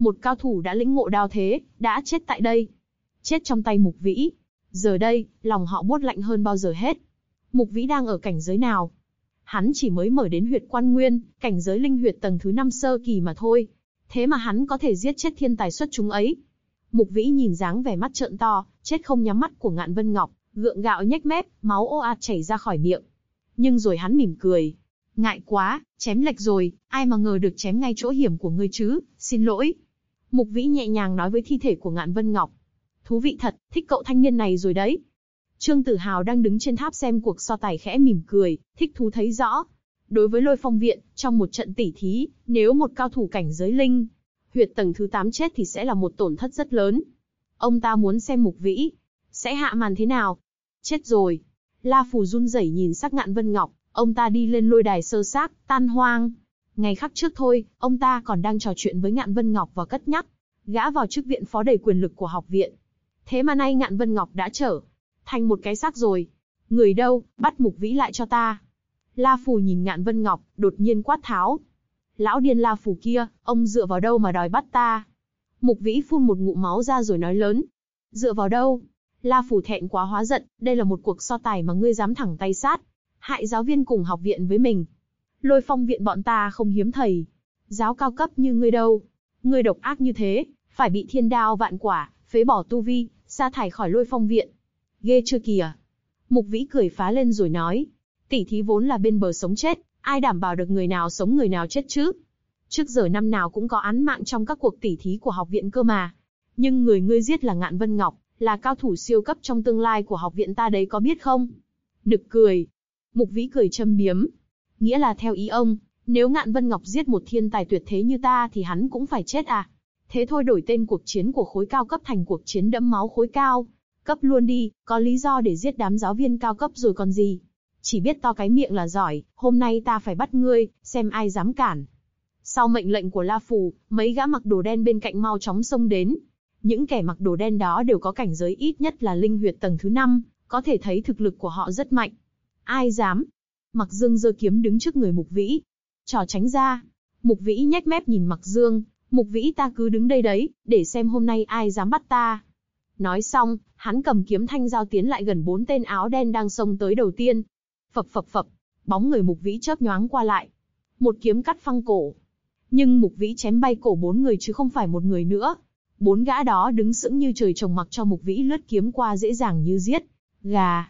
S2: Một cao thủ đã lĩnh ngộ đao thế, đã chết tại đây. Chết trong tay Mục Vĩ. Giờ đây, lòng họ buốt lạnh hơn bao giờ hết. Mục Vĩ đang ở cảnh giới nào? Hắn chỉ mới mở đến huyệt Quan Nguyên, cảnh giới linh huyệt tầng thứ 5 sơ kỳ mà thôi. Thế mà hắn có thể giết chết thiên tài xuất chúng ấy. Mục Vĩ nhìn dáng vẻ mắt trợn to, chết không nhắm mắt của Ngạn Vân Ngọc, gượng gạo nhếch mép, máu ồ ạt chảy ra khỏi miệng. Nhưng rồi hắn mỉm cười. Ngại quá, chém lệch rồi, ai mà ngờ được chém ngay chỗ hiểm của ngươi chứ, xin lỗi. Mục Vĩ nhẹ nhàng nói với thi thể của Ngạn Vân Ngọc. Thú vị thật, thích cậu thanh niên này rồi đấy. Trương Tử Hào đang đứng trên tháp xem cuộc so tài khẽ mỉm cười, thích thú thấy rõ. Đối với Lôi Phong Viện, trong một trận tỉ thí, nếu một cao thủ cảnh giới linh huyệt tầng thứ 8 chết thì sẽ là một tổn thất rất lớn. Ông ta muốn xem Mục Vĩ sẽ hạ màn thế nào. Chết rồi. La Phù run rẩy nhìn sắc Ngạn Vân Ngọc, ông ta đi lên lôi đài sơ xác, tan hoang. Ngày khắc trước thôi, ông ta còn đang trò chuyện với Ngạn Vân Ngọc và cất nhắc gã vào chức viện phó đầy quyền lực của học viện. Thế mà nay Ngạn Vân Ngọc đã trở thành một cái xác rồi. Người đâu, bắt Mục Vĩ lại cho ta. La Phù nhìn Ngạn Vân Ngọc, đột nhiên quát tháo. Lão điên La Phù kia, ông dựa vào đâu mà đòi bắt ta? Mục Vĩ phun một ngụm máu ra rồi nói lớn. Dựa vào đâu? La Phù thẹn quá hóa giận, đây là một cuộc so tài mà ngươi dám thẳng tay sát, hại giáo viên cùng học viện với mình. Lôi Phong Viện bọn ta không hiếm thầy giáo cao cấp như ngươi đâu. Ngươi độc ác như thế, phải bị thiên đao vạn quả, phế bỏ tu vi, sa thải khỏi Lôi Phong Viện. Ghê chưa kìa. Mục Vĩ cười phá lên rồi nói. Tỉ thí vốn là bên bờ sống chết, ai đảm bảo được người nào sống người nào chết chứ? Trước giờ năm nào cũng có án mạng trong các cuộc tỉ thí của học viện cơ mà. Nhưng người ngươi giết là Ngạn Vân Ngọc, là cao thủ siêu cấp trong tương lai của học viện ta đấy có biết không? Nực cười. Mục Vĩ cười châm biếm. Nghĩa là theo ý ông, nếu Ngạn Vân Ngọc giết một thiên tài tuyệt thế như ta thì hắn cũng phải chết à? Thế thôi đổi tên cuộc chiến của khối cao cấp thành cuộc chiến đẫm máu khối cao cấp luôn đi, có lý do để giết đám giáo viên cao cấp rồi còn gì. Chỉ biết to cái miệng là giỏi, hôm nay ta phải bắt ngươi, xem ai dám cản. Sau mệnh lệnh của La Phù, mấy gã mặc đồ đen bên cạnh mau chóng xông đến. Những kẻ mặc đồ đen đó đều có cảnh giới ít nhất là linh huyệt tầng thứ 5, có thể thấy thực lực của họ rất mạnh. Ai dám? Mặc Dương giơ kiếm đứng trước người Mục Vĩ. Trò tránh ra. Mục Vĩ nhếch mép nhìn Mặc Dương. Mục Vĩ ta cứ đứng đây đấy, để xem hôm nay ai dám bắt ta. Nói xong, hắn cầm kiếm thanh dao tiến lại gần 4 tên áo đen đang xông tới đầu tiên. Phập phập phập, bóng người Mục Vĩ chớp nhoáng qua lại. Một kiếm cắt phăng cổ. Nhưng Mục Vĩ chém bay cổ 4 người chứ không phải một người nữa. 4 gã đó đứng sững như trời trồng mặc cho Mục Vĩ lướt kiếm qua dễ dàng như giết gà.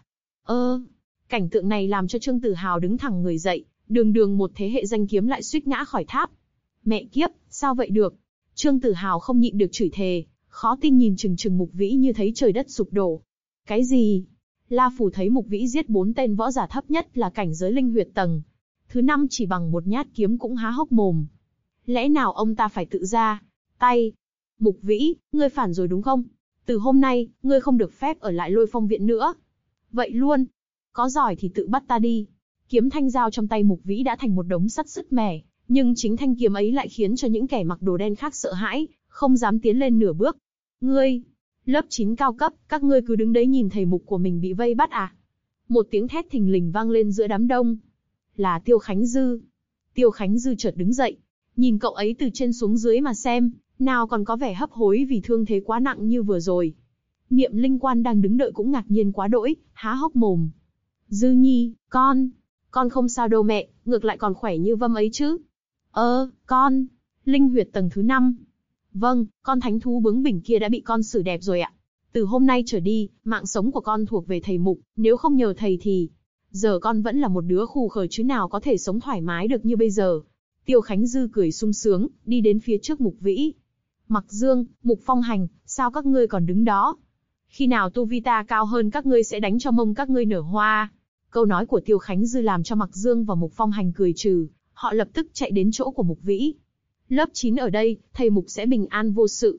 S2: Cảnh tượng này làm cho Trương Tử Hào đứng thẳng người dậy, đường một thế hệ danh kiếm lại suýt ngã khỏi tháp. Mẹ kiếp, sao vậy được? Trương Tử Hào không nhịn được chửi thề, khó tin nhìn chừng Mục Vĩ như thấy trời đất sụp đổ. Cái gì? La Phù thấy Mục Vĩ giết 4 tên võ giả thấp nhất là cảnh giới linh huyệt tầng thứ 5 chỉ bằng một nhát kiếm cũng há hốc mồm. Lẽ nào ông ta phải tự ra tay? Mục Vĩ, ngươi phản rồi đúng không? Từ hôm nay, ngươi không được phép ở lại Lôi Phong Viện nữa. Vậy luôn. Có giỏi thì tự bắt ta đi. Kiếm thanh dao trong tay Mục Vĩ đã thành một đống sắt sứt mẻ, nhưng chính thanh kiếm ấy lại khiến cho những kẻ mặc đồ đen khác sợ hãi, không dám tiến lên nửa bước. Ngươi, lớp 9 cao cấp, các ngươi cứ đứng đấy nhìn thầy Mục của mình bị vây bắt à? Một tiếng thét thình lình vang lên giữa đám đông. Là Tiêu Khánh Dư. Tiêu Khánh Dư chợt đứng dậy, nhìn cậu ấy từ trên xuống dưới mà xem, nào còn có vẻ hấp hối vì thương thế quá nặng như vừa rồi. Niệm Linh Quan đang đứng đợi cũng ngạc nhiên quá đỗi, há hốc mồm. Dư Nhi, con không sao đâu mẹ, ngược lại còn khỏe như Vâm ấy chứ. Con, linh huyệt tầng thứ 5. Vâng, con thánh thú bướng bỉnh kia đã bị con xử đẹp rồi ạ. Từ hôm nay trở đi, mạng sống của con thuộc về thầy Mục, nếu không nhờ thầy thì giờ con vẫn là một đứa khù khờ chứ nào có thể sống thoải mái được như bây giờ. Tiêu Khánh Dư cười sung sướng, đi đến phía trước Mục Vĩ. Mặc Dương, Mục Phong Hành, sao các ngươi còn đứng đó? Khi nào tu vi ta cao hơn các ngươi sẽ đánh cho mông các ngươi nở hoa. Câu nói của Tiêu Khánh Dư làm cho Mặc Dương và Mục Phong Hành cười trừ, họ lập tức chạy đến chỗ của Mục Vĩ. Lớp 9 ở đây, thầy Mục sẽ bình an vô sự.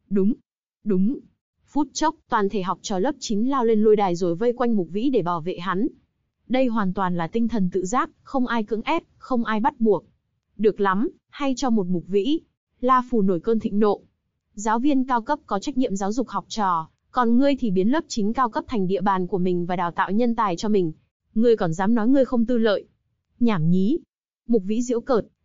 S2: Đúng. Phút chốc, toàn thể học trò lớp 9 lao lên lôi đài rồi vây quanh Mục Vĩ để bảo vệ hắn. Đây hoàn toàn là tinh thần tự giác, không ai cưỡng ép, không ai bắt buộc. Được lắm, hay cho một Mục Vĩ. La Phù nổi cơn thịnh nộ. Giáo viên cao cấp có trách nhiệm giáo dục học trò, còn ngươi thì biến lớp 9 cao cấp thành địa bàn của mình và đào tạo nhân tài cho mình. Ngươi còn dám nói ngươi không tư lợi? Nhảm nhí. Mục Vĩ giễu cợt,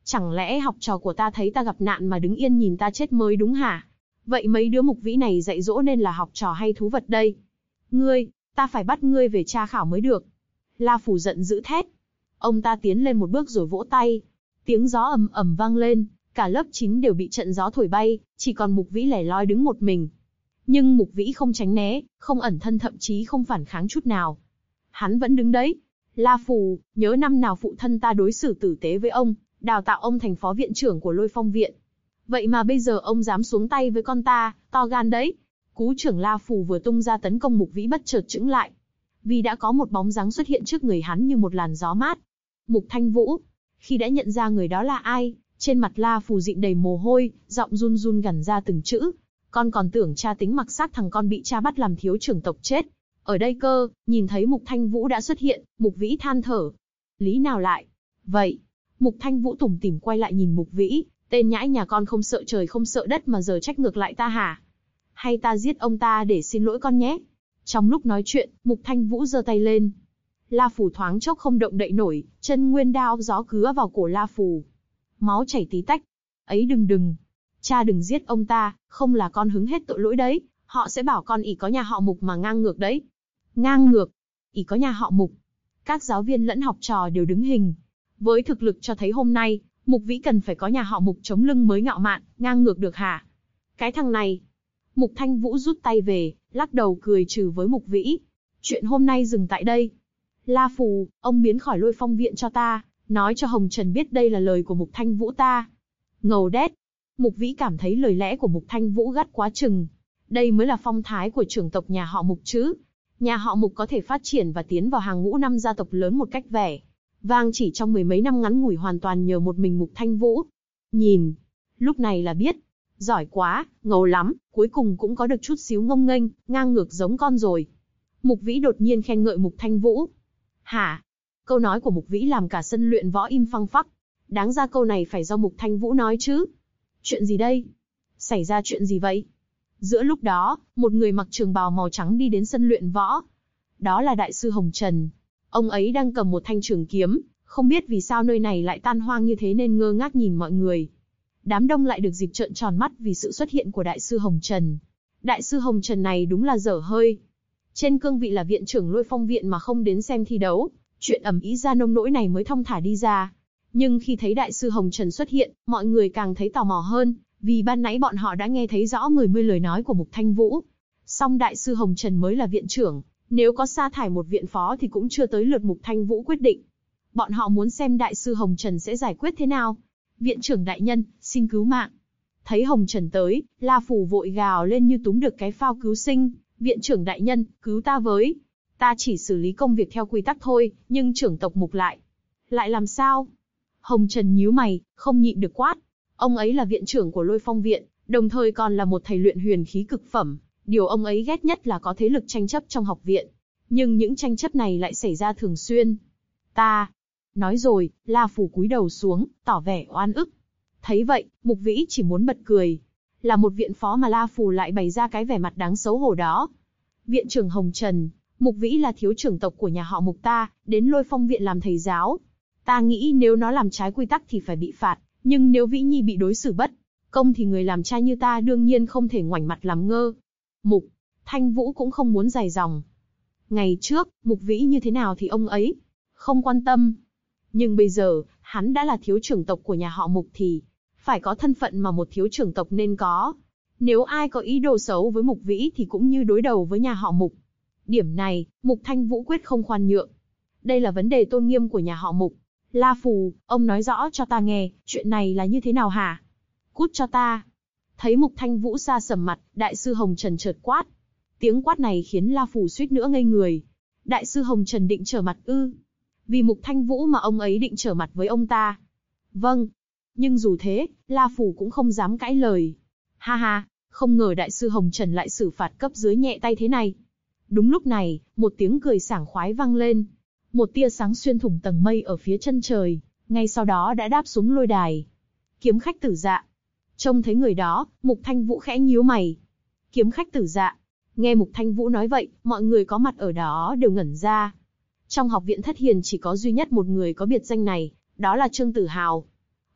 S2: Chẳng lẽ học trò của ta thấy ta gặp nạn mà đứng yên nhìn ta chết mới đúng hả? Vậy mấy đứa mục vĩ này dạy dỗ nên là học trò hay thú vật đây? Ngươi, ta phải bắt ngươi về tra khảo mới được. La Phù giận dữ thét. Ông ta tiến lên một bước rồi vỗ tay. Tiếng gió ầm ầm vang lên, cả lớp 9 đều bị trận gió thổi bay, chỉ còn Mục Vĩ lẻ loi đứng một mình. Nhưng Mục Vĩ không tránh né, không ẩn thân, thậm chí không phản kháng chút nào. Hắn vẫn đứng đấy. La Phù, nhớ năm nào phụ thân ta đối xử tử tế với ông, đào tạo ông thành phó viện trưởng của Lôi Phong viện. Vậy mà bây giờ ông dám xuống tay với con ta, to gan đấy. Cú trưởng La Phù vừa tung ra tấn công Mục Vĩ bất chợt chững lại. Vì đã có một bóng dáng xuất hiện trước người hắn như một làn gió mát. Mục Thanh Vũ. Khi đã nhận ra người đó là ai, trên mặt La Phù dịn đầy mồ hôi, giọng run run gằn ra từng chữ. Con còn tưởng cha tính mặc xác thằng con bị cha bắt làm thiếu trưởng tộc chết. Ở đây cơ, nhìn thấy Mục Thanh Vũ đã xuất hiện, Mục Vĩ than thở. Lý nào lại? Vậy, Mục Thanh Vũ tủm tỉm quay lại nhìn Mục Vĩ, tên nhãi nhà con không sợ trời không sợ đất mà giờ trách ngược lại ta hả? Hay ta giết ông ta để xin lỗi con nhé? Trong lúc nói chuyện, Mục Thanh Vũ giơ tay lên. La Phù thoáng chốc không động đậy nổi, chân nguyên đao gió cứa vào cổ La Phù. Máu chảy tí tách. Ấy đừng. Cha đừng giết ông ta, không là con hứng hết tội lỗi đấy. Họ sẽ bảo con ỷ có nhà họ Mục mà ngang ngược đấy. Ngang ngược? ỷ có nhà họ Mục? Các giáo viên lẫn học trò đều đứng hình. Với thực lực cho thấy hôm nay, Mục Vĩ cần phải có nhà họ Mục chống lưng mới ngạo mạn, ngang ngược được hả? Cái thằng này. Mục Thanh Vũ rút tay về, lắc đầu cười trừ với Mục Vĩ. Chuyện hôm nay dừng tại đây. La Phù, ông biến khỏi Lôi Phong viện cho ta, nói cho Hồng Trần biết đây là lời của Mục Thanh Vũ ta. Ngầu đét. Mục Vĩ cảm thấy lời lẽ của Mục Thanh Vũ gắt quá chừng. Đây mới là phong thái của trưởng tộc nhà họ Mục chứ. Nhà họ Mục có thể phát triển và tiến vào hàng ngũ năm gia tộc lớn một cách vẻ vang chỉ trong mười mấy năm ngắn ngủi hoàn toàn nhờ một mình Mục Thanh Vũ. Nhìn, lúc này là biết. Giỏi quá, ngầu lắm, cuối cùng cũng có được chút xíu ngông nghênh, ngang ngược giống con rồi. Mục Vĩ đột nhiên khen ngợi Mục Thanh Vũ. Hả? Câu nói của Mục Vĩ làm cả sân luyện võ im phăng phắc. Đáng ra câu này phải do Mục Thanh Vũ nói chứ. Chuyện gì đây? Xảy ra chuyện gì vậy? Giữa lúc đó, một người mặc trường bào màu trắng đi đến sân luyện võ. Đó là Đại sư Hồng Trần. Ông ấy đang cầm một thanh trường kiếm, không biết vì sao nơi này lại tan hoang như thế nên ngơ ngác nhìn mọi người. Đám đông lại được dịp trợn tròn mắt vì sự xuất hiện của Đại sư Hồng Trần. Đại sư Hồng Trần này đúng là dở hơi. Trên cương vị là viện trưởng Lôi Phong viện mà không đến xem thi đấu, chuyện ầm ĩ ra nông nỗi này mới thong thả đi ra. Nhưng khi thấy Đại sư Hồng Trần xuất hiện, mọi người càng thấy tò mò hơn, vì ban nãy bọn họ đã nghe thấy rõ 10 lời nói của Mục Thanh Vũ. Song Đại sư Hồng Trần mới là viện trưởng, nếu có sa thải một viện phó thì cũng chưa tới lượt Mục Thanh Vũ quyết định. Bọn họ muốn xem Đại sư Hồng Trần sẽ giải quyết thế nào. Viện trưởng đại nhân, xin cứu mạng. Thấy Hồng Trần tới, La Phù vội gào lên như túm được cái phao cứu sinh. Viện trưởng đại nhân, cứu ta với. Ta chỉ xử lý công việc theo quy tắc thôi, nhưng trưởng tộc Mục lại làm sao? Hồng Trần nhíu mày, không nhịn được quát. Ông ấy là viện trưởng của Lôi Phong viện, đồng thời còn là một thầy luyện huyền khí cực phẩm. Điều ông ấy ghét nhất là có thế lực tranh chấp trong học viện. Nhưng những tranh chấp này lại xảy ra thường xuyên. Ta. Nói rồi, La Phù cúi đầu xuống, tỏ vẻ oan ức. Thấy vậy, Mục Vĩ chỉ muốn bật cười. Là một viện phó mà La Phù lại bày ra cái vẻ mặt đáng xấu hổ đó. Viện trưởng Hồng Trần, Mục Vĩ là thiếu trưởng tộc của nhà họ Mục ta, đến Lôi Phong viện làm thầy giáo. Ta nghĩ nếu nó làm trái quy tắc thì phải bị phạt, nhưng nếu Vĩ Nhi bị đối xử bất công thì người làm cha như ta đương nhiên không thể ngoảnh mặt làm ngơ. Mục Thanh Vũ cũng không muốn dài dòng. Ngày trước, Mục Vĩ như thế nào thì ông ấy không quan tâm. Nhưng bây giờ, hắn đã là thiếu trưởng tộc của nhà họ Mục thì phải có thân phận mà một thiếu trưởng tộc nên có. Nếu ai có ý đồ xấu với Mục Vĩ thì cũng như đối đầu với nhà họ Mục. Điểm này, Mục Thanh Vũ quyết không khoan nhượng. Đây là vấn đề tôn nghiêm của nhà họ Mục. La Phù, ông nói rõ cho ta nghe, chuyện này là như thế nào hả? Cút cho ta. Thấy Mục Thanh Vũ sa sầm mặt, Đại sư Hồng Trần chợt quát. Tiếng quát này khiến La Phù suýt nữa ngây người. Đại sư Hồng Trần định trở mặt ư? Vì Mục Thanh Vũ mà ông ấy định trở mặt với ông ta. Vâng. Nhưng dù thế, La Phù cũng không dám cãi lời. Ha ha, không ngờ Đại sư Hồng Trần lại xử phạt cấp dưới nhẹ tay thế này. Đúng lúc này, một tiếng cười sảng khoái vang lên. Một tia sáng xuyên thủng tầng mây ở phía chân trời, ngay sau đó đã đáp xuống lôi đài. Kiếm khách Tử Dạ. Trông thấy người đó, Mục Thanh Vũ khẽ nhíu mày. Kiếm khách Tử Dạ. Nghe Mục Thanh Vũ nói vậy, mọi người có mặt ở đó đều ngẩn ra. Trong học viện Thất Hiền chỉ có duy nhất một người có biệt danh này, đó là Trương Tử Hào.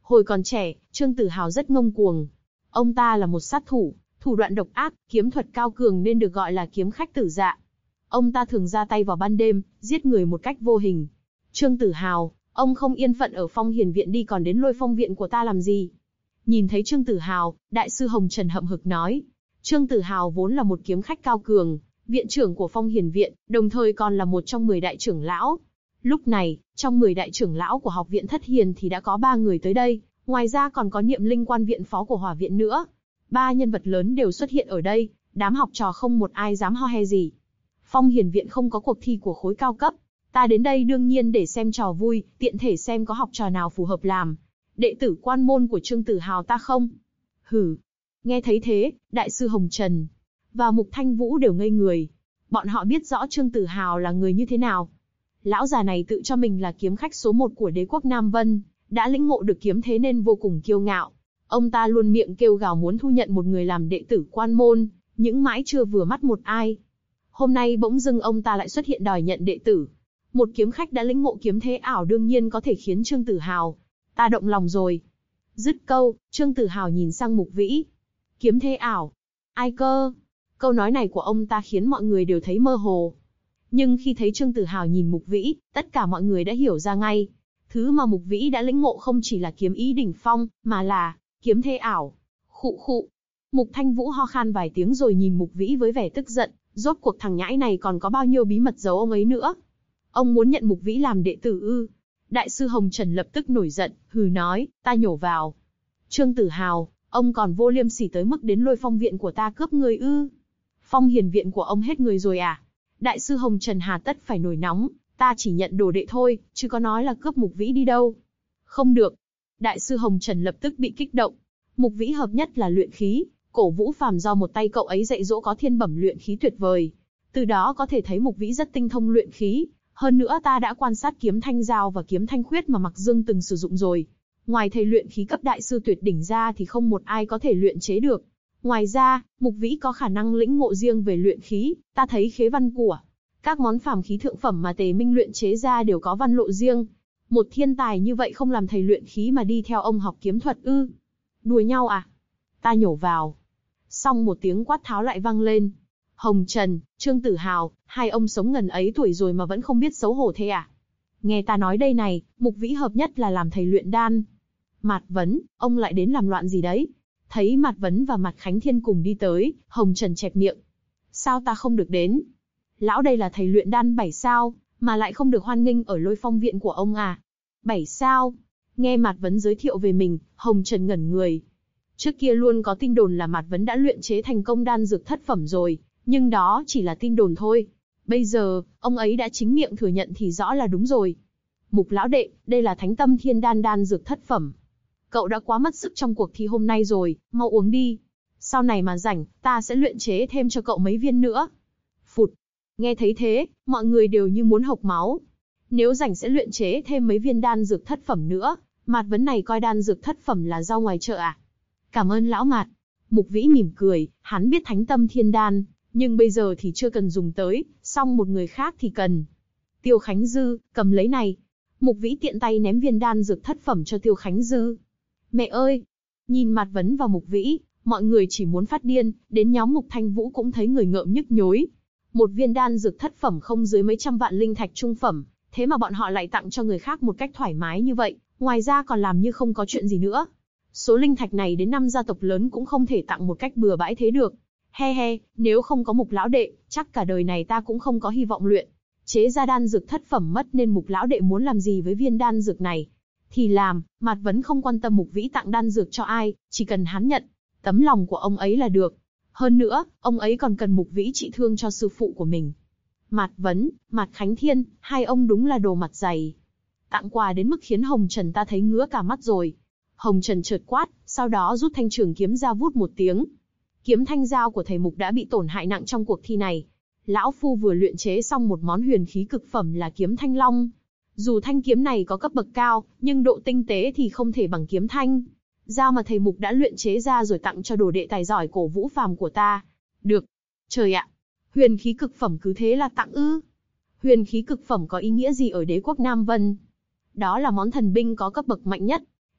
S2: Hồi còn trẻ, Trương Tử Hào rất ngông cuồng. Ông ta là một sát thủ, thủ đoạn độc ác, kiếm thuật cao cường nên được gọi là kiếm khách tử dạ. Ông ta thường ra tay vào ban đêm, giết người một cách vô hình. Trương Tử Hào, ông không yên phận ở Phong Hiền viện đi còn đến Lôi Phong viện của ta làm gì? Nhìn thấy Trương Tử Hào, đại sư Hồng Trần hậm hực nói. Trương Tử Hào vốn là một kiếm khách cao cường, viện trưởng của Phong Hiền viện, đồng thời còn là một trong 10 đại trưởng lão. Lúc này, trong 10 đại trưởng lão của học viện Thất Hiền thì đã có 3 người tới đây, ngoài ra còn có Niệm Linh quan viện phó của Hỏa viện nữa. 3 nhân vật lớn đều xuất hiện ở đây, đám học trò không một ai dám ho he gì. Phong Hiền viện không có cuộc thi của khối cao cấp, ta đến đây đương nhiên để xem trò vui, tiện thể xem có học trò nào phù hợp làm đệ tử quan môn của Trương Tử Hào ta không. Hử. Nghe thấy thế, đại sư Hồng Trần và Mục Thanh Vũ đều ngây người. Bọn họ biết rõ Trương Tử Hào là người như thế nào. Lão già này tự cho mình là kiếm khách số 1 của đế quốc Nam Vân, đã lĩnh ngộ được kiếm thế nên vô cùng kiêu ngạo. Ông ta luôn miệng kêu gào muốn thu nhận một người làm đệ tử quan môn, nhưng mãi chưa vừa mắt một ai. Hôm nay bỗng dưng ông ta lại xuất hiện đòi nhận đệ tử. Một kiếm khách đã lĩnh ngộ kiếm thế ảo đương nhiên có thể khiến Trương Tử Hào ta động lòng rồi. Dứt câu, Trương Tử Hào nhìn sang Mục Vĩ. Kiếm thế ảo? Ai cơ? Câu nói này của ông ta khiến mọi người đều thấy mơ hồ. Nhưng khi thấy Trương Tử Hào nhìn Mục Vĩ, tất cả mọi người đã hiểu ra ngay. Thứ mà Mục Vĩ đã lĩnh ngộ không chỉ là kiếm ý đỉnh phong, mà là kiếm thế ảo. Khụ khụ. Mục Thanh Vũ ho khan vài tiếng rồi nhìn Mục Vĩ với vẻ tức giận. Rốt cuộc thằng nhãi này còn có bao nhiêu bí mật giấu ông ấy nữa? Ông muốn nhận Mục Vĩ làm đệ tử ư? Đại sư Hồng Trần lập tức nổi giận, hừ nói, ta nhổ vào. Trương Tử Hào, ông còn vô liêm sỉ tới mức đến Lôi Phong viện của ta cướp người ư? Phong Hiền viện của ông hết người rồi à? Đại sư Hồng Trần hà tất phải nổi nóng, ta chỉ nhận đồ đệ thôi, chứ có nói là cướp Mục Vĩ đi đâu. Không được. Đại sư Hồng Trần lập tức bị kích động. Mục Vĩ hợp nhất là luyện khí, cổ vũ phàm do một tay cậu ấy dạy dỗ có thiên bẩm luyện khí tuyệt vời. Từ đó có thể thấy Mục Vĩ rất tinh thông luyện khí. Hơn nữa ta đã quan sát kiếm thanh giao và kiếm thanh khuyết mà Mặc Dương từng sử dụng rồi. Ngoài thầy luyện khí cấp đại sư tuyệt đỉnh ra thì không một ai có thể luyện chế được. Ngoài ra, Mục Vĩ có khả năng lĩnh ngộ riêng về luyện khí, ta thấy khế văn của các món phàm khí thượng phẩm mà Tề Minh luyện chế ra đều có văn lộ riêng. Một thiên tài như vậy không làm thầy luyện khí mà đi theo ông học kiếm thuật ư? Đùa nhau à? Ta nhổ vào. Xong một tiếng quát tháo lại vang lên. Hồng Trần, Trương Tử Hào, hai ông sống ngần ấy tuổi rồi mà vẫn không biết xấu hổ thế à? Nghe ta nói đây này, Mục Vĩ hợp nhất là làm thầy luyện đan. Mạt Vấn, ông lại đến làm loạn gì đấy? Thấy Mạt Vấn và Mạt Khánh Thiên cùng đi tới, Hồng Trần chẹp miệng. Sao ta không được đến? Lão đây là thầy luyện đan 7 sao, mà lại không được hoan nghênh ở Lôi Phong viện của ông à? 7 sao? Nghe Mạt Vấn giới thiệu về mình, Hồng Trần ngẩn người. Trước kia luôn có tin đồn là Mạt Vấn đã luyện chế thành công đan dược thất phẩm rồi, nhưng đó chỉ là tin đồn thôi. Bây giờ, ông ấy đã chính miệng thừa nhận thì rõ là đúng rồi. Mục lão đệ, đây là Thánh Tâm Thiên Đan đan dược thất phẩm. Cậu đã quá mất sức trong cuộc thi hôm nay rồi, mau uống đi. Sau này mà rảnh, ta sẽ luyện chế thêm cho cậu mấy viên nữa. Phụt. Nghe thấy thế, mọi người đều như muốn hộc máu. Nếu rảnh sẽ luyện chế thêm mấy viên đan dược thất phẩm nữa. Mạt Vấn này coi đan dược thất phẩm là rau ngoài chợ à? Cảm ơn lão Mạt. Mục Vĩ mỉm cười, hắn biết Thánh Tâm Thiên Đan, nhưng bây giờ thì chưa cần dùng tới, song một người khác thì cần. Tiêu Khánh Dư, cầm lấy này. Mục Vĩ tiện tay ném viên đan dược thất phẩm cho Tiêu Khánh Dư. Mẹ ơi! Nhìn Mạt Vấn và Mục Vĩ, mọi người chỉ muốn phát điên, đến nhóm Mục Thanh Vũ cũng thấy người ngợm nhức nhối. Một viên đan dược thất phẩm không dưới mấy trăm vạn linh thạch trung phẩm, thế mà bọn họ lại tặng cho người khác một cách thoải mái như vậy, ngoài ra còn làm như không có chuyện gì nữa. Số linh thạch này đến 5 gia tộc lớn cũng không thể tặng một cách bừa bãi thế được. He he, nếu không có Mục lão đệ, chắc cả đời này ta cũng không có hy vọng luyện chế ra đan dược thất phẩm mất, nên Mục lão đệ muốn làm gì với viên đan dược này thì làm. Mạt Vấn không quan tâm Mục Vĩ tặng đan dược cho ai, chỉ cần hắn nhận tấm lòng của ông ấy là được. Hơn nữa, ông ấy còn cần Mục Vĩ trị thương cho sư phụ của mình. Mạt Vấn, Mạt Khánh Thiên, hai ông đúng là đồ mặt dày. Tặng quà đến mức khiến Hồng Trần ta thấy ngứa cả mắt rồi. Hồng Trần chợt quát, sau đó rút thanh trường kiếm ra vút một tiếng. Kiếm thanh giao của thầy Mục đã bị tổn hại nặng trong cuộc thi này. Lão phu vừa luyện chế xong một món huyền khí cực phẩm là kiếm thanh long. Dù thanh kiếm này có cấp bậc cao, nhưng độ tinh tế thì không thể bằng kiếm thanh giao mà thầy Mục đã luyện chế ra rồi tặng cho đồ đệ tài giỏi cổ vũ phàm của ta. Được. Trời ạ! Huyền khí cực phẩm cứ thế là tặng ư? Huyền khí cực phẩm có ý nghĩa gì ở đế quốc Nam Vân? Đó là món thần binh có cấp bậc mạnh nhất.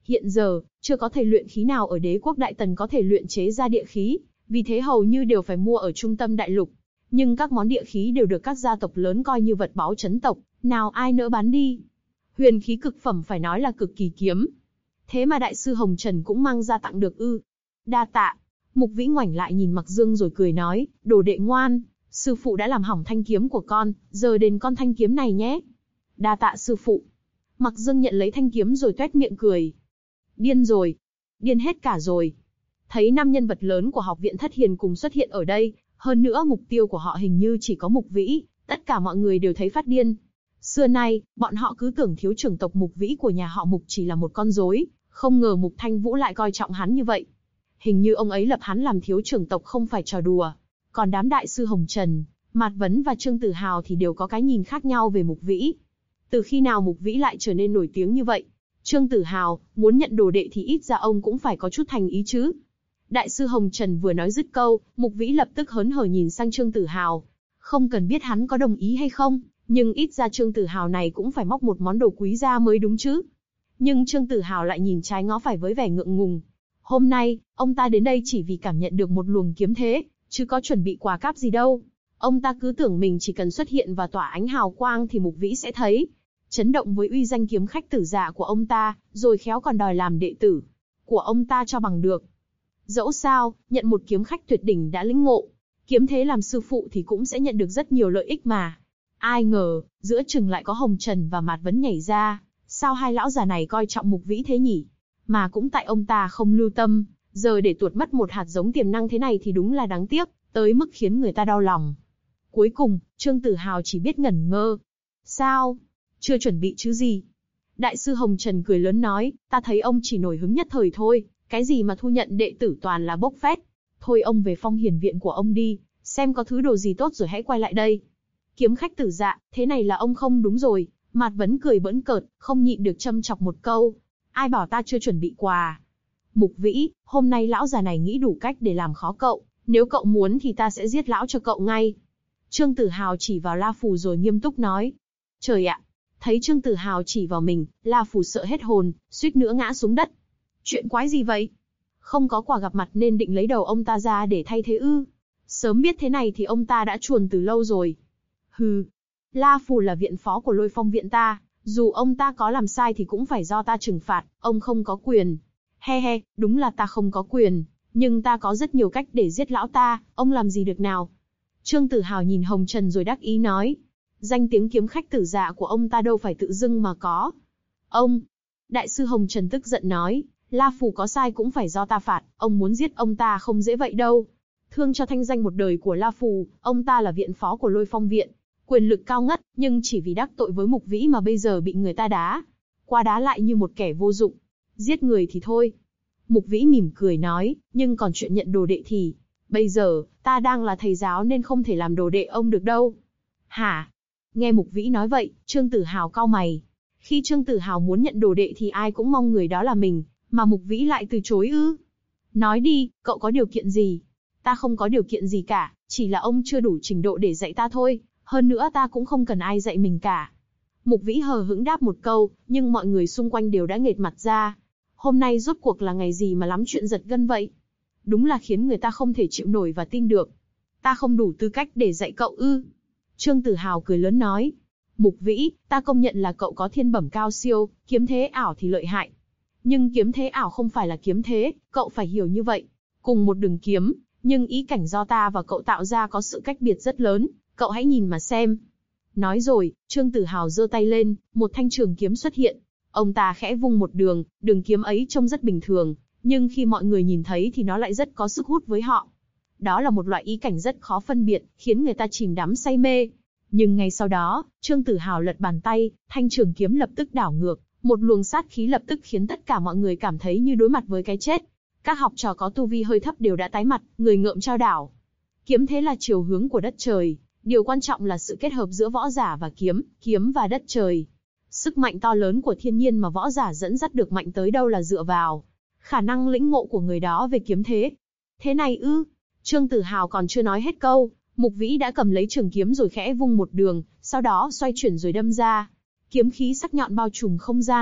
S2: Hiện giờ, chưa có thầy luyện khí nào ở đế quốc Đại Tần có thể luyện chế ra địa khí, vì thế hầu như đều phải mua ở trung tâm đại lục. Nhưng các món địa khí đều được các gia tộc lớn coi như vật báu chấn tộc, nào ai nỡ bán đi. Huyền khí cực phẩm phải nói là cực kỳ kiếm. Thế mà đại sư Hồng Trần cũng mang ra tặng được ư? Đa tạ. Mục Vĩ ngoảnh lại nhìn Mặc Dương rồi cười nói, đồ đệ ngoan, sư phụ đã làm hỏng thanh kiếm của con, giờ đền con thanh kiếm này nhé. Đa tạ sư phụ. Mặc Dương nhận lấy thanh kiếm rồi toét miệng cười. Điên rồi. Điên hết cả rồi. Thấy 5 nhân vật lớn của học viện Thất Hiền cùng xuất hiện ở đây, hơn nữa mục tiêu của họ hình như chỉ có Mục Vĩ, tất cả mọi người đều thấy phát điên. Xưa nay, bọn họ cứ tưởng thiếu trưởng tộc Mục Vĩ của nhà họ Mục chỉ là một con rối, không ngờ Mục Thanh Vũ lại coi trọng hắn như vậy. Hình như ông ấy lập hắn làm thiếu trưởng tộc không phải trò đùa. Còn đám đại sư Hồng Trần, Mạt Vấn và Trương Tử Hào thì đều có cái nhìn khác nhau về Mục Vĩ. Từ khi nào Mục Vĩ lại trở nên nổi tiếng như vậy? Trương Tử Hào, muốn nhận đồ đệ thì ít ra ông cũng phải có chút thành ý chứ. Đại sư Hồng Trần vừa nói dứt câu, Mục Vĩ lập tức hớn hở nhìn sang Trương Tử Hào. Không cần biết hắn có đồng ý hay không, nhưng ít ra Trương Tử Hào này cũng phải móc một món đồ quý ra mới đúng chứ. Nhưng Trương Tử Hào lại nhìn trái ngó phải với vẻ ngượng ngùng. Hôm nay, ông ta đến đây chỉ vì cảm nhận được một luồng kiếm thế, chứ có chuẩn bị quà cáp gì đâu. Ông ta cứ tưởng mình chỉ cần xuất hiện và tỏa ánh hào quang thì Mục Vĩ sẽ thấy. Chấn động với uy danh kiếm khách tử dạ của ông ta, rồi khéo còn đòi làm đệ tử của ông ta cho bằng được. Dẫu sao, nhận một kiếm khách tuyệt đỉnh đã lĩnh ngộ, kiếm thế làm sư phụ thì cũng sẽ nhận được rất nhiều lợi ích mà. Ai ngờ, giữa chừng lại có Hồng Trần và Mạt Vấn nhảy ra, sao hai lão già này coi trọng Mục Vĩ thế nhỉ? Mà cũng tại ông ta không lưu tâm, giờ để tuột mất một hạt giống tiềm năng thế này thì đúng là đáng tiếc, tới mức khiến người ta đau lòng. Cuối cùng, Trương Tử Hào chỉ biết ngẩn ngơ. Sao? Chưa chuẩn bị chứ gì? Đại sư Hồng Trần cười lớn nói, ta thấy ông chỉ nổi hứng nhất thời thôi, cái gì mà thu nhận đệ tử toàn là bốc phét. Thôi ông về Phong Hiền viện của ông đi, xem có thứ đồ gì tốt rồi hãy quay lại đây. Kiếm khách tử dạ, thế này là ông không đúng rồi. Mạt Vấn cười bỡn cợt, không nhịn được châm chọc một câu. Ai bảo ta chưa chuẩn bị quà? Mục Vĩ, hôm nay lão già này nghĩ đủ cách để làm khó cậu, nếu cậu muốn thì ta sẽ giết lão cho cậu ngay. Trương Tử Hào chỉ vào La Phù rồi nghiêm túc nói. Trời ạ! Thấy Trương Tử Hào chỉ vào mình, La Phù sợ hết hồn, suýt nữa ngã xuống đất. Chuyện quái gì vậy? Không có quà gặp mặt nên định lấy đầu ông ta ra để thay thế ư? Sớm biết thế này thì ông ta đã chuồn từ lâu rồi. Hừ, La Phù là viện phó của Lôi Phong viện ta, dù ông ta có làm sai thì cũng phải do ta trừng phạt, ông không có quyền. He he, đúng là ta không có quyền, nhưng ta có rất nhiều cách để giết lão ta, ông làm gì được nào? Trương Tử Hào nhìn Hồng Trần rồi đắc ý nói. Danh tiếng kiếm khách tử dạ của ông ta đâu phải tự dưng mà có. Ông! Đại sư Hồng Trần tức giận nói, La Phù có sai cũng phải do ta phạt, ông muốn giết ông ta không dễ vậy đâu. Thương cho thanh danh một đời của La Phù, ông ta là viện phó của Lôi Phong viện, quyền lực cao ngất, nhưng chỉ vì đắc tội với Mục Vĩ mà bây giờ bị người ta đá qua đá lại như một kẻ vô dụng. Giết người thì thôi. Mục Vĩ mỉm cười nói, nhưng còn chuyện nhận đồ đệ thì, bây giờ, ta đang là thầy giáo nên không thể làm đồ đệ ông được đâu. Hả? Nghe Mục Vĩ nói vậy, Trương Tử Hào cau mày. Khi Trương Tử Hào muốn nhận đồ đệ thì ai cũng mong người đó là mình, mà Mục Vĩ lại từ chối ư? Nói đi, cậu có điều kiện gì? Ta không có điều kiện gì cả, chỉ là ông chưa đủ trình độ để dạy ta thôi, hơn nữa ta cũng không cần ai dạy mình cả. Mục Vĩ hờ hững đáp một câu, nhưng mọi người xung quanh đều đã nghệt mặt ra. Hôm nay rốt cuộc là ngày gì mà lắm chuyện giật gân vậy? Đúng là khiến người ta không thể chịu nổi và tin được. Ta không đủ tư cách để dạy cậu ư? Trương Tử Hào cười lớn nói. Mục Vĩ, ta công nhận là cậu có thiên bẩm cao siêu, kiếm thế ảo thì lợi hại. Nhưng kiếm thế ảo không phải là kiếm thế, cậu phải hiểu như vậy. Cùng một đường kiếm, nhưng ý cảnh do ta và cậu tạo ra có sự cách biệt rất lớn, cậu hãy nhìn mà xem. Nói rồi, Trương Tử Hào giơ tay lên, một thanh trường kiếm xuất hiện. Ông ta khẽ vung một đường kiếm ấy trông rất bình thường, nhưng khi mọi người nhìn thấy thì nó lại rất có sức hút với họ. Đó là một loại ý cảnh rất khó phân biệt, khiến người ta chìm đắm say mê. Nhưng ngay sau đó, Trương Tử Hào lật bàn tay, thanh trường kiếm lập tức đảo ngược, một luồng sát khí lập tức khiến tất cả mọi người cảm thấy như đối mặt với cái chết. Các học trò có tu vi hơi thấp đều đã tái mặt, người ngợm trao đảo. Kiếm thế là chiều hướng của đất trời, điều quan trọng là sự kết hợp giữa võ giả và kiếm và đất trời. Sức mạnh to lớn của thiên nhiên mà võ giả dẫn dắt được mạnh tới đâu là dựa vào khả năng lĩnh ngộ của người đó về kiếm thế. Thế này ư? Trương Tử Hào còn chưa nói hết câu, Mục Vĩ đã cầm lấy trường kiếm rồi khẽ vung một đường, sau đó xoay chuyển rồi đâm ra. Kiếm khí sắc nhọn bao trùm không gian,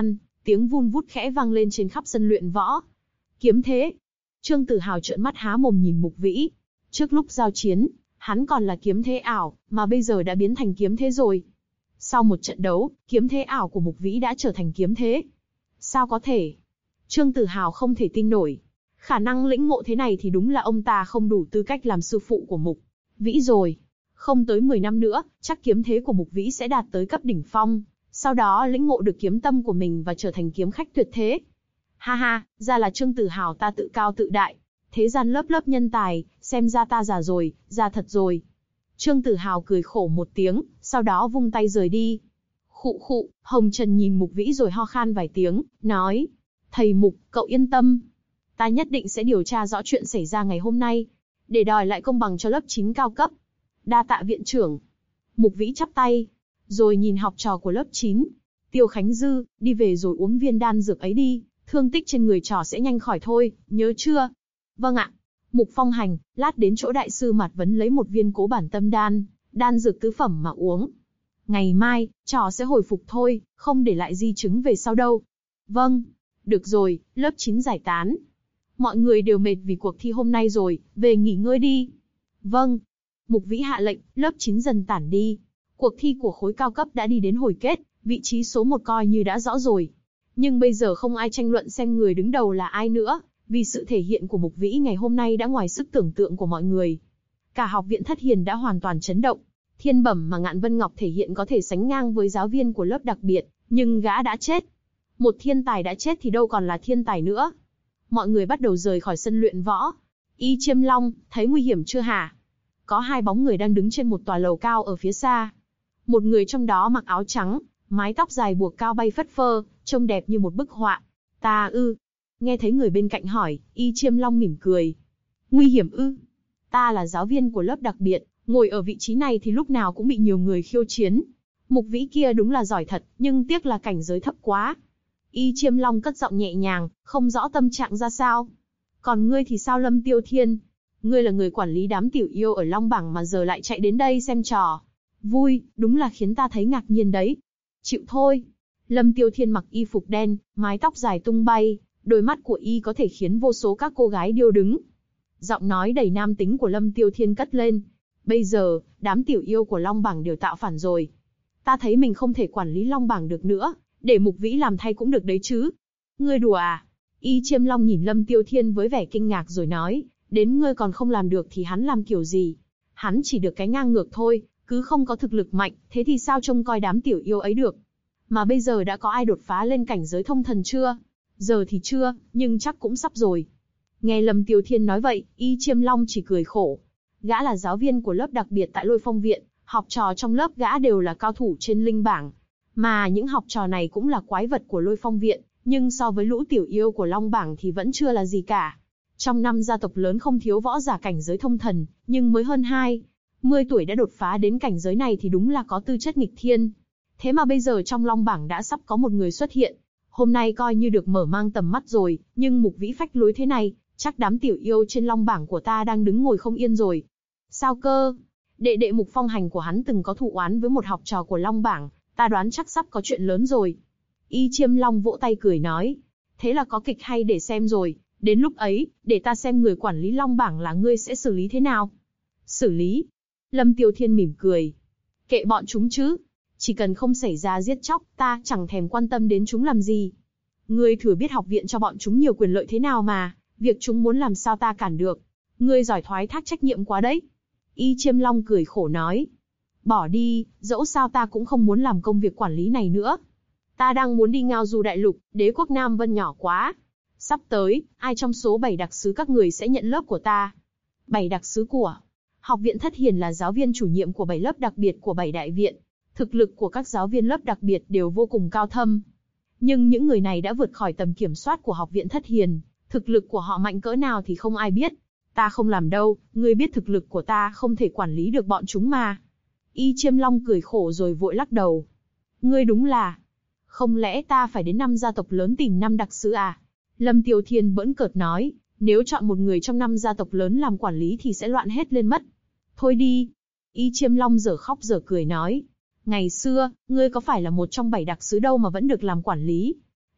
S2: tiếng vun vút khẽ vang lên trên khắp sân luyện võ. Kiếm thế. Trương Tử Hào trợn mắt há mồm nhìn Mục Vĩ. Trước lúc giao chiến, hắn còn là kiếm thế ảo, mà bây giờ đã biến thành kiếm thế rồi. Sau một trận đấu, kiếm thế ảo của Mục Vĩ đã trở thành kiếm thế. Sao có thể? Trương Tử Hào không thể tin nổi. Khả năng lĩnh ngộ thế này thì đúng là ông ta không đủ tư cách làm sư phụ của Mục Vĩ rồi. Không tới 10 năm nữa, chắc kiếm thế của Mục Vĩ sẽ đạt tới cấp đỉnh phong. Sau đó lĩnh ngộ được kiếm tâm của mình và trở thành kiếm khách tuyệt thế. Ha ha, ra là Trương Tử Hào ta tự cao tự đại. Thế gian lớp lớp nhân tài, xem ra ta già rồi, già thật rồi. Trương Tử Hào cười khổ một tiếng, sau đó vung tay rời đi. Khụ khụ, Hồng Trần nhìn Mục Vĩ rồi ho khan vài tiếng, nói. Thầy Mục, cậu yên tâm. Ta nhất định sẽ điều tra rõ chuyện xảy ra ngày hôm nay, để đòi lại công bằng cho lớp 9 cao cấp. Đa tạ viện trưởng. Mục Vĩ chắp tay, rồi nhìn học trò của lớp 9. Tiêu Khánh Dư, đi về rồi uống viên đan dược ấy đi, thương tích trên người trò sẽ nhanh khỏi thôi, nhớ chưa? Vâng ạ. Mục Phong hành, lát đến chỗ đại sư Mạt Vấn lấy một viên Cố Bản Tâm đan, đan dược tứ phẩm mà uống. Ngày mai, trò sẽ hồi phục thôi, không để lại di chứng về sau đâu. Vâng. Được rồi, lớp 9 giải tán. Mọi người đều mệt vì cuộc thi hôm nay rồi, về nghỉ ngơi đi. Vâng. Mục Vĩ hạ lệnh, lớp 9 dần tản đi. Cuộc thi của khối cao cấp đã đi đến hồi kết, vị trí số 1 coi như đã rõ rồi. Nhưng bây giờ không ai tranh luận xem người đứng đầu là ai nữa, vì sự thể hiện của Mục Vĩ ngày hôm nay đã ngoài sức tưởng tượng của mọi người. Cả học viện Thất Hiền đã hoàn toàn chấn động. Thiên bẩm mà Ngạn Vân Ngọc thể hiện có thể sánh ngang với giáo viên của lớp đặc biệt, nhưng gã đã chết. Một thiên tài đã chết thì đâu còn là thiên tài nữa. Mọi người bắt đầu rời khỏi sân luyện võ. Y Chiêm Long, thấy nguy hiểm chưa hả? Có hai bóng người đang đứng trên một tòa lầu cao ở phía xa. Một người trong đó mặc áo trắng, mái tóc dài buộc cao bay phất phơ, trông đẹp như một bức họa. Ta ư? Nghe thấy người bên cạnh hỏi, Y Chiêm Long mỉm cười. Nguy hiểm ư? Ta là giáo viên của lớp đặc biệt, ngồi ở vị trí này thì lúc nào cũng bị nhiều người khiêu chiến. Mục Vĩ kia đúng là giỏi thật, nhưng tiếc là cảnh giới thấp quá. Y Chiêm Long cất giọng nhẹ nhàng, không rõ tâm trạng ra sao. Còn ngươi thì sao Lâm Tiêu Thiên? Ngươi là người quản lý đám tiểu yêu ở Long Bảng mà giờ lại chạy đến đây xem trò. Vui, đúng là khiến ta thấy ngạc nhiên đấy. Chịu thôi. Lâm Tiêu Thiên mặc y phục đen, mái tóc dài tung bay, đôi mắt của y có thể khiến vô số các cô gái điêu đứng. Giọng nói đầy nam tính của Lâm Tiêu Thiên cất lên. Bây giờ, đám tiểu yêu của Long Bảng đều tạo phản rồi. Ta thấy mình không thể quản lý Long Bảng được nữa, để Mục Vĩ làm thay cũng được đấy chứ. Ngươi đùa à? Y Chiêm Long nhìn Lâm Tiêu Thiên với vẻ kinh ngạc rồi nói, đến ngươi còn không làm được thì hắn làm kiểu gì? Hắn chỉ được cái ngang ngược thôi, cứ không có thực lực mạnh, thế thì sao trông coi đám tiểu yêu ấy được? Mà bây giờ đã có ai đột phá lên cảnh giới thông thần chưa? Giờ thì chưa, nhưng chắc cũng sắp rồi. Nghe Lâm Tiêu Thiên nói vậy, Y Chiêm Long chỉ cười khổ. Gã là giáo viên của lớp đặc biệt tại Lôi Phong Viện, học trò trong lớp gã đều là cao thủ trên linh bảng. Mà những học trò này cũng là quái vật của Lôi Phong Viện, nhưng so với lũ tiểu yêu của Long Bảng thì vẫn chưa là gì cả. Trong năm gia tộc lớn không thiếu võ giả cảnh giới thông thần, nhưng mới hơn 20 tuổi đã đột phá đến cảnh giới này thì đúng là có tư chất nghịch thiên. Thế mà bây giờ trong Long Bảng đã sắp có một người xuất hiện. Hôm nay coi như được mở mang tầm mắt rồi, nhưng Mục Vĩ phách lối thế này, chắc đám tiểu yêu trên Long Bảng của ta đang đứng ngồi không yên rồi. Sao cơ? Đệ đệ Mục Phong Hành của hắn từng có thù oán với một học trò của Long Bảng, ta đoán chắc sắp có chuyện lớn rồi. Y Chiêm Long vỗ tay cười nói, thế là có kịch hay để xem rồi, đến lúc ấy, để ta xem người quản lý Long Bảng là ngươi sẽ xử lý thế nào. Xử lý? Lâm Tiêu Thiên mỉm cười. Kệ bọn chúng chứ, chỉ cần không xảy ra giết chóc, ta chẳng thèm quan tâm đến chúng làm gì. Ngươi thừa biết học viện cho bọn chúng nhiều quyền lợi thế nào mà, việc chúng muốn làm sao ta cản được. Ngươi giỏi thoái thác trách nhiệm quá đấy. Y Chiêm Long cười khổ nói. Bỏ đi, dẫu sao ta cũng không muốn làm công việc quản lý này nữa. Ta đang muốn đi ngao du đại lục, đế quốc Nam Vân nhỏ quá. Sắp tới, ai trong số 7 đặc sứ các người sẽ nhận lớp của ta? 7 đặc sứ của Học viện Thất Hiền là giáo viên chủ nhiệm của 7 lớp đặc biệt của 7 đại viện. Thực lực của các giáo viên lớp đặc biệt đều vô cùng cao thâm. Nhưng những người này đã vượt khỏi tầm kiểm soát của Học viện Thất Hiền. Thực lực của họ mạnh cỡ nào thì không ai biết. Ta không làm đâu, ngươi biết thực lực của ta không thể quản lý được bọn chúng mà. Y Chiêm Long cười khổ rồi vội lắc đầu. Ngươi đúng là... Không lẽ ta phải đến 5 gia tộc lớn tìm 5 đặc sứ à? Lâm Tiêu Thiên bỡn cợt nói, nếu chọn một người trong 5 gia tộc lớn làm quản lý thì sẽ loạn hết lên mất. Thôi đi. Y Chiêm Long dở khóc dở cười nói. Ngày xưa, ngươi có phải là một trong 7 đặc sứ đâu mà vẫn được làm quản lý.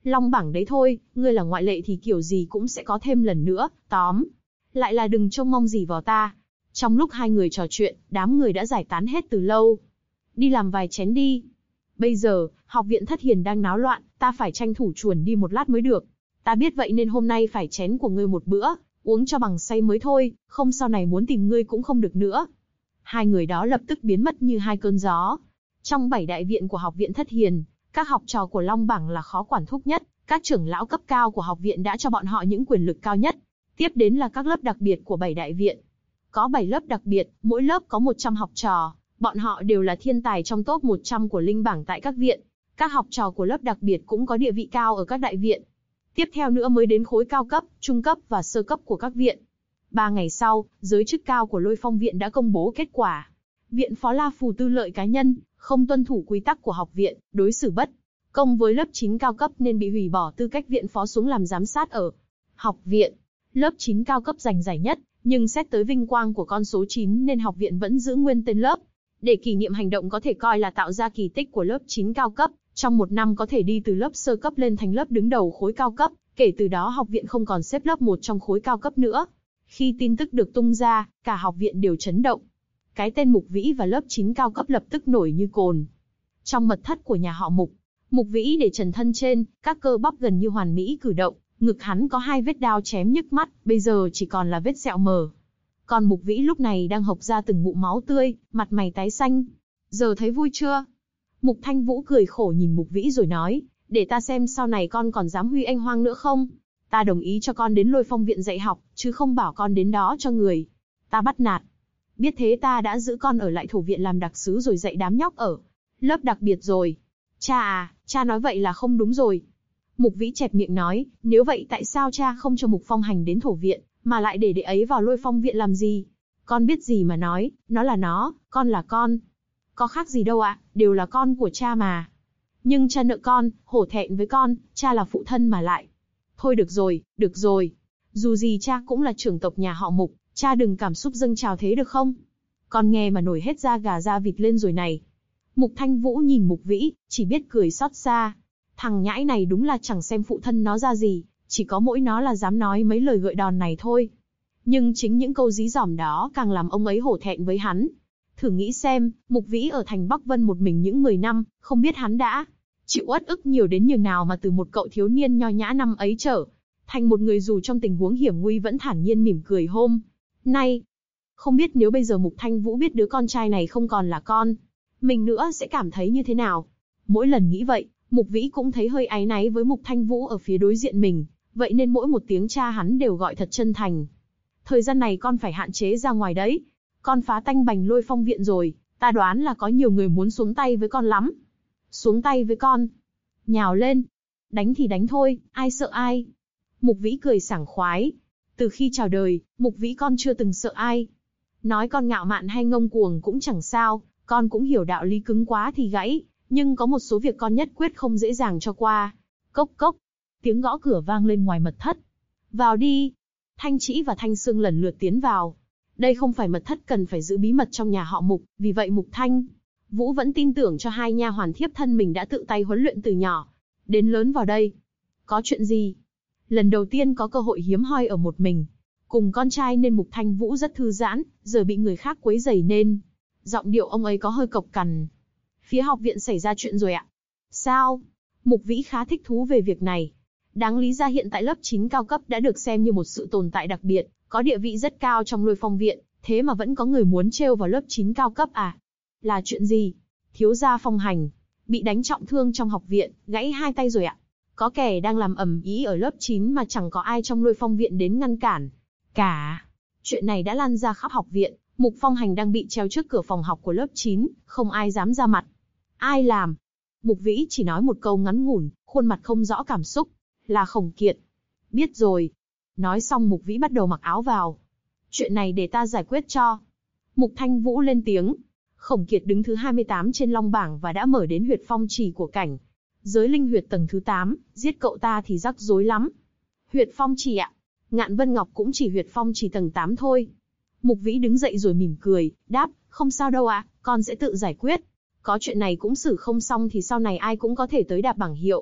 S2: Long bảng đấy thôi, ngươi là ngoại lệ thì kiểu gì cũng sẽ có thêm lần nữa, tóm. Lại là đừng trông mong gì vào ta. Trong lúc hai người trò chuyện, đám người đã giải tán hết từ lâu. Đi làm vài chén đi. Bây giờ, học viện Thất Hiền đang náo loạn, ta phải tranh thủ chuồn đi một lát mới được. Ta biết vậy nên hôm nay phải chén của ngươi một bữa, uống cho bằng say mới thôi, không sau này muốn tìm ngươi cũng không được nữa. Hai người đó lập tức biến mất như hai cơn gió. Trong 7 đại viện của học viện Thất Hiền, các học trò của Long bảng là khó quản thúc nhất, các trưởng lão cấp cao của học viện đã cho bọn họ những quyền lực cao nhất. Tiếp đến là các lớp đặc biệt của 7 đại viện. Có 7 lớp đặc biệt, mỗi lớp có 100 học trò, bọn họ đều là thiên tài trong top 100 của linh bảng tại các viện. Các học trò của lớp đặc biệt cũng có địa vị cao ở các đại viện. Tiếp theo nữa mới đến khối cao cấp, trung cấp và sơ cấp của các viện. 3 ngày sau, giới chức cao của Lôi Phong viện đã công bố kết quả. Viện Phó La Phù tư lợi cá nhân, không tuân thủ quy tắc của học viện, đối xử bất công với lớp 9 cao cấp nên bị hủy bỏ tư cách viện phó xuống làm giám sát ở học viện. Lớp 9 cao cấp giành giải nhất, nhưng xét tới vinh quang của con số 9 nên học viện vẫn giữ nguyên tên lớp. Để kỷ niệm hành động có thể coi là tạo ra kỳ tích của lớp 9 cao cấp, trong một năm có thể đi từ lớp sơ cấp lên thành lớp đứng đầu khối cao cấp, kể từ đó học viện không còn xếp lớp 1 trong khối cao cấp nữa. Khi tin tức được tung ra, cả học viện đều chấn động. Cái tên Mục Vĩ và lớp 9 cao cấp lập tức nổi như cồn. Trong mật thất của nhà họ Mục, Mục Vĩ để trần thân trên, các cơ bắp gần như hoàn mỹ cử động, ngực hắn có 2 vết đao chém nhức mắt, bây giờ chỉ còn là vết sẹo mờ. Còn Mục Vĩ lúc này đang hộc ra từng ngụm máu tươi, mặt mày tái xanh. Giờ thấy vui chưa? Mục Thanh Vũ cười khổ nhìn Mục Vĩ rồi nói, để ta xem sau này con còn dám huy anh hoang nữa không? Ta đồng ý cho con đến Lôi Phong viện dạy học, chứ không bảo con đến đó cho người ta bắt nạt. Biết thế ta đã giữ con ở lại Thổ viện làm đặc sứ rồi dạy đám nhóc ở lớp đặc biệt rồi. Cha à, cha nói vậy là không đúng rồi. Mục Vĩ chẹp miệng nói, nếu vậy tại sao cha không cho Mục Phong Hành đến Thổ viện, mà lại để đệ ấy vào Lôi Phong viện làm gì? Con biết gì mà nói, nó là nó, con là con. Có khác gì đâu ạ, đều là con của cha mà. Nhưng cha nợ con, hổ thẹn với con, cha là phụ thân mà lại. Thôi được rồi, được rồi. Dù gì cha cũng là trưởng tộc nhà họ Mục, cha đừng cảm xúc dâng trào thế được không? Con nghe mà nổi hết da gà da vịt lên rồi này. Mục Thanh Vũ nhìn Mục Vĩ, chỉ biết cười xót xa. Thằng nhãi này đúng là chẳng xem phụ thân nó ra gì, chỉ có mỗi nó là dám nói mấy lời gợi đòn này thôi. Nhưng chính những câu dí dỏm đó càng làm ông ấy hổ thẹn với hắn. Thử nghĩ xem, Mục Vĩ ở thành Bắc Vân một mình những 10 năm, không biết hắn đã chịu uất ức nhiều đến nhường nào mà từ một cậu thiếu niên nho nhã năm ấy trở thành một người dù trong tình huống hiểm nguy vẫn thản nhiên mỉm cười hôm nay. Không biết nếu bây giờ Mục Thanh Vũ biết đứa con trai này không còn là con mình nữa sẽ cảm thấy như thế nào. Mỗi lần nghĩ vậy, Mục Vĩ cũng thấy hơi áy náy với Mục Thanh Vũ ở phía đối diện mình, vậy nên mỗi một tiếng cha hắn đều gọi thật chân thành. Thời gian này con phải hạn chế ra ngoài đấy. Con phá tanh bành Lôi Phong viện rồi, ta đoán là có nhiều người muốn xuống tay với con lắm. Xuống tay với con? Nhào lên. Đánh thì đánh thôi, ai sợ ai. Mục Vĩ cười sảng khoái. Từ khi chào đời, Mục Vĩ con chưa từng sợ ai. Nói con ngạo mạn hay ngông cuồng cũng chẳng sao, con cũng hiểu đạo lý cứng quá thì gãy, nhưng có một số việc con nhất quyết không dễ dàng cho qua. Cốc cốc. Tiếng gõ cửa vang lên ngoài mật thất. Vào đi. Thanh Trĩ và Thanh Sương lần lượt tiến vào. Đây không phải mật thất cần phải giữ bí mật trong nhà họ Mục, vì vậy Mục Thanh Vũ vẫn tin tưởng cho hai nha hoàn thiếp thân mình đã tự tay huấn luyện từ nhỏ đến lớn vào đây. Có chuyện gì? Lần đầu tiên có cơ hội hiếm hoi ở một mình, cùng con trai nên Mục Thanh Vũ rất thư giãn, giờ bị người khác quấy rầy nên giọng điệu ông ấy có hơi cộc cằn. Phía học viện xảy ra chuyện rồi ạ? Sao? Mục Vĩ khá thích thú về việc này. Đáng lý ra hiện tại lớp 9 cao cấp đã được xem như một sự tồn tại đặc biệt, có địa vị rất cao trong Lôi Phong viện, thế mà vẫn có người muốn trêu vào lớp 9 cao cấp à? Là chuyện gì? Thiếu gia Phong Hành bị đánh trọng thương trong học viện, gãy 2 tay rồi ạ. Có kẻ đang làm ầm ĩ ở lớp 9 mà chẳng có ai trong Lôi Phong viện đến ngăn cản cả. Chuyện này đã lan ra khắp học viện, Mục Phong Hành đang bị treo trước cửa phòng học của lớp 9, không ai dám ra mặt. Ai làm? Mục Vĩ chỉ nói một câu ngắn ngủn, khuôn mặt không rõ cảm xúc. Là Khổng Kiệt. Biết rồi. Nói xong Mục Vĩ bắt đầu mặc áo vào. Chuyện này để ta giải quyết cho. Mục Thanh Vũ lên tiếng. Khổng Kiệt đứng thứ 28 trên long bảng và đã mở đến huyệt phong trì của cảnh giới linh huyệt tầng thứ 8, giết cậu ta thì rắc rối lắm. Huyệt phong trì ạ? Ngạn Vân Ngọc cũng chỉ huyệt phong trì tầng 8 thôi. Mục Vĩ đứng dậy rồi mỉm cười, đáp, không sao đâu ạ, con sẽ tự giải quyết. Có chuyện này cũng xử không xong thì sau này ai cũng có thể tới đạp bảng hiệu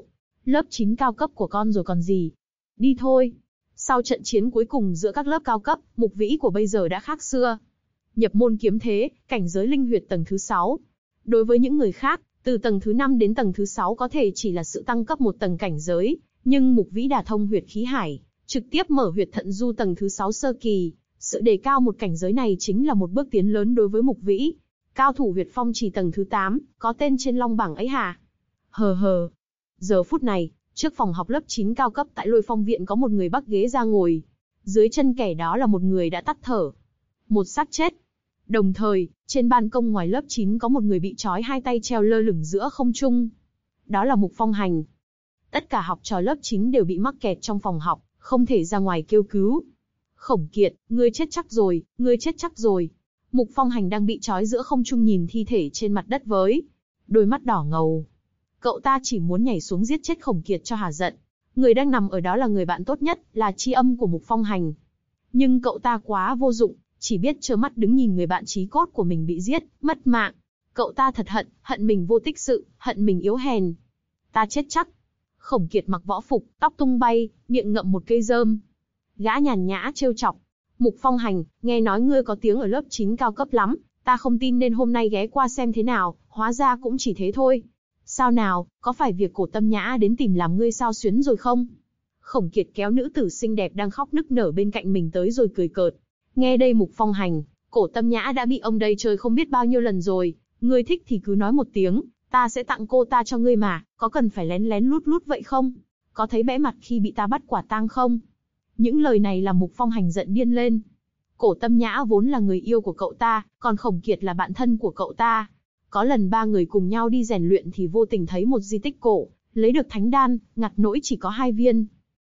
S2: Lớp 9 cao cấp của con rồi còn gì. Đi thôi. Sau trận chiến cuối cùng giữa các lớp cao cấp, Mục Vĩ của bây giờ đã khác xưa. Nhập môn kiếm thế, cảnh giới linh huyệt tầng thứ 6. Đối với những người khác, từ tầng thứ 5 đến tầng thứ 6 có thể chỉ là sự tăng cấp một tầng cảnh giới, nhưng Mục Vĩ đả thông huyệt khí hải, trực tiếp mở huyệt thận du tầng thứ 6 sơ kỳ. Sự đề cao một cảnh giới này chính là một bước tiến lớn đối với Mục Vĩ. Cao thủ huyệt phong trì tầng thứ 8, có tên trên long bảng ấy hả? Hờ hờ. Giờ phút này, trước phòng học lớp 9 cao cấp tại Lôi Phong viện có một người bắc ghế ra ngồi. Dưới chân kẻ đó là một người đã tắt thở. Một xác chết. Đồng thời, trên ban công ngoài lớp 9 có một người bị trói hai tay treo lơ lửng giữa không trung. Đó là Mục Phong Hành. Tất cả học trò lớp 9 đều bị mắc kẹt trong phòng học, không thể ra ngoài kêu cứu. Khổng Kiệt, ngươi chết chắc rồi, ngươi chết chắc rồi. Mục Phong Hành đang bị trói giữa không trung nhìn thi thể trên mặt đất với đôi mắt đỏ ngầu. Cậu ta chỉ muốn nhảy xuống giết chết Khổng Kiệt cho hả giận. Người đang nằm ở đó là người bạn tốt nhất, là tri âm của Mục Phong Hành. Nhưng cậu ta quá vô dụng, chỉ biết trơ mắt đứng nhìn người bạn chí cốt của mình bị giết, mất mạng. Cậu ta thật hận, hận mình vô tích sự, hận mình yếu hèn. Ta chết chắc. Khổng Kiệt mặc võ phục, tóc tung bay, miệng ngậm một cây rơm. Gã nhàn nhã trêu chọc. Mục Phong Hành, nghe nói ngươi có tiếng ở lớp 9 cao cấp lắm, ta không tin nên hôm nay ghé qua xem thế nào, hóa ra cũng chỉ thế thôi. Sao nào, có phải việc Cổ Tâm Nhã đến tìm làm ngươi sao xuyến rồi không? Khổng Kiệt kéo nữ tử xinh đẹp đang khóc nức nở bên cạnh mình tới rồi cười cợt. Nghe đây Mục Phong Hành, Cổ Tâm Nhã đã bị ông đây chơi không biết bao nhiêu lần rồi, ngươi thích thì cứ nói một tiếng, ta sẽ tặng cô ta cho ngươi mà, có cần phải lén lén lút lút vậy không? Có thấy bẽ mặt khi bị ta bắt quả tang không? Những lời này làm Mục Phong Hành giận điên lên. Cổ Tâm Nhã vốn là người yêu của cậu ta, còn Khổng Kiệt là bạn thân của cậu ta. Có lần ba người cùng nhau đi rèn luyện thì vô tình thấy một di tích cổ, lấy được thánh đan, ngặt nỗi chỉ có 2 viên.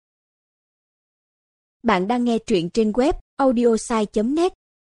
S3: Bạn đang nghe truyện trên web audiosai.net.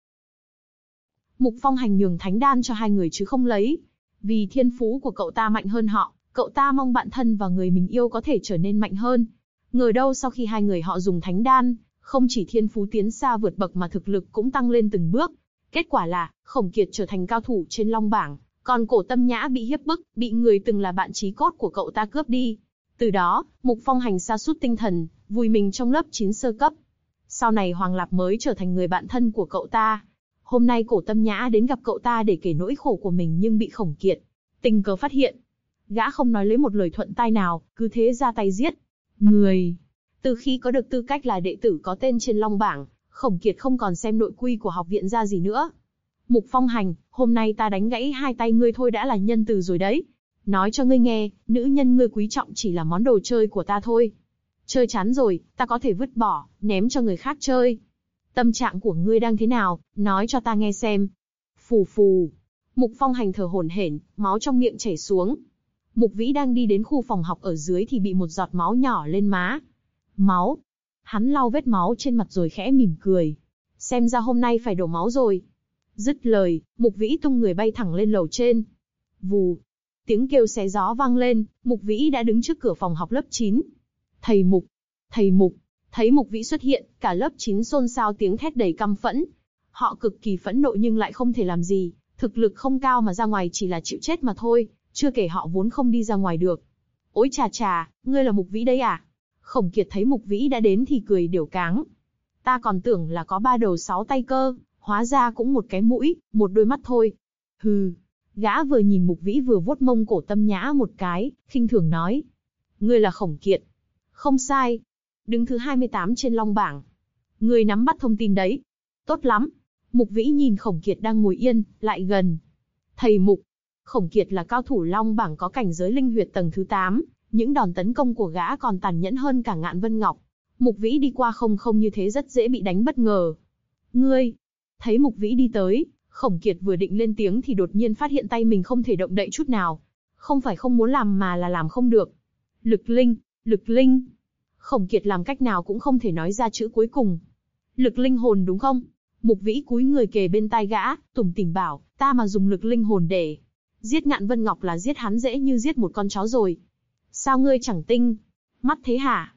S2: Mục Phong Hành nhường thánh đan cho hai người chứ không lấy. Vì thiên phú của cậu ta mạnh hơn họ, cậu ta mong bạn thân và người mình yêu có thể trở nên mạnh hơn. Ngờ đâu sau khi hai người họ dùng thánh đan, không chỉ thiên phú tiến xa vượt bậc mà thực lực cũng tăng lên từng bước. Kết quả là, Khổng Kiệt trở thành cao thủ trên long bảng, còn Cổ Tâm Nhã bị hiếp bức, bị người từng là bạn chí cốt của cậu ta cướp đi. Từ đó, Mục Phong Hành sa sút tinh thần, vùi mình trong lớp 9 sơ cấp. Sau này Hoàng Lạp mới trở thành người bạn thân của cậu ta. Hôm nay Cổ Tâm Nhã đến gặp cậu ta để kể nỗi khổ của mình nhưng bị Khổng Kiệt tình cờ phát hiện. Gã không nói lấy một lời thuận tai nào, cứ thế ra tay giết người. Từ khi có được tư cách là đệ tử có tên trên long bảng, Khổng Kiệt không còn xem nội quy của học viện ra gì nữa. Mục Phong Hành, hôm nay ta đánh gãy hai tay ngươi thôi đã là nhân từ rồi đấy. Nói cho ngươi nghe, nữ nhân ngươi quý trọng chỉ là món đồ chơi của ta thôi. Chơi chán rồi, ta có thể vứt bỏ, ném cho người khác chơi. Tâm trạng của ngươi đang thế nào, nói cho ta nghe xem. Phù phù. Mục Phong Hành thở hổn hển, máu trong miệng chảy xuống. Mục Vĩ đang đi đến khu phòng học ở dưới thì bị một giọt máu nhỏ lên má. Máu. Hắn lau vết máu trên mặt rồi khẽ mỉm cười. Xem ra hôm nay phải đổ máu rồi. Dứt lời, Mục Vĩ tung người bay thẳng lên lầu trên. Vù. Tiếng kêu xé gió vang lên, Mục Vĩ đã đứng trước cửa phòng học lớp 9. Thầy Mục. Thầy Mục. Thấy Mục Vĩ xuất hiện, cả lớp 9 xôn xao tiếng thét đầy căm phẫn. Họ cực kỳ phẫn nộ nhưng lại không thể làm gì, thực lực không cao mà ra ngoài chỉ là chịu chết mà thôi, chưa kể họ vốn không đi ra ngoài được. Ôi chà chà, ngươi là Mục Vĩ đấy à? Khổng Kiệt thấy Mục Vĩ đã đến thì cười điểu cáng. Ta còn tưởng là có 3 đầu 6 tay cơ, hóa ra cũng một cái mũi, một đôi mắt thôi. Hừ. Gã vừa nhìn Mục Vĩ vừa vuốt mông Cổ Tâm Nhã một cái, khinh thường nói. Ngươi là Khổng Kiệt. Không sai. Đứng thứ 28 trên long bảng. Ngươi nắm bắt thông tin đấy. Tốt lắm. Mục Vĩ nhìn Khổng Kiệt đang ngồi yên, lại gần. Thầy Mục. Khổng Kiệt là cao thủ long bảng có cảnh giới linh huyệt tầng thứ 8. Những đòn tấn công của gã còn tàn nhẫn hơn cả Ngạn Vân Ngọc. Mục Vĩ đi qua không như thế rất dễ bị đánh bất ngờ. Ngươi. Thấy Mục Vĩ đi tới, Khổng Kiệt vừa định lên tiếng thì đột nhiên phát hiện tay mình không thể động đậy chút nào. Không phải không muốn làm mà là làm không được. Lực linh, lực linh. Khổng Kiệt làm cách nào cũng không thể nói ra chữ cuối cùng. Lực linh hồn đúng không? Mục Vĩ cúi người kề bên tai gã, tủm tỉm bảo, ta mà dùng lực linh hồn để giết Ngạn Vân Ngọc là giết hắn dễ như giết một con chó rồi. Sao ngươi chẳng tinh mắt thế hả?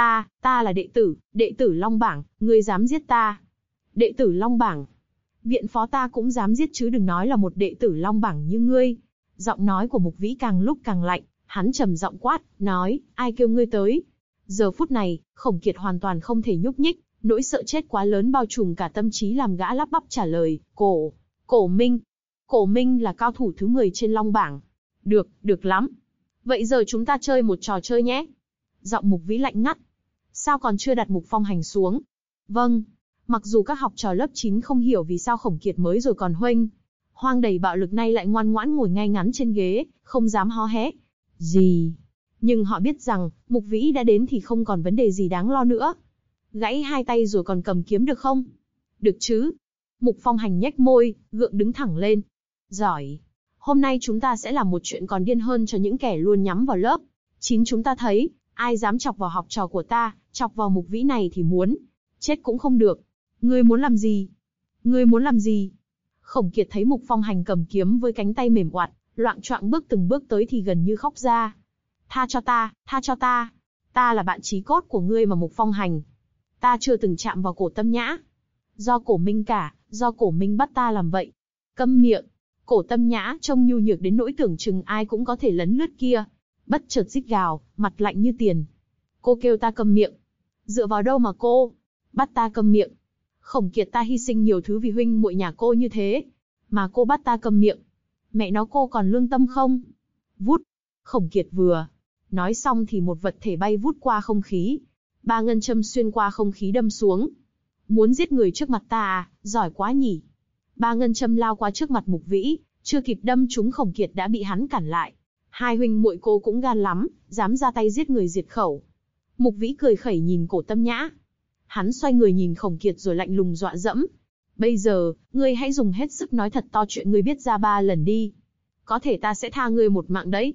S2: Ta là đệ tử Long Bảng, ngươi dám giết ta? Đệ tử Long Bảng? Viện phó ta cũng dám giết chứ đừng nói là một đệ tử Long Bảng như ngươi. Giọng nói của Mục Vĩ càng lúc càng lạnh, Hắn trầm giọng quát, nói, ai kêu ngươi tới? Giờ phút này, Khổng Kiệt hoàn toàn không thể nhúc nhích, nỗi sợ chết quá lớn bao trùm cả tâm trí làm gã lắp bắp trả lời, Cổ Minh. Cổ Minh là cao thủ thứ 10 trên Long bảng. Được lắm. Vậy giờ chúng ta chơi một trò chơi nhé. Giọng Mục Vĩ lạnh ngắt. Sao còn chưa đặt Mục Phong Hành xuống? Vâng. Mặc dù các học trò lớp 9 không hiểu vì sao Khổng Kiệt mới rồi còn hoang đầy bạo lực nay lại ngoan ngoãn ngồi ngay ngắn trên ghế, không dám hó hé gì. Nhưng họ biết rằng, Mục Vĩ đã đến thì không còn vấn đề gì đáng lo nữa. Gãy hai tay rồi còn cầm kiếm được không? Được chứ. Mục Phong Hành nhếch môi, gượng đứng thẳng lên. Giỏi. Hôm nay chúng ta sẽ làm một chuyện còn điên hơn cho những kẻ luôn nhắm vào lớp 9 chúng ta thấy, ai dám chọc vào học trò của ta, chọc vào Mục Vĩ này thì muốn chết cũng không được. Ngươi muốn làm gì? Ngươi muốn làm gì? Khổng Kiệt thấy Mục Phong Hành cầm kiếm với cánh tay mềm oặt, loạng choạng bước từng bước tới thì gần như khóc ra. Tha cho ta, tha cho ta. Ta là bạn chí cốt của ngươi mà Mục Phong Hành. Ta chưa từng chạm vào Cổ Tâm Nhã. Do Cổ Minh cả, do Cổ Minh bắt ta làm vậy. Câm miệng. Cổ Tâm Nhã trông nhu nhược đến nỗi tưởng chừng ai cũng có thể lấn lướt kia. Bất chợt rít gào, mặt lạnh như tiền. Cô kêu ta câm miệng. Dựa vào đâu mà cô bắt ta câm miệng? Khổng Kiệt ta hy sinh nhiều thứ vì huynh muội nhà cô như thế, mà cô bắt ta câm miệng. Mẹ nó cô còn lương tâm không? Vút. Khổng Kiệt vừa nói xong thì một vật thể bay vút qua không khí. 3 ngân châm xuyên qua không khí đâm xuống. Muốn giết người trước mặt ta à, giỏi quá nhỉ. 3 ngân châm lao qua trước mặt Mục Vĩ, chưa kịp đâm trúng Khổng Kiệt đã bị hắn cản lại. Hai huynh muội cô cũng gan lắm, dám ra tay giết người diệt khẩu. Mục Vĩ cười khẩy nhìn Cổ Tâm Nhã. Hắn xoay người nhìn Khổng Kiệt rồi lạnh lùng dọa dẫm. Bây giờ, ngươi hãy dùng hết sức nói thật to chuyện ngươi biết ra 3 lần đi. Có thể ta sẽ tha ngươi một mạng đấy.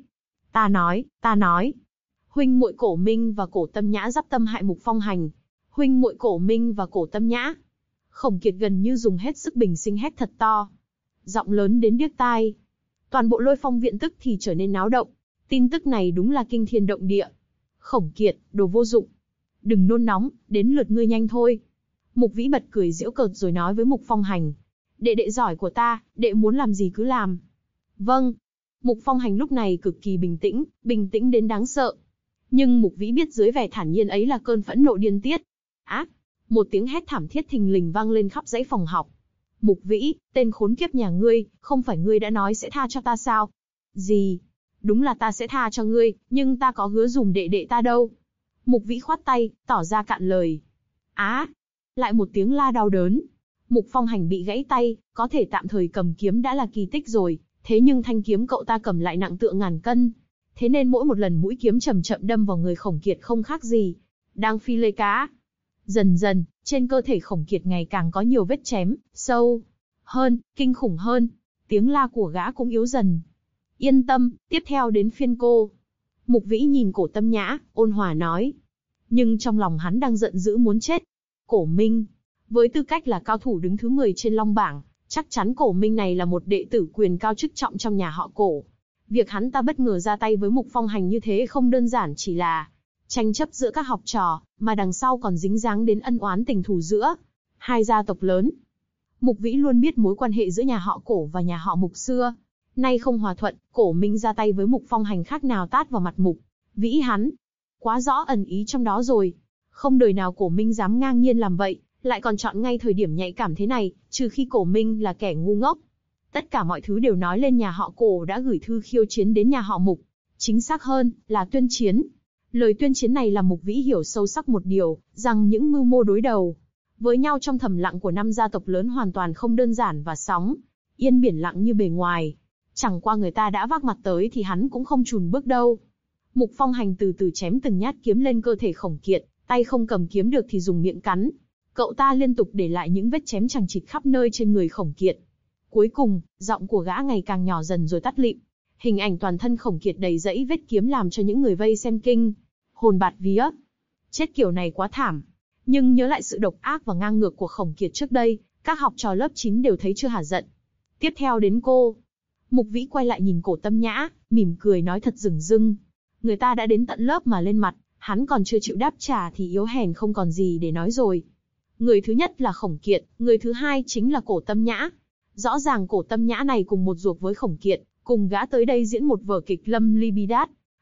S2: Ta nói. Huynh muội Cổ Minh và Cổ Tâm Nhã dắp tâm hại Mục Phong Hành. Huynh muội Cổ Minh và Cổ Tâm Nhã. Khổng Kiệt gần như dùng hết sức bình sinh hét thật to. Giọng lớn đến điếc tai. Toàn bộ Lôi Phong viện tức thì trở nên náo động. Tin tức này đúng là kinh thiên động địa. Khổng Kiệt, đồ vô dụng. Đừng nôn nóng, đến lượt ngươi nhanh thôi. Mục Vĩ bật cười giễu cợt rồi nói với Mục Phong Hành. Đệ giỏi của ta, đệ muốn làm gì cứ làm. Vâng. Mục Phong Hành lúc này cực kỳ bình tĩnh đến đáng sợ. Nhưng Mục Vĩ biết dưới vẻ thản nhiên ấy là cơn phẫn nộ điên tiết. Ác! Một tiếng hét thảm thiết thình lình vang lên khắp dãy phòng học. Mục Vĩ, tên khốn kiếp nhà ngươi, không phải ngươi đã nói sẽ tha cho ta sao? Gì? Đúng là ta sẽ tha cho ngươi, nhưng ta có hứa dùm đệ ta đâu. Mục Vĩ khoát tay, tỏ ra cạn lời. Á! Lại một tiếng la đau đớn. Mục Phong Hành bị gãy tay, có thể tạm thời cầm kiếm đã là kỳ tích rồi, thế nhưng thanh kiếm cậu ta cầm lại nặng tựa ngàn cân. Thế nên mỗi một lần mũi kiếm chậm chậm đâm vào người Khổng Kiệt không khác gì đang phi lê cá. Dần dần, trên cơ thể Khổng Kiệt ngày càng có nhiều vết chém, sâu hơn, kinh khủng hơn. Tiếng la của gã cũng yếu dần. Yên tâm, tiếp theo đến phiên cô. Mục Vĩ nhìn Cổ Tâm Nhã, ôn hòa nói. Nhưng trong lòng hắn đang giận dữ muốn chết. Cổ Minh, với tư cách là cao thủ đứng thứ 10 trên Long bảng, chắc chắn Cổ Minh này là một đệ tử quyền cao chức trọng trong nhà họ Cổ. Việc hắn ta bất ngờ ra tay với Mục Phong Hành như thế không đơn giản chỉ là tranh chấp giữa các học trò, mà đằng sau còn dính dáng đến ân oán tình thù giữa hai gia tộc lớn. Mục Vĩ luôn biết mối quan hệ giữa nhà họ Cổ và nhà họ Mục xưa nay không hòa thuận, Cổ Minh ra tay với Mục Phong Hành khác nào tát vào mặt Mục Vĩ hắn. Quá rõ ẩn ý trong đó rồi. Không đời nào Cổ Minh dám ngang nhiên làm vậy, lại còn chọn ngay thời điểm nhạy cảm thế này, trừ khi Cổ Minh là kẻ ngu ngốc. Tất cả mọi thứ đều nói lên nhà họ Cổ đã gửi thư khiêu chiến đến nhà họ Mục. Chính xác hơn, là tuyên chiến. Lời tuyên chiến này làm Mục Vĩ hiểu sâu sắc một điều, rằng những mưu mô đối đầu với nhau trong thầm lặng của 5 gia tộc lớn hoàn toàn không đơn giản và sóng yên biển lặng như bề ngoài. Chẳng qua người ta đã vác mặt tới thì hắn cũng không chùn bước đâu. Mục Phong Hành từ từ chém từng nhát kiếm lên cơ thể Khổng Kiệt, tay không cầm kiếm được thì dùng miệng cắn. Cậu ta liên tục để lại những vết chém chằng chịt khắp nơi trên người Khổng Kiệt. Cuối cùng, giọng của gã ngày càng nhỏ dần rồi tắt lịm. Hình ảnh toàn thân Khổng Kiệt đầy dẫy vết kiếm làm cho những người vây xem kinh hồn bạt vía. Chết kiểu này quá thảm. Nhưng nhớ lại sự độc ác và ngang ngược của Khổng Kiệt trước đây, các học trò lớp 9 đều thấy chưa hả giận. Tiếp theo đến cô. Mục Vĩ quay lại nhìn Cổ Tâm Nhã, mỉm cười nói thật dửng dưng. Người ta đã đến tận lớp mà lên mặt, hắn còn chưa chịu đáp trả thì yếu hèn không còn gì để nói rồi. Người thứ nhất là Khổng Kiệt, người thứ hai chính là Cổ Tâm Nhã. Rõ ràng Cổ Tâm Nhã này cùng một ruột với Khổng Kiệt, cùng gã tới đây diễn một vở kịch lâm ly bi đát.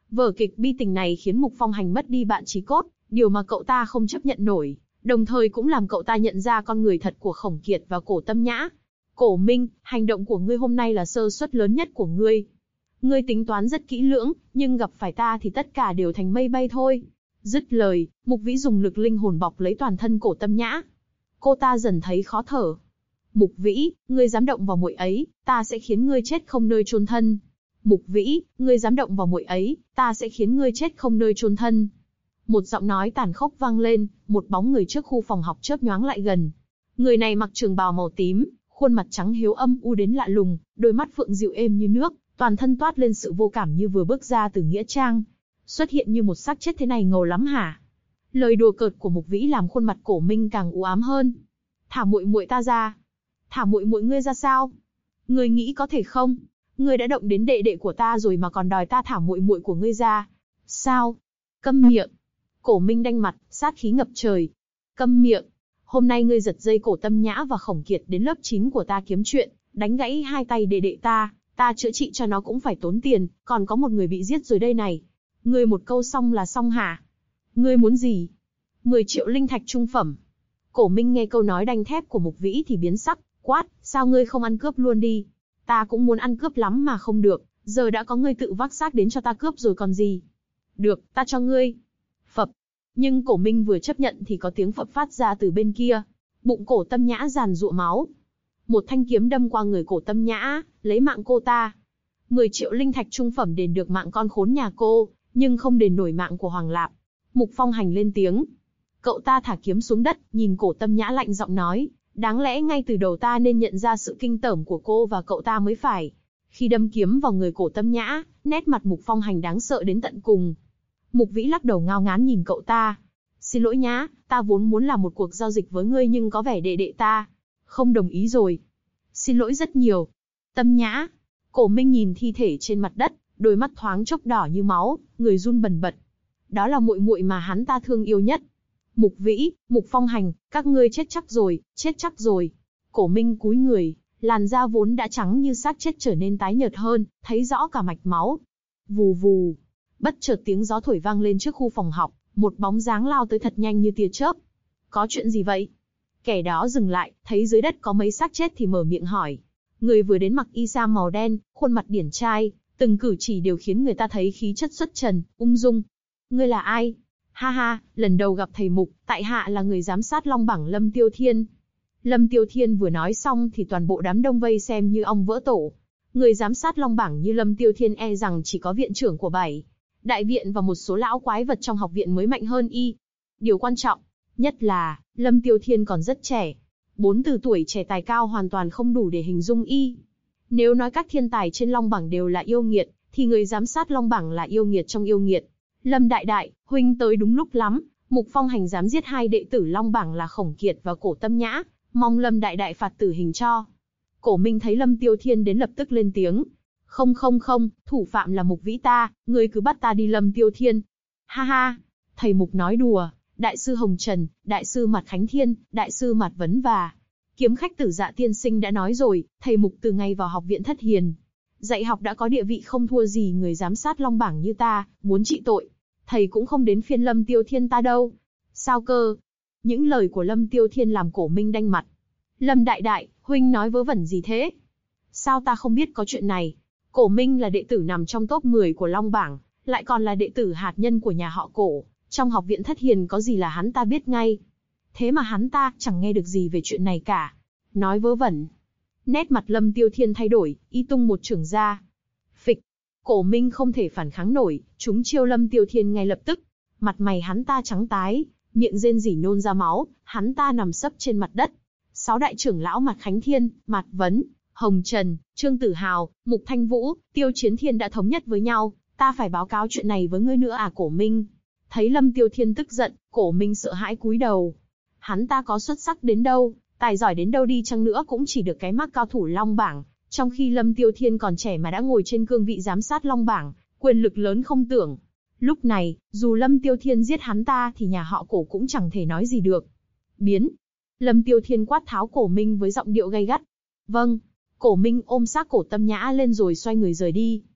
S2: Vở kịch bi tình này khiến Mục Phong Hành mất đi bạn chí cốt, điều mà cậu ta không chấp nhận nổi, đồng thời cũng làm cậu ta nhận ra con người thật của Khổng Kiệt và Cổ Tâm Nhã. Cổ Minh, hành động của ngươi hôm nay là sơ suất lớn nhất của ngươi. Ngươi tính toán rất kỹ lưỡng, nhưng gặp phải ta thì tất cả đều thành mây bay thôi. Dứt lời, Mục Vĩ dùng lực linh hồn bọc lấy toàn thân Cổ Tâm Nhã. Cô ta dần thấy khó thở. Mục Vĩ, ngươi dám động vào muội ấy, ta sẽ khiến ngươi chết không nơi chôn thân. Mục Vĩ, ngươi dám động vào muội ấy, ta sẽ khiến ngươi chết không nơi chôn thân. Một giọng nói tàn khốc vang lên, một bóng người trước khu phòng học chớp nhoáng lại gần. Người này mặc trường bào màu tím, khuôn mặt trắng hiếu âm u đến lạ lùng, đôi mắt phượng dịu êm như nước, toàn thân toát lên sự vô cảm như vừa bước ra từ nghĩa trang. Xuất hiện như một xác chết thế này ngầu lắm hả? Lời đùa cợt của Mục Vĩ làm khuôn mặt Cổ Minh càng u ám hơn. Thả muội muội ta ra. Thả muội muội ngươi ra sao? Ngươi nghĩ có thể không? Ngươi đã động đến đệ đệ của ta rồi mà còn đòi ta thả muội muội của ngươi ra. Sao? Câm miệng. Cổ Minh đanh mặt, sát khí ngập trời. Câm miệng. Hôm nay ngươi giật dây Cổ Tâm Nhã và Khổng Kiệt đến lớp 9 của ta kiếm chuyện, đánh gãy hai tay đệ đệ ta chữa trị cho nó cũng phải tốn tiền, còn có một người bị giết rồi đây này. Ngươi một câu xong là xong hả? Ngươi muốn gì? 10 triệu linh thạch trung phẩm. Cổ Minh nghe câu nói đanh thép của Mục Vĩ thì biến sắc, quát, sao ngươi không ăn cướp luôn đi? Ta cũng muốn ăn cướp lắm mà không được, giờ đã có ngươi tự vác xác đến cho ta cướp rồi còn gì. Được, ta cho ngươi. Phập. Nhưng Cổ Minh vừa chấp nhận thì có tiếng phập phát ra từ bên kia. Bụng Cổ Tâm Nhã giàn giụa máu. Một thanh kiếm đâm qua người Cổ Tâm Nhã, lấy mạng cô ta. 10 triệu linh thạch trung phẩm đền được mạng con khốn nhà cô, nhưng không đền nổi mạng của Hoàng Lạp. Mục Phong Hành lên tiếng. Cậu ta thả kiếm xuống đất, nhìn Cổ Tâm Nhã lạnh giọng nói, đáng lẽ ngay từ đầu ta nên nhận ra sự kinh tởm của cô và cậu ta mới phải. Khi đâm kiếm vào người Cổ Tâm Nhã, nét mặt Mục Phong Hành đáng sợ đến tận cùng. Mục Vĩ lắc đầu ngao ngán nhìn cậu ta. Xin lỗi nhá, ta vốn muốn làm một cuộc giao dịch với ngươi nhưng có vẻ đệ đệ ta không đồng ý rồi. Xin lỗi rất nhiều. Tâm Nhã. Cổ Minh nhìn thi thể trên mặt đất, đôi mắt thoáng chốc đỏ như máu, người run bần bật. Đó là muội muội mà hắn ta thương yêu nhất. Mục Vĩ, Mục Phong Hành, các ngươi chết chắc rồi, chết chắc rồi. Cổ Minh cúi người, làn da vốn đã trắng như xác chết trở nên tái nhợt hơn, thấy rõ cả mạch máu. Vù vù. Bất chợt tiếng gió thổi vang lên trước khu phòng học, một bóng dáng lao tới thật nhanh như tia chớp. Có chuyện gì vậy? Kẻ đó dừng lại, thấy dưới đất có mấy xác chết thì mở miệng hỏi. Người vừa đến mặc y sa màu đen, khuôn mặt điển trai, từng cử chỉ đều khiến người ta thấy khí chất xuất trần, ung dung. Ngươi là ai? Ha ha, lần đầu gặp thầy Mục, tại hạ là người giám sát Long Bảng Lâm Tiêu Thiên. Lâm Tiêu Thiên vừa nói xong thì toàn bộ đám đông vây xem như ong vỡ tổ. Người giám sát Long Bảng như Lâm Tiêu Thiên e rằng chỉ có viện trưởng của 7 đại viện và một số lão quái vật trong học viện mới mạnh hơn y. Điều quan trọng nhất là, Lâm Tiêu Thiên còn rất trẻ. 4 từ tuổi trẻ tài cao hoàn toàn không đủ để hình dung y. Nếu nói các thiên tài trên Long Bảng đều là yêu nghiệt, thì người giám sát Long Bảng là yêu nghiệt trong yêu nghiệt. Lâm đại đại, huynh tới đúng lúc lắm, Mục Phong Hành dám giết hai đệ tử Long Bảng là Khổng Kiệt và Cổ Tâm Nhã, mong Lâm đại đại phạt tử hình cho. Cổ Minh thấy Lâm Tiêu Thiên đến lập tức lên tiếng. Không, thủ phạm là Mục Vĩ ta, ngươi cứ bắt ta đi Lâm Tiêu Thiên. Ha ha, thầy Mục nói đùa, đại sư Hồng Trần, đại sư Mạt Khánh Thiên, đại sư Mạt Vấn và kiếm khách Tử Dạ tiên sinh đã nói rồi, thầy Mục từ ngày vào học viện Thất Hiền, dạy học đã có địa vị không thua gì người giám sát Long Bảng như ta, muốn trị tội, thầy cũng không đến phiên Lâm Tiêu Thiên ta đâu. Sao cơ? Những lời của Lâm Tiêu Thiên làm Cổ Minh đanh mặt. Lâm đại đại, huynh nói vớ vẩn gì thế? Sao ta không biết có chuyện này? Cổ Minh là đệ tử nằm trong top 10 của Long Bảng, lại còn là đệ tử hạt nhân của nhà họ Cổ. Trong học viện Thất Hiền có gì là hắn ta biết ngay. Thế mà hắn ta chẳng nghe được gì về chuyện này cả. Nói vớ vẩn. Nét mặt Lâm Tiêu Thiên thay đổi, y tung một chưởng ra. Phịch. Cổ Minh không thể phản kháng nổi, trúng chiêu Lâm Tiêu Thiên ngay lập tức. Mặt mày hắn ta trắng tái, miệng rên rỉ nôn ra máu, hắn ta nằm sấp trên mặt đất. 6 đại trưởng lão Mạt Khánh Thiên, Mạt Vấn, Hồng Trần, Trương Tử Hào, Mục Thanh Vũ, Tiêu Chiến Thiên đã thống nhất với nhau, ta phải báo cáo chuyện này với ngươi nữa à Cổ Minh. Thấy Lâm Tiêu Thiên tức giận, Cổ Minh sợ hãi cúi đầu. Hắn ta có xuất sắc đến đâu, tài giỏi đến đâu đi chăng nữa cũng chỉ được cái mác cao thủ Long Bảng, trong khi Lâm Tiêu Thiên còn trẻ mà đã ngồi trên cương vị giám sát Long Bảng, quyền lực lớn không tưởng. Lúc này, dù Lâm Tiêu Thiên giết hắn ta thì nhà họ Cổ cũng chẳng thể nói gì được. Biến. Lâm Tiêu Thiên quát tháo Cổ Minh với giọng điệu gay gắt. Vâng. Cổ Minh ôm xác Cổ Tâm Nhã lên rồi xoay người rời đi.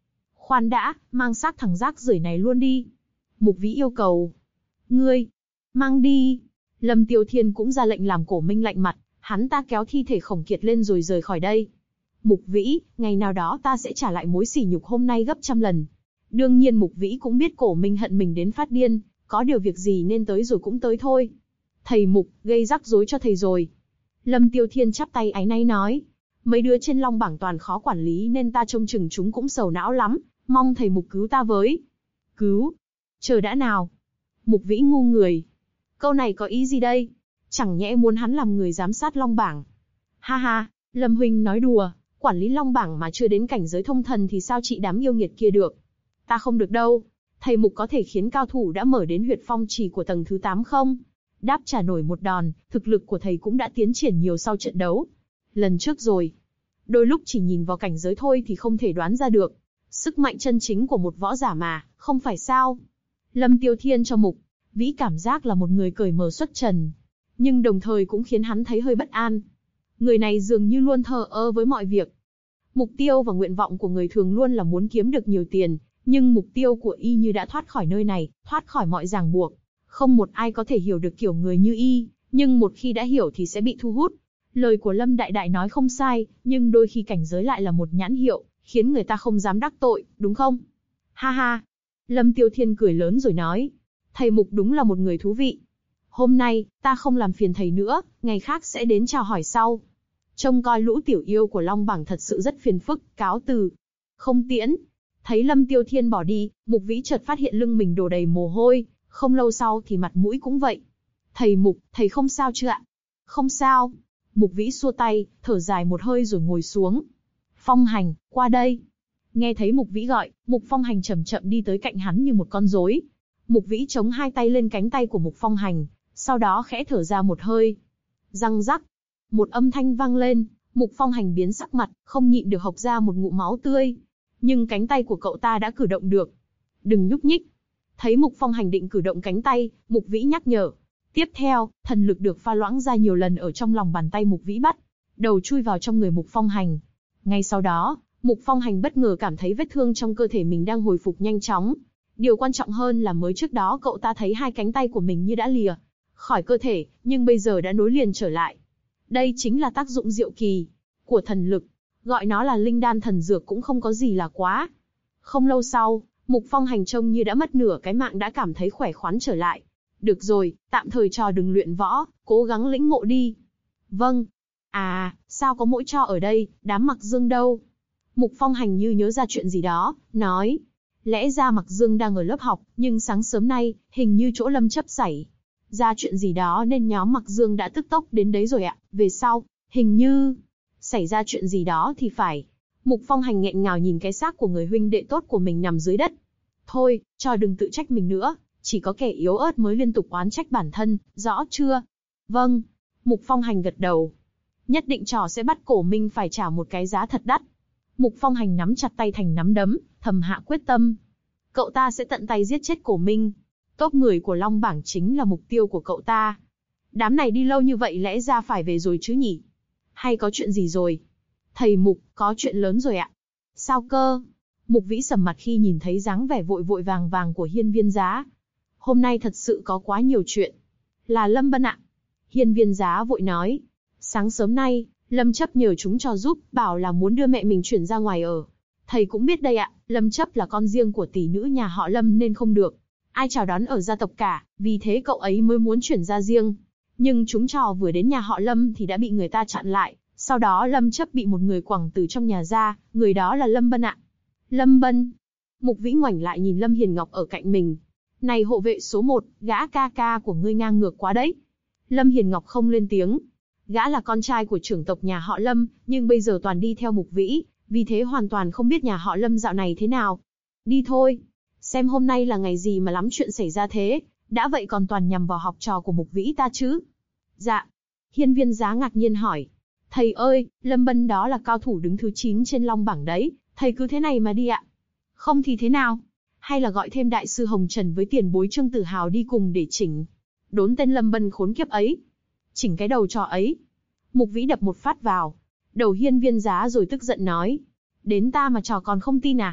S2: Khoan đã, mang xác thằng rác rưởi này luôn đi. Mục Vĩ yêu cầu. Ngươi, mang đi. Lâm Tiêu Thiên cũng ra lệnh làm Cổ Minh lạnh mặt, hắn ta kéo thi thể Khổng Kiệt lên rồi rời khỏi đây. Mục Vĩ, ngày nào đó ta sẽ trả lại mối sỉ nhục hôm nay gấp trăm lần. Đương nhiên Mục Vĩ cũng biết Cổ Minh hận mình đến phát điên, có điều việc gì nên tới rồi cũng tới thôi. Thầy Mục, gây rắc rối cho thầy rồi. Lâm Tiêu Thiên chắp tay áy náy nói. Mấy đứa trên Long bảng toàn khó quản lý nên ta trông chừng chúng cũng sầu não lắm, mong thầy Mục cứu ta với. Cứu? Chờ đã nào. Mục Vĩ ngu người. Câu này có ý gì đây? Chẳng nhẽ muốn hắn làm người giám sát Long bảng? Ha ha, Lâm huynh nói đùa, quản lý Long bảng mà chưa đến cảnh giới thông thần thì sao trị đám yêu nghiệt kia được? Ta không được đâu. Thầy Mục có thể khiến cao thủ đã mở đến huyệt phong trì của tầng thứ 8 không? Đáp trả nổi một đòn, thực lực của thầy cũng đã tiến triển nhiều sau trận đấu. Lần trước rồi. Đôi lúc chỉ nhìn vào cảnh giới thôi thì không thể đoán ra được. Sức mạnh chân chính của một võ giả mà, không phải sao? Lâm Tiêu Thiên cho Mục Vĩ cảm giác là một người cởi mở xuất trần. Nhưng đồng thời cũng khiến hắn thấy hơi bất an. Người này dường như luôn thờ ơ với mọi việc. Mục tiêu và nguyện vọng của người thường luôn là muốn kiếm được nhiều tiền. Nhưng mục tiêu của y như đã thoát khỏi nơi này, thoát khỏi mọi ràng buộc. Không một ai có thể hiểu được kiểu người như y, nhưng một khi đã hiểu thì sẽ bị thu hút. Lời của Lâm Đại Đại nói không sai, nhưng đôi khi cảnh giới lại là một nhãn hiệu, khiến người ta không dám đắc tội, đúng không? Ha ha! Lâm Tiêu Thiên cười lớn rồi nói. Thầy Mục đúng là một người thú vị. Hôm nay, ta không làm phiền thầy nữa, ngày khác sẽ đến chào hỏi sau. Trông coi lũ tiểu yêu của Long bảng thật sự rất phiền phức, cáo từ. Không tiễn. Thấy Lâm Tiêu Thiên bỏ đi, Mục Vĩ chợt phát hiện lưng mình đổ đầy mồ hôi, không lâu sau thì mặt mũi cũng vậy. Thầy Mục, thầy không sao chứ ạ? Không sao. Mục Vĩ xua tay, thở dài một hơi rồi ngồi xuống. Phong Hành, qua đây. Nghe thấy Mục Vĩ gọi, Mục Phong Hành chậm chậm đi tới cạnh hắn như một con rối. Mục Vĩ chống hai tay lên cánh tay của Mục Phong Hành, sau đó khẽ thở ra một hơi. Răng rắc. Một âm thanh vang lên, Mục Phong Hành biến sắc mặt, không nhịn được hộc ra một ngụm máu tươi. Nhưng cánh tay của cậu ta đã cử động được. Đừng nhúc nhích. Thấy Mục Phong Hành định cử động cánh tay, Mục Vĩ nhắc nhở. Tiếp theo, thần lực được pha loãng ra nhiều lần ở trong lòng bàn tay Mục Vĩ bắt đầu chui vào trong người Mục Phong Hành. Ngay sau đó, Mục Phong Hành bất ngờ cảm thấy vết thương trong cơ thể mình đang hồi phục nhanh chóng. Điều quan trọng hơn là mới trước đó cậu ta thấy hai cánh tay của mình như đã lìa khỏi cơ thể, nhưng bây giờ đã nối liền trở lại. Đây chính là tác dụng diệu kỳ của thần lực, gọi nó là linh đan thần dược cũng không có gì là quá. Không lâu sau, Mục Phong Hành trông như đã mất nửa cái mạng đã cảm thấy khỏe khoắn trở lại. Được rồi, tạm thời trò đừng luyện võ, cố gắng lĩnh ngộ đi. Vâng. À, sao có mỗi trò ở đây, đám Mặc Dương đâu? Mục Phong Hành như nhớ ra chuyện gì đó, nói. Lẽ ra Mặc Dương đang ở lớp học, nhưng sáng sớm nay, hình như chỗ Lâm Chấp xảy ra chuyện gì đó nên nhóm Mặc Dương đã tức tốc đến đấy rồi ạ. Về sau, hình như xảy ra chuyện gì đó thì phải. Mục Phong Hành nghẹn ngào nhìn cái xác của người huynh đệ tốt của mình nằm dưới đất. Thôi, cho đừng tự trách mình nữa, chỉ có kẻ yếu ớt mới liên tục oán trách bản thân, rõ chưa? Vâng. Mục Phong Hành gật đầu. Nhất định trò sẽ bắt Cổ Minh phải trả một cái giá thật đắt. Mục Phong Hành nắm chặt tay thành nắm đấm, thầm hạ quyết tâm. Cậu ta sẽ tận tay giết chết Cổ Minh. Top 10 của Long bảng chính là mục tiêu của cậu ta. Đám này đi lâu như vậy lẽ ra phải về rồi chứ nhỉ? Hay có chuyện gì rồi? Thầy Mục, có chuyện lớn rồi ạ. Sao cơ? Mục Vĩ sầm mặt khi nhìn thấy dáng vẻ vội vội vàng vàng của Hiên Viên Giá. Hôm nay thật sự có quá nhiều chuyện. Là Lâm Bân ạ. Hiên Viên Giá vội nói. Sáng sớm nay, Lâm Chấp nhờ chúng cho giúp, bảo là muốn đưa mẹ mình chuyển ra ngoài ở. Thầy cũng biết đây ạ, Lâm Chấp là con riêng của tỷ nữ nhà họ Lâm nên không được ai chào đón ở gia tộc cả, vì thế cậu ấy mới muốn chuyển ra riêng. Nhưng chúng trò vừa đến nhà họ Lâm thì đã bị người ta chặn lại, sau đó Lâm Chấp bị một người quẳng từ trong nhà ra, người đó là Lâm Bân ạ. Lâm Bân? Mục Vĩ ngoảnh lại nhìn Lâm Hiền Ngọc ở cạnh mình. Này hộ vệ số 1, gã ca ca của ngươi ngang ngược quá đấy. Lâm Hiền Ngọc không lên tiếng. Gã là con trai của trưởng tộc nhà họ Lâm, nhưng bây giờ toàn đi theo Mục Vĩ, vì thế hoàn toàn không biết nhà họ Lâm dạo này thế nào. Đi thôi, xem hôm nay là ngày gì mà lắm chuyện xảy ra thế, đã vậy còn toàn nhằm vào học trò của Mục Vĩ ta chứ. Dạ. Hiên Viên Giá ngạc nhiên hỏi. Thầy ơi, Lâm Bân đó là cao thủ đứng thứ 9 trên Long bảng đấy, thầy cứ thế này mà đi ạ. Không thì thế nào? Hay là gọi thêm đại sư Hồng Trần với tiền bối Trương Tử Hào đi cùng để chỉnh đốn tên Lâm Bân khốn kiếp ấy. Chỉnh cái đầu trò ấy. Mục Vĩ đập một phát vào đầu Hiên Viên Giá rồi tức giận nói. Đến ta mà trò còn không tin à?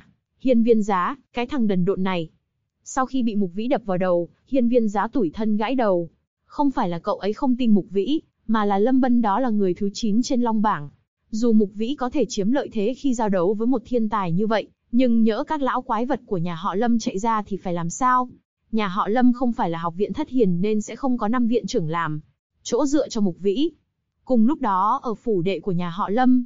S2: Hiên Viên Giá, cái thằng đần độn này. Sau khi bị Mục Vĩ đập vào đầu, Hiên Viên Giá tủi thân gãi đầu. Không phải là cậu ấy không tin Mục Vĩ, mà là Lâm Bân đó là người thứ 9 trên Long bảng. Dù Mục Vĩ có thể chiếm lợi thế khi giao đấu với một thiên tài như vậy, nhưng nhỡ các lão quái vật của nhà họ Lâm chạy ra thì phải làm sao? Nhà họ Lâm không phải là học viện thất hiền nên sẽ không có 5 viện trưởng làm chỗ dựa cho Mục Vĩ. Cùng lúc đó ở phủ đệ của nhà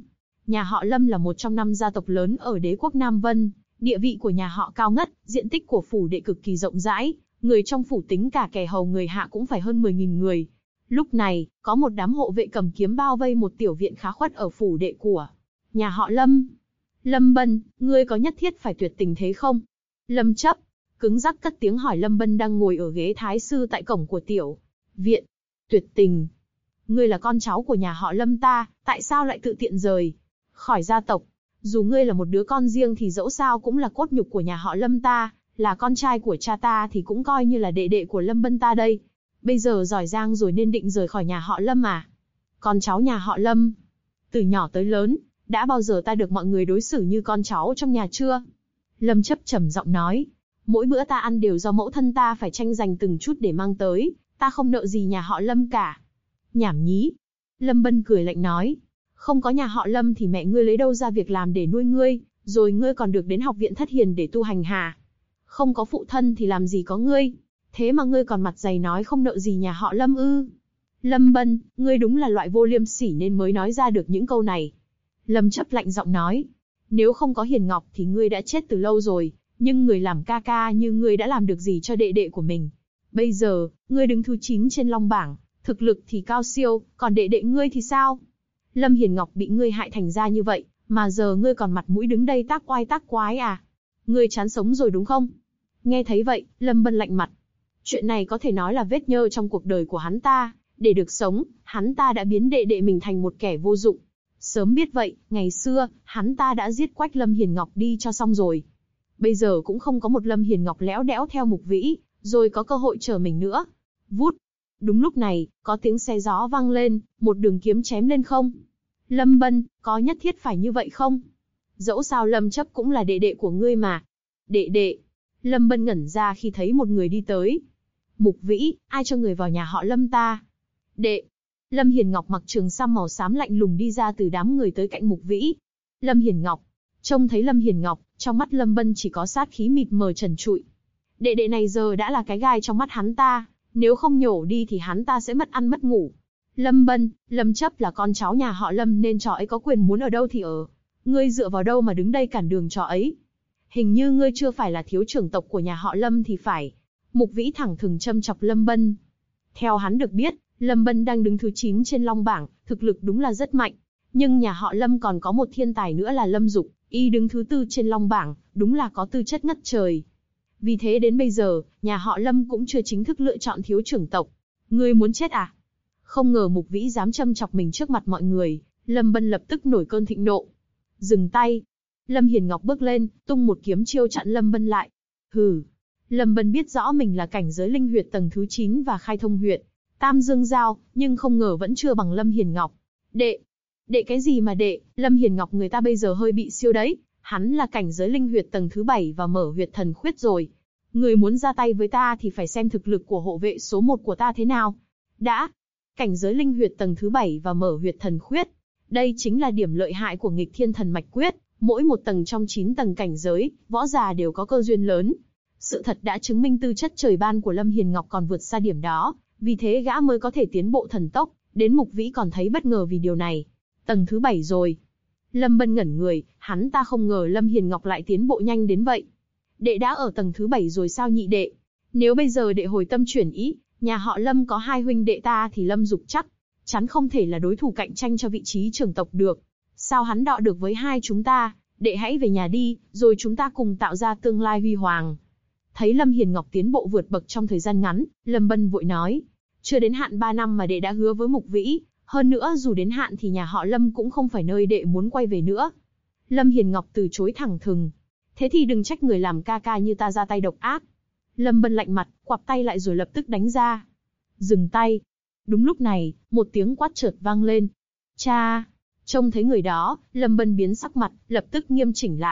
S2: họ Lâm là một trong 5 gia tộc lớn ở đế quốc Nam Vân, địa vị của nhà họ cao ngất, diện tích của phủ đệ cực kỳ rộng rãi, người trong phủ tính cả kẻ hầu người hạ cũng phải hơn 10.000 người. Lúc này, có một đám hộ vệ cầm kiếm bao vây một tiểu viện khá khuất ở phủ đệ của nhà họ Lâm. Lâm Bân, ngươi có nhất thiết phải tuyệt tình thế không? Lâm Chấp, cứng rắc cất tiếng hỏi Lâm Bân đang ngồi ở ghế thái sư tại cổng của tiểu viện. Tuyệt tình? Ngươi là con cháu của nhà họ Lâm ta, tại sao lại tự tiện rời khỏi gia tộc? Dù ngươi là một đứa con riêng thì dẫu sao cũng là cốt nhục của nhà họ Lâm ta, là con trai của cha ta thì cũng coi như là đệ đệ của Lâm Bân ta đây. Bây giờ giỏi giang rồi nên định rời khỏi nhà họ Lâm à? Con cháu nhà họ Lâm, từ nhỏ tới lớn, đã bao giờ ta được mọi người đối xử như con cháu trong nhà chưa? Lâm Chấp trầm giọng nói, mỗi bữa ta ăn đều do mẫu thân ta phải tranh giành từng chút để mang tới, ta không nợ gì nhà họ Lâm cả. Nhảm nhí. Lâm Bân cười lạnh nói, không có nhà họ Lâm thì mẹ ngươi lấy đâu ra việc làm để nuôi ngươi, rồi ngươi còn được đến học viện thất hiền để tu hành hả? Không có phụ thân thì làm gì có ngươi? Thế mà ngươi còn mặt dày nói không nợ gì nhà họ Lâm ư? Lâm Bân, ngươi đúng là loại vô liêm sỉ nên mới nói ra được những câu này. Lâm Chấp lạnh giọng nói, nếu không có Hiền Ngọc thì ngươi đã chết từ lâu rồi, nhưng người làm ca ca như ngươi đã làm được gì cho đệ đệ của mình? Bây giờ, ngươi đứng thứ 9 trên Long bảng, thực lực thì cao siêu, còn đệ đệ ngươi thì sao? Lâm Hiền Ngọc bị ngươi hại thành ra như vậy, mà giờ ngươi còn mặt mũi đứng đây tác oai tác quái à? Ngươi chán sống rồi đúng không? Nghe thấy vậy, Lâm Bân lạnh mặt. Chuyện này có thể nói là vết nhơ trong cuộc đời của hắn ta, để được sống, hắn ta đã biến đệ đệ mình thành một kẻ vô dụng. Sớm biết vậy, ngày xưa, hắn ta đã giết quách Lâm Hiền Ngọc đi cho xong rồi. Bây giờ cũng không có một Lâm Hiền Ngọc lẽo đẽo theo Mục Vĩ, rồi có cơ hội chờ mình nữa. Vút. Đúng lúc này, có tiếng xe gió vang lên, một đường kiếm chém lên không. Lâm Bân, có nhất thiết phải như vậy không? Dẫu sao Lâm Chấp cũng là đệ đệ của ngươi mà. Đệ đệ. Lâm Bân ngẩn ra khi thấy một người đi tới. Mục Vĩ, ai cho người vào nhà họ Lâm ta? Đệ. Lâm Hiền Ngọc mặc trường sam màu xám lạnh lùng đi ra từ đám người tới cạnh Mục Vĩ. Lâm Hiền Ngọc. Trông thấy Lâm Hiền Ngọc, trong mắt Lâm Bân chỉ có sát khí mịt mờ trần trụi. Đệ đệ này giờ đã là cái gai trong mắt hắn ta, nếu không nhổ đi thì hắn ta sẽ mất ăn mất ngủ. Lâm Bân, Lâm Chấp là con cháu nhà họ Lâm nên trò ấy có quyền muốn ở đâu thì ở. Ngươi dựa vào đâu mà đứng đây cản đường trò ấy? Hình như ngươi chưa phải là thiếu trưởng tộc của nhà họ Lâm thì phải. Mục Vĩ thẳng thừng châm chọc Lâm Bân. Theo hắn được biết, Lâm Bân đang đứng thứ 9 trên Long bảng, thực lực đúng là rất mạnh. Nhưng nhà họ Lâm còn có một thiên tài nữa là Lâm Dục, y đứng thứ 4 trên Long bảng, đúng là có tư chất ngất trời. Vì thế đến bây giờ, nhà họ Lâm cũng chưa chính thức lựa chọn thiếu trưởng tộc. Ngươi muốn chết à? Không ngờ Mục Vĩ dám châm chọc mình trước mặt mọi người, Lâm Bân lập tức nổi cơn thịnh nộ. Dừng tay. Lâm Hiền Ngọc bước lên, tung một kiếm chiêu chặn Lâm Bân lại. Hừ. Lâm Bân biết rõ mình là cảnh giới linh huyệt tầng thứ 9 và khai thông huyệt Tam Dương Giao, nhưng không ngờ vẫn chưa bằng Lâm Hiền Ngọc. Đệ. Đệ cái gì mà đệ, Lâm Hiền Ngọc người ta bây giờ hơi bị siêu đấy. Hắn là cảnh giới linh huyệt tầng thứ 7 và mở huyệt thần khuyết rồi. Người muốn ra tay với ta thì phải xem thực lực của hộ vệ số 1 của ta thế nào. Đã. Cảnh giới linh huyệt tầng thứ 7 và mở huyệt thần khuyết. Đây chính là điểm lợi hại của nghịch thiên thần mạch quyết. Mỗi một tầng trong 9 tầng cảnh giới, võ giả đều có cơ duyên lớn. Sự thật đã chứng minh tư chất trời ban của Lâm Hiền Ngọc còn vượt xa điểm đó. Vì thế gã mới có thể tiến bộ thần tốc. Đến Mục Vĩ còn thấy bất ngờ vì điều này. Tầng thứ 7 rồi. Lâm Bân ngẩn người, hắn ta không ngờ Lâm Hiền Ngọc lại tiến bộ nhanh đến vậy. Đệ đã ở tầng thứ 7 rồi sao nhị đệ? Nếu bây giờ đệ hồi tâm chuyển ý, nhà họ Lâm có 2 huynh đệ ta thì Lâm Dục chắc chắn không thể là đối thủ cạnh tranh cho vị trí trưởng tộc được. Sao hắn đọ được với hai chúng ta? Đệ hãy về nhà đi, rồi chúng ta cùng tạo ra tương lai huy hoàng. Thấy Lâm Hiền Ngọc tiến bộ vượt bậc trong thời gian ngắn, Lâm Bân vội nói, chưa đến hạn 3 năm mà đệ đã hứa với Mục Vĩ. Hơn nữa dù đến hạn thì nhà họ Lâm cũng không phải nơi đệ muốn quay về nữa. Lâm Hiền Ngọc từ chối thẳng thừng. Thế thì đừng trách người làm ca ca như ta ra tay độc ác. Lâm Bân lạnh mặt, quặp tay lại rồi lập tức đánh ra. Dừng tay. Đúng lúc này, một tiếng quát chợt vang lên. Cha! Trông thấy người đó, Lâm Bân biến sắc mặt, lập tức nghiêm chỉnh lại.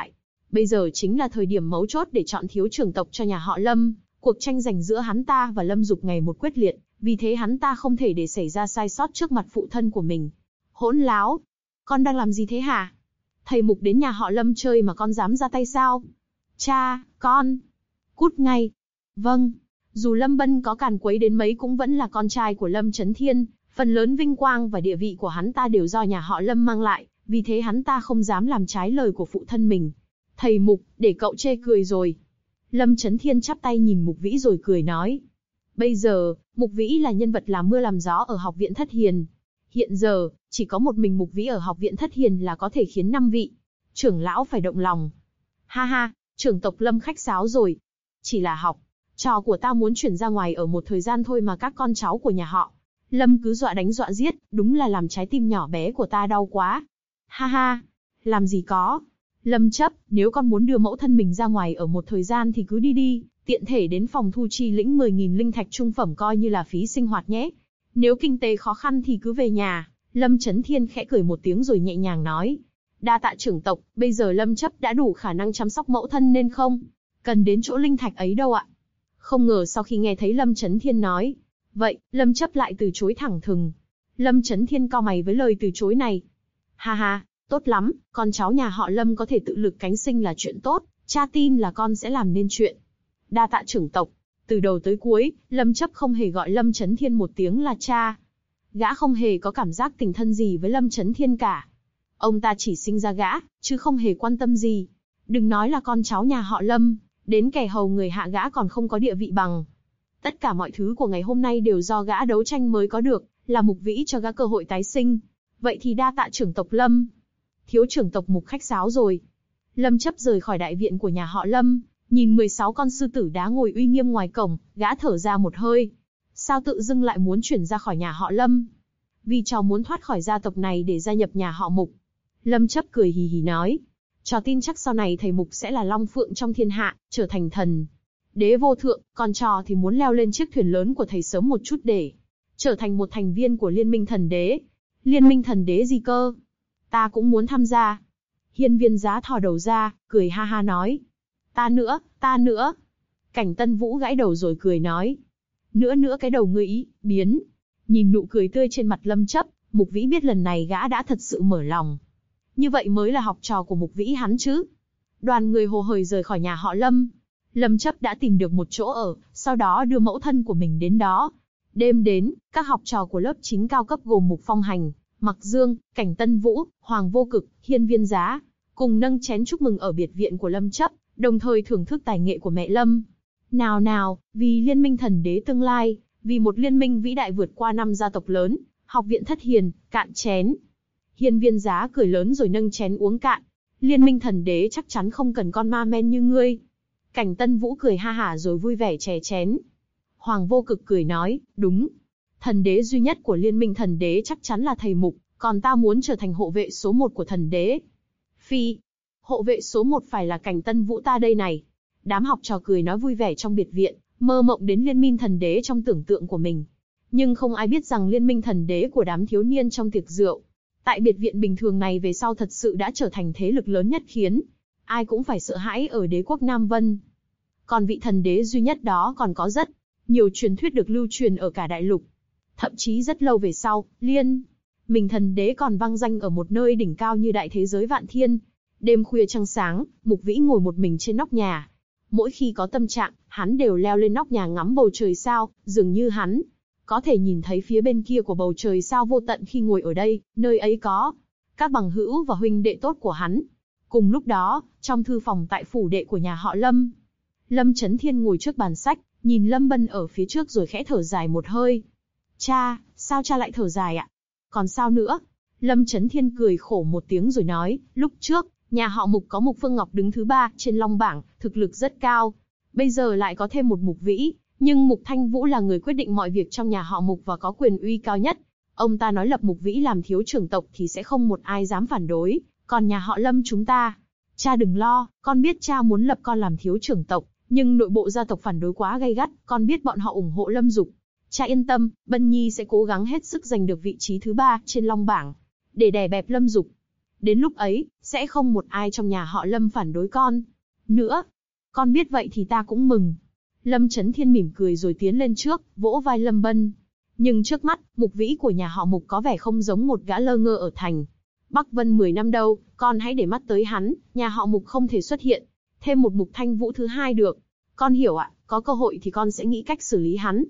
S2: Bây giờ chính là thời điểm mấu chốt để chọn thiếu trưởng tộc cho nhà họ Lâm. Cuộc tranh giành giữa hắn ta và Lâm Dục ngày một quyết liệt, vì thế hắn ta không thể để xảy ra sai sót trước mặt phụ thân của mình. Hỗn láo! Con đang làm gì thế hả? Thầy Mục đến nhà họ Lâm chơi mà con dám ra tay sao? Cha, con! Cút ngay! Vâng! Dù Lâm Bân có càn quấy đến mấy cũng vẫn là con trai của Lâm Chấn Thiên, phần lớn vinh quang và địa vị của hắn ta đều do nhà họ Lâm mang lại, vì thế hắn ta không dám làm trái lời của phụ thân mình. Thầy Mục, để cậu chê cười rồi. Lâm Chấn Thiên chắp tay nhìn Mục Vĩ rồi cười nói. Bây giờ, Mục Vĩ là nhân vật làm mưa làm gió ở học viện Thất Hiền. Hiện giờ, chỉ có một mình Mục Vĩ ở học viện Thất Hiền là có thể khiến 5 vị trưởng lão phải động lòng. Ha ha, trưởng tộc Lâm khách sáo rồi. Chỉ là học trò của ta muốn chuyển ra ngoài ở một thời gian thôi mà các con cháu của nhà họ Lâm cứ dọa đánh dọa giết, đúng là làm trái tim nhỏ bé của ta đau quá. Ha ha, làm gì có. Lâm Chấp, nếu con muốn đưa mẫu thân mình ra ngoài ở một thời gian thì cứ đi đi, tiện thể đến phòng thu chi lĩnh 10.000 linh thạch trung phẩm coi như là phí sinh hoạt nhé. Nếu kinh tế khó khăn thì cứ về nhà. Lâm Chấn Thiên khẽ cười một tiếng rồi nhẹ nhàng nói. Đa tạ trưởng tộc, bây giờ Lâm Chấp đã đủ khả năng chăm sóc mẫu thân nên không cần đến chỗ linh thạch ấy đâu ạ. Không ngờ sau khi nghe thấy Lâm Chấn Thiên nói vậy, Lâm Chấp lại từ chối thẳng thừng. Lâm Chấn Thiên cau mày với lời từ chối này. Ha ha, tốt lắm, con cháu nhà họ Lâm có thể tự lực cánh sinh là chuyện tốt, cha tin là con sẽ làm nên chuyện. Đa tạ trưởng tộc. Từ đầu tới cuối, Lâm Chấp không hề gọi Lâm Chấn Thiên một tiếng là cha. Gã không hề có cảm giác tình thân gì với Lâm Chấn Thiên cả. Ông ta chỉ sinh ra gã, chứ không hề quan tâm gì. Đừng nói là con cháu nhà họ Lâm, đến kẻ hầu người hạ gã còn không có địa vị bằng. Tất cả mọi thứ của ngày hôm nay đều do gã đấu tranh mới có được, là Mục Vĩ cho gã cơ hội tái sinh. Vậy thì đa tạ trưởng tộc Lâm. Thiếu trưởng tộc Mục khách sáo rồi. Lâm Chấp rời khỏi đại viện của nhà họ Lâm, nhìn 16 con sư tử đá ngồi uy nghiêm ngoài cổng, gã thở ra một hơi. Sao tự dưng lại muốn chuyển ra khỏi nhà họ Lâm? Vì cháu muốn thoát khỏi gia tộc này để gia nhập nhà họ Mục. Lâm Chấp cười hì hì nói. Cháu tin chắc sau này thầy Mục sẽ là long phượng trong thiên hạ, trở thành thần đế vô thượng, còn trò thì muốn leo lên chiếc thuyền lớn của thầy sớm một chút để trở thành một thành viên của Liên minh thần đế. Liên minh thần đế gì cơ? Ta cũng muốn tham gia. Hiên Viên Giá thò đầu ra, cười ha ha nói. Ta nữa, ta nữa. Cảnh Tân Vũ gãi đầu rồi cười nói. Nữa cái đầu ngươi ý, biến. Nhìn nụ cười tươi trên mặt Lâm Chấp, Mục Vĩ biết lần này gã đã thật sự mở lòng. Như vậy mới là học trò của Mục Vĩ hắn chứ. Đoàn người hồ hởi rời khỏi nhà họ Lâm. Lâm Chấp đã tìm được một chỗ ở, sau đó đưa mẫu thân của mình đến đó. Đêm đến, các học trò của lớp 9 cao cấp gồm Mục Phong Hành, Mặc Dương, Cảnh Tân Vũ, Hoàng Vô Cực, Hiên Viên Giá, cùng nâng chén chúc mừng ở biệt viện của Lâm Chấp, đồng thời thưởng thức tài nghệ của mẹ Lâm. Nào, vì Liên minh thần đế tương lai, vì một liên minh vĩ đại vượt qua 5 gia tộc lớn, học viện Thất Hiền, cạn chén. Hiên Viên Giá cười lớn rồi nâng chén uống cạn. Liên minh thần đế chắc chắn không cần con ma men như ngươi. Cảnh Tân Vũ cười ha hả rồi vui vẻ chè chén. Hoàng Vô Cực cười nói, đúng. Thần đế duy nhất của Liên minh thần đế chắc chắn là thầy Mục, còn ta muốn trở thành hộ vệ số 1 của thần đế. Phi, hộ vệ số 1 phải là Cảnh Tân Vũ ta đây này. Đám học trò cười nói vui vẻ trong biệt viện, mơ mộng đến Liên minh thần đế trong tưởng tượng của mình. Nhưng không ai biết rằng Liên minh thần đế của đám thiếu niên trong tiệc rượu, tại biệt viện bình thường này về sau thật sự đã trở thành thế lực lớn nhất khiến ai cũng phải sợ hãi ở đế quốc Nam Vân. Còn vị thần đế duy nhất đó còn có rất nhiều truyền thuyết được lưu truyền ở cả đại lục. Thậm chí rất lâu về sau, Liên minh thần đế còn vang danh ở một nơi đỉnh cao như đại thế giới Vạn Thiên. Đêm khuya trăng sáng, Mục Vĩ ngồi một mình trên nóc nhà. Mỗi khi có tâm trạng, hắn đều leo lên nóc nhà ngắm bầu trời sao, dường như hắn có thể nhìn thấy phía bên kia của bầu trời sao vô tận khi ngồi ở đây, nơi ấy có các bằng hữu và huynh đệ tốt của hắn. Cùng lúc đó, trong thư phòng tại phủ đệ của nhà họ Lâm, Lâm Chấn Thiên ngồi trước bàn sách, nhìn Lâm Bân ở phía trước rồi khẽ thở dài một hơi. Cha, sao cha lại thở dài ạ? Còn sao nữa? Lâm Chấn Thiên cười khổ một tiếng rồi nói, lúc trước, nhà họ Mục có Mục Phương Ngọc đứng thứ 3 trên Long bảng, thực lực rất cao. Bây giờ lại có thêm một Mục Vĩ, nhưng Mục Thanh Vũ là người quyết định mọi việc trong nhà họ Mục và có quyền uy cao nhất. Ông ta nói lập Mục Vĩ làm thiếu trưởng tộc thì sẽ không một ai dám phản đối, còn nhà họ Lâm chúng ta, cha đừng lo, con biết cha muốn lập con làm thiếu trưởng tộc, nhưng nội bộ gia tộc phản đối quá gay gắt, con biết bọn họ ủng hộ Lâm Dục. Cha yên tâm, Bân Nhi sẽ cố gắng hết sức giành được vị trí thứ 3 trên Long bảng, để đè bẹp Lâm Dục. Đến lúc ấy, sẽ không một ai trong nhà họ Lâm phản đối con nữa. Con biết vậy thì ta cũng mừng. Lâm Chấn Thiên mỉm cười rồi tiến lên trước, vỗ vai Lâm Bân. Nhưng trước mắt, Mục Vĩ của nhà họ Mục có vẻ không giống một gã lơ ngơ ở thành Bắc Vân 10 năm đâu, con hãy để mắt tới hắn, nhà họ Mục không thể xuất hiện thêm một Mục Thanh Vũ thứ hai được. Con hiểu ạ, có cơ hội thì con sẽ nghĩ cách xử lý hắn.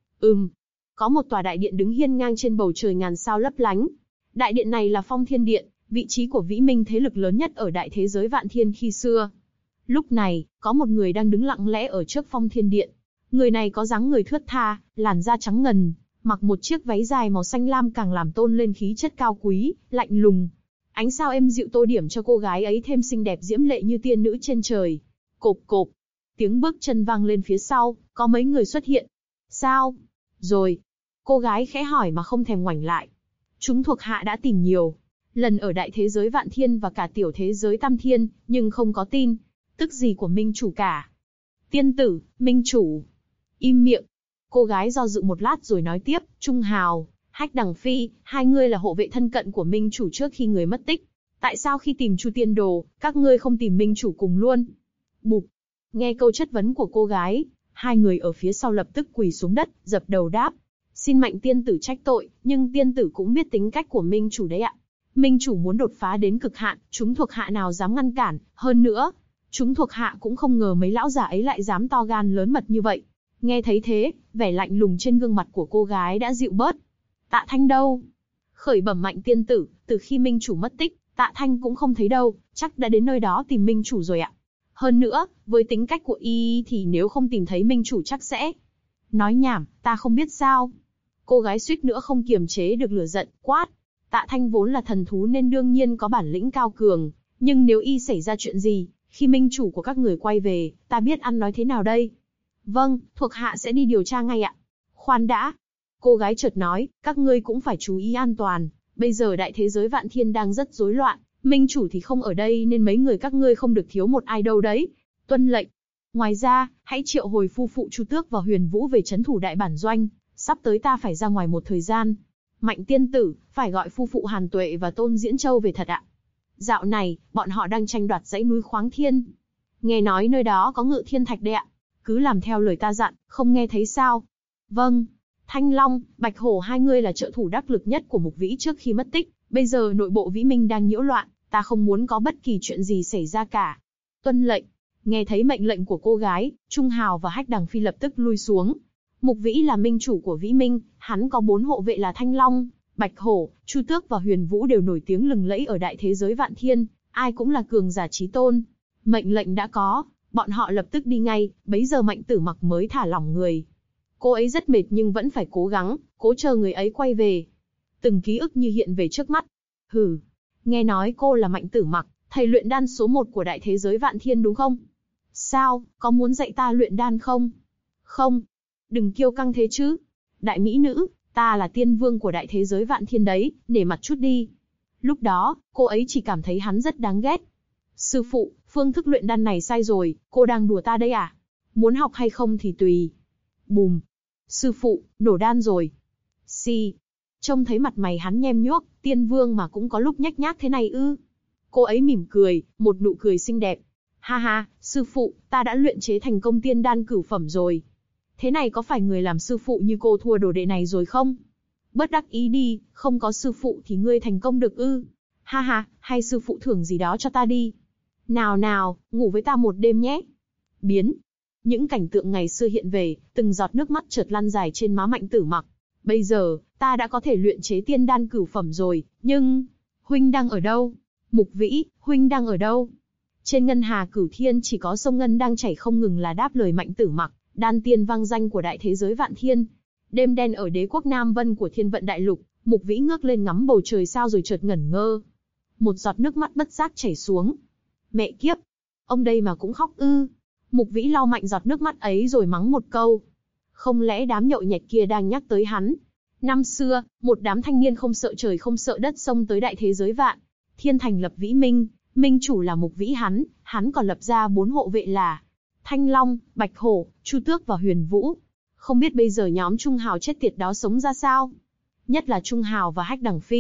S2: Có một tòa đại điện đứng hiên ngang trên bầu trời ngàn sao lấp lánh. Đại điện này là Phong Thiên Điện, vị trí của Vĩ Minh thế lực lớn nhất ở đại thế giới Vạn Thiên khi xưa. Lúc này, có một người đang đứng lặng lẽ ở trước Phong Thiên Điện. Người này có dáng người thướt tha, làn da trắng ngần, mặc một chiếc váy dài màu xanh lam càng làm tôn lên khí chất cao quý, lạnh lùng. Ánh sao êm dịu tô điểm cho cô gái ấy thêm xinh đẹp diễm lệ như tiên nữ trên trời. Cộp cộp, tiếng bước chân vang lên phía sau, có mấy người xuất hiện. Sao? Rồi. Cô gái khẽ hỏi mà không thèm ngoảnh lại. Chúng thuộc hạ đã tìm nhiều lần ở đại thế giới Vạn Thiên và cả tiểu thế giới Tam Thiên, nhưng không có tin tức gì của Minh Chủ cả. Tiên tử, Minh Chủ. Im miệng. Cô gái do dự một lát rồi nói tiếp, Trung Hào, Hách Đằng Phi, hai ngươi là hộ vệ thân cận của Minh Chủ trước khi người mất tích. Tại sao khi tìm Chu Tiên Đồ, các ngươi không tìm Minh Chủ cùng luôn? Bụp. Nghe câu chất vấn của cô gái, hai người ở phía sau lập tức quỳ xuống đất, dập đầu đáp. Xin Mạnh tiên tử trách tội, nhưng tiên tử cũng biết tính cách của Minh Chủ đấy ạ. Minh Chủ muốn đột phá đến cực hạn, chúng thuộc hạ nào dám ngăn cản, hơn nữa, chúng thuộc hạ cũng không ngờ mấy lão già ấy lại dám to gan lớn mật như vậy. Nghe thấy thế, vẻ lạnh lùng trên gương mặt của cô gái đã dịu bớt. Tạ Thanh đâu? Khởi bẩm Mạnh tiên tử, từ khi Minh Chủ mất tích, Tạ Thanh cũng không thấy đâu, chắc đã đến nơi đó tìm Minh Chủ rồi ạ. Hơn nữa, với tính cách của y thì nếu không tìm thấy Minh Chủ chắc sẽ... Nói nhảm, ta không biết sao. Cô gái suýt nữa không kiềm chế được lửa giận, quát. Tạ Thanh vốn là thần thú nên đương nhiên có bản lĩnh cao cường, nhưng nếu y xảy ra chuyện gì, khi Minh Chủ của các người quay về, ta biết ăn nói thế nào đây? Vâng, thuộc hạ sẽ đi điều tra ngay ạ. Khoan đã. Cô gái chợt nói, các ngươi cũng phải chú ý an toàn, bây giờ đại thế giới Vạn Thiên đang rất rối loạn, Minh Chủ thì không ở đây nên mấy người các ngươi không được thiếu một ai đâu đấy. Tuân lệnh. Ngoài ra, hãy triệu hồi phu phụ Chu Tước và Huyền Vũ về trấn thủ đại bản doanh, sắp tới ta phải ra ngoài một thời gian. Mạnh tiên tử, phải gọi phu phụ Hàn Tuệ và Tôn Diễn Châu về thật ạ. Dạo này, bọn họ đang tranh đoạt dãy núi Khoáng Thiên. Nghe nói nơi đó có Ngự Thiên Thạch đấy ạ. Cứ làm theo lời ta dặn, không nghe thấy sao? Vâng. Thanh Long, Bạch Hổ hai người là trợ thủ đắc lực nhất của Mục Vĩ trước khi mất tích. Bây giờ nội bộ Vĩ Minh đang nhiễu loạn, ta không muốn có bất kỳ chuyện gì xảy ra cả. Tuân lệnh. Nghe thấy mệnh lệnh của cô gái, Trung Hào và Hách Đằng Phi lập tức lui xuống. Mục Vĩ là Minh Chủ của Vĩ Minh, hắn có 4 hộ vệ là Thanh Long, Bạch Hổ, Chu Tước và Huyền Vũ đều nổi tiếng lừng lẫy ở đại thế giới Vạn Thiên, ai cũng là cường giả chí tôn. Mệnh lệnh đã có, bọn họ lập tức đi ngay, bấy giờ Mạnh Tử Mặc mới thả lỏng người. Cô ấy rất mệt nhưng vẫn phải cố gắng, cố chờ người ấy quay về. Từng ký ức như hiện về trước mắt. Hừ, nghe nói cô là Mạnh Tử Mặc, thầy luyện đan số 1 của đại thế giới Vạn Thiên đúng không? Sao, có muốn dạy ta luyện đan không? Không. Đừng kiêu căng thế chứ. Đại mỹ nữ, ta là tiên vương của đại thế giới Vạn Thiên đấy, nể mặt chút đi. Lúc đó, cô ấy chỉ cảm thấy hắn rất đáng ghét. Sư phụ, phương thức luyện đan này sai rồi, cô đang đùa ta đấy à? Muốn học hay không thì tùy. Bùm. Sư phụ, nổ đan rồi. Si. Trông thấy mặt mày hắn nhem nhuốc, tiên vương mà cũng có lúc nhếch nhác thế này ư? Cô ấy mỉm cười, một nụ cười xinh đẹp. Ha ha, sư phụ, ta đã luyện chế thành công tiên đan cửu phẩm rồi. Thế này có phải người làm sư phụ như cô thua đồ đệ này rồi không? Bớt đắc ý đi, không có sư phụ thì ngươi thành công được ư? Ha ha, hay sư phụ thưởng gì đó cho ta đi. Nào nào, ngủ với ta một đêm nhé. Biến. Những cảnh tượng ngày xưa hiện về, từng giọt nước mắt chợt lăn dài trên má Mạnh Tử Mặc. Bây giờ, ta đã có thể luyện chế tiên đan cửu phẩm rồi, nhưng... Huynh đang ở đâu? Mục Vĩ, huynh đang ở đâu? Trên ngân hà Cửu Thiên chỉ có sông Ngân đang chảy không ngừng là đáp lời Mạnh Tử Mặc, đan tiên vang danh của đại thế giới Vạn Thiên. Đêm đen ở đế quốc Nam Vân của Thiên Vận Đại Lục, Mục Vĩ ngước lên ngắm bầu trời sao rồi chợt ngẩn ngơ. Một giọt nước mắt bất giác chảy xuống. Mẹ kiếp! Ông đây mà cũng khóc ư? Mục Vĩ lau mạnh giọt nước mắt ấy rồi mắng một câu. Không lẽ đám nhậu nhẹt kia đang nhắc tới hắn? Năm xưa, một đám thanh niên không sợ trời không sợ đất xông tới đại thế giới Vạn Thiên thành lập Vĩ Minh, Minh Chủ là Mục Vĩ hắn còn lập ra 4 hộ vệ là Thanh Long, Bạch Hổ, Chu Tước và Huyền Vũ. Không biết bây giờ nhóm Trung Hào chết tiệt đó sống ra sao? Nhất là Trung Hào và Hách Đằng Phi,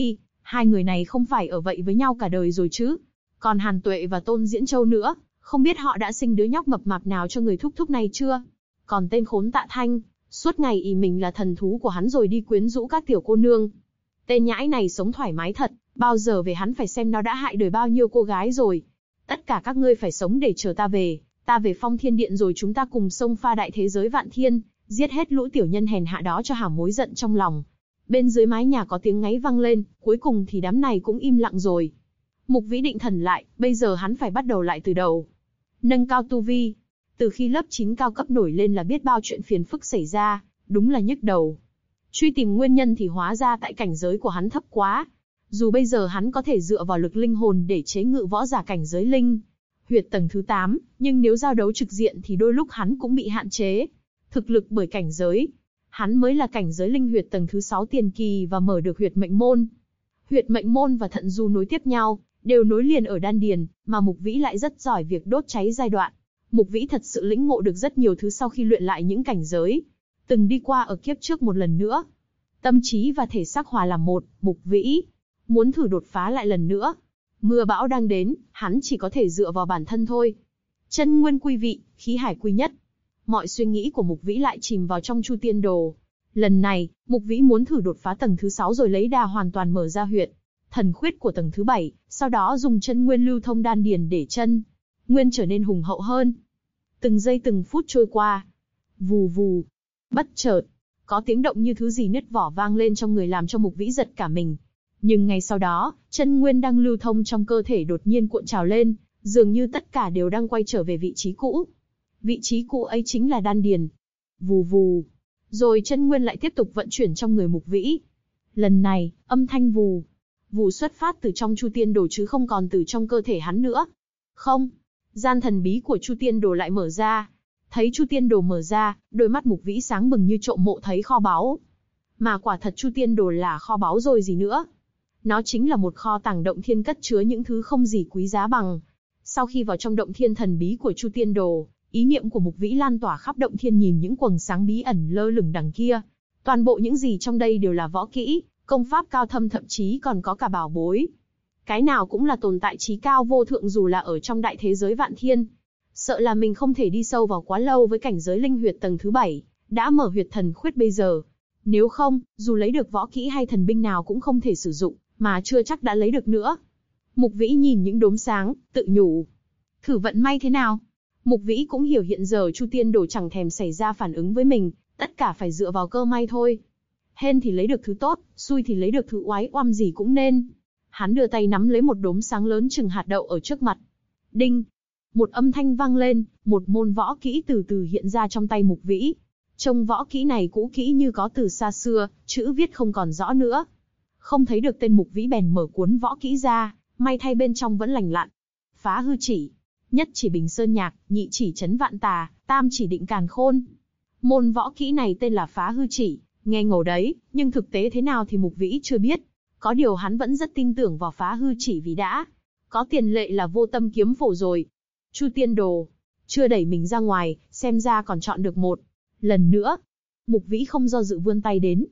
S2: Hai người này không phải ở vậy với nhau cả đời rồi chứ? Còn Hàn Tuệ và Tôn Diễn Châu nữa, không biết họ đã sinh đứa nhóc mập mạp nào cho người thúc thúc này chưa? Còn tên khốn Tạ Thanh, suốt ngày ỷ mình là thần thú của hắn rồi đi quyến rũ các tiểu cô nương. Tên nhãi này sống thoải mái thật, bao giờ về hắn phải xem nó đã hại đời bao nhiêu cô gái rồi. Tất cả các ngươi phải sống để chờ ta về Phong Thiên Điện rồi chúng ta cùng xông pha đại thế giới vạn thiên, giết hết lũ tiểu nhân hèn hạ đó cho hả mối giận trong lòng. Bên dưới mái nhà có tiếng ngáy vang lên, cuối cùng thì đám này cũng im lặng rồi. Mục Vĩ định thần lại, bây giờ hắn phải bắt đầu lại từ đầu. Nâng cao tu vi. Từ khi lớp 9 cao cấp nổi lên là biết bao chuyện phiền phức xảy ra, đúng là nhức đầu. Truy tìm nguyên nhân thì hóa ra tại cảnh giới của hắn thấp quá. Dù bây giờ hắn có thể dựa vào lực linh hồn để chế ngự võ giả cảnh giới linh huyệt tầng thứ 8, nhưng nếu giao đấu trực diện thì đôi lúc hắn cũng bị hạn chế. Thực lực bởi cảnh giới. Hắn mới là cảnh giới linh huyệt tầng thứ 6 tiền kỳ và mở được huyệt mệnh môn. Huyệt mệnh môn và thận du nối tiếp nhau, đều nối liền ở đan điền, mà Mục Vĩ lại rất giỏi việc đốt cháy giai đoạn. Mục Vĩ thật sự lĩnh ngộ được rất nhiều thứ sau khi luyện lại những cảnh giới từng đi qua ở kiếp trước một lần nữa. Tâm trí và thể xác hòa làm một, Mục Vĩ muốn thử đột phá lại lần nữa. Mưa bão đang đến, hắn chỉ có thể dựa vào bản thân thôi. Chân nguyên quy vị, khí hải quy nhất. Mọi suy nghĩ của Mục Vĩ lại chìm vào trong Chu Tiên Đồ. Lần này, Mục Vĩ muốn thử đột phá tầng thứ 6 rồi lấy đà hoàn toàn mở ra huyệt thần khuyết của tầng thứ 7, sau đó dùng chân nguyên lưu thông đan điền để chân nguyên trở nên hùng hậu hơn. Từng giây từng phút trôi qua. Vù vù. Bất chợt, có tiếng động như thứ gì nứt vỏ vang lên trong người làm cho Mục Vĩ giật cả mình. Nhưng ngay sau đó, chân nguyên đang lưu thông trong cơ thể đột nhiên cuộn trào lên, dường như tất cả đều đang quay trở về vị trí cũ. Vị trí cũ ấy chính là đan điền. Vù vù. Rồi chân nguyên lại tiếp tục vận chuyển trong người Mục Vĩ. Lần này, âm thanh vù vù xuất phát từ trong Chu Tiên Đồ chứ không còn từ trong cơ thể hắn nữa. Không, gian thần bí của Chu Tiên Đồ lại mở ra. Thấy Chu Tiên Đồ mở ra, đôi mắt Mục Vĩ sáng bừng như trộm mộ thấy kho báu. Mà quả thật Chu Tiên Đồ là kho báu rồi gì nữa. Nó chính là một kho tàng động thiên cất chứa những thứ không gì quý giá bằng. Sau khi vào trong động thiên thần bí của Chu Tiên Đồ, ý niệm của Mục Vĩ lan tỏa khắp động thiên nhìn những quầng sáng bí ẩn lơ lửng đằng kia. Toàn bộ những gì trong đây đều là võ kỹ, công pháp cao thâm, thậm chí còn có cả bảo bối. Cái nào cũng là tồn tại trí cao vô thượng dù là ở trong đại thế giới vạn thiên. Sợ là mình không thể đi sâu vào quá lâu với cảnh giới linh huyệt tầng thứ 7, đã mở huyệt thần khuyết bây giờ. Nếu không, dù lấy được võ kỹ hay thần binh nào cũng không thể sử dụng, mà chưa chắc đã lấy được nữa. Mục Vĩ nhìn những đốm sáng, tự nhủ. Thử vận may thế nào? Mục Vĩ cũng hiểu hiện giờ Chu Tiên Đồ chẳng thèm xảy ra phản ứng với mình, tất cả phải dựa vào cơ may thôi. Hên thì lấy được thứ tốt, xui thì lấy được thứ oái oăm gì cũng nên. Hắn đưa tay nắm lấy một đốm sáng lớn chừng hạt đậu ở trước mặt. Đinh! Một âm thanh vang lên, một môn võ kỹ từ từ hiện ra trong tay Mục Vĩ. Trông võ kỹ này cũ kỹ như có từ xa xưa, chữ viết không còn rõ nữa. Không thấy được tên, Mục Vĩ bèn mở cuốn võ kỹ ra, may thay bên trong vẫn lành lặn. Phá hư chỉ. Nhất chỉ bình sơn nhạc, nhị chỉ chấn vạn tà, tam chỉ định càn khôn. Môn võ kỹ này tên là phá hư chỉ, nghe ngầu đấy, nhưng thực tế thế nào thì Mục Vĩ chưa biết. Có điều hắn vẫn rất tin tưởng vào phá hư chỉ vì đã có tiền lệ là vô tâm kiếm phổ rồi. Chu Tiên Đồ chưa đẩy mình ra ngoài, xem ra còn chọn được một lần nữa. Mục Vĩ không do dự vươn tay đến.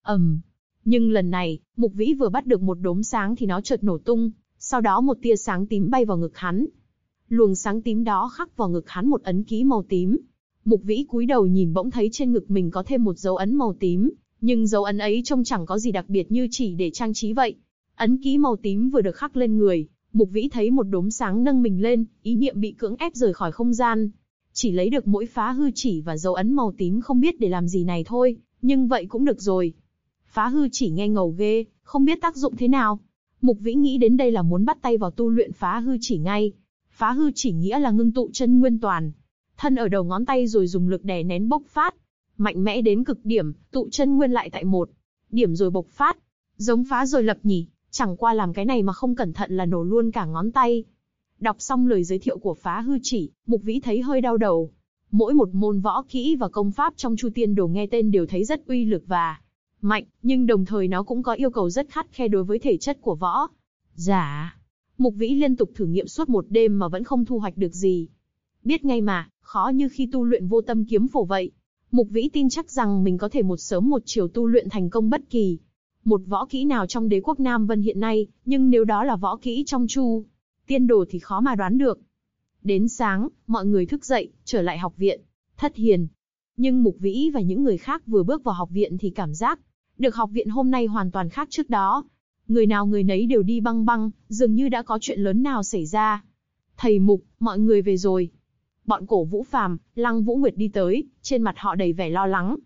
S2: Nhưng lần này, Mục Vĩ vừa bắt được một đốm sáng thì nó chợt nổ tung, sau đó một tia sáng tím bay vào ngực hắn. Luồng sáng tím đó khắc vào ngực hắn một ấn ký màu tím. Mục Vĩ cúi đầu nhìn bỗng thấy trên ngực mình có thêm một dấu ấn màu tím, nhưng dấu ấn ấy trông chẳng có gì đặc biệt như chỉ để trang trí vậy. Ấn ký màu tím vừa được khắc lên người, Mục Vĩ thấy một đốm sáng nâng mình lên, ý niệm bị cưỡng ép rời khỏi không gian. Chỉ lấy được mỗi phá hư chỉ và dấu ấn màu tím không biết để làm gì này thôi, nhưng vậy cũng được rồi. Phá hư chỉ nghe ngầu ghê, không biết tác dụng thế nào. Mục Vĩ nghĩ đến đây là muốn bắt tay vào tu luyện phá hư chỉ ngay. Phá hư chỉ nghĩa là ngưng tụ chân nguyên toàn thân ở đầu ngón tay rồi dùng lực đè nén bộc phát. Mạnh mẽ đến cực điểm, tụ chân nguyên lại tại một điểm rồi bộc phát. Giống phá rồi lập nhỉ, chẳng qua làm cái này mà không cẩn thận là nổ luôn cả ngón tay. Đọc xong lời giới thiệu của phá hư chỉ, Mục Vĩ thấy hơi đau đầu. Mỗi một môn võ kỹ và công pháp trong Chu Tiên Đồ nghe tên đều thấy rất uy lực và mạnh, nhưng đồng thời nó cũng có yêu cầu rất khắt khe đối với thể chất của võ giả. Mục Vĩ liên tục thử nghiệm suốt một đêm mà vẫn không thu hoạch được gì. Biết ngay mà, khó như khi tu luyện vô tâm kiếm phổ vậy. Mục Vĩ tin chắc rằng mình có thể một sớm một chiều tu luyện thành công bất kỳ một võ kỹ nào trong đế quốc Nam Vân hiện nay, nhưng nếu đó là võ kỹ trong Chu Tiên Đồ thì khó mà đoán được. Đến sáng, mọi người thức dậy, trở lại học viện, thất hiền. Nhưng Mục Vĩ và những người khác vừa bước vào học viện thì cảm giác được học viện hôm nay hoàn toàn khác trước đó. Người nào người nấy đều đi băng băng, dường như đã có chuyện lớn nào xảy ra. Thầy Mục, mọi người về rồi. Bọn Cổ Vũ Phàm, Lăng Vũ Nguyệt đi tới, trên mặt họ đầy vẻ lo lắng.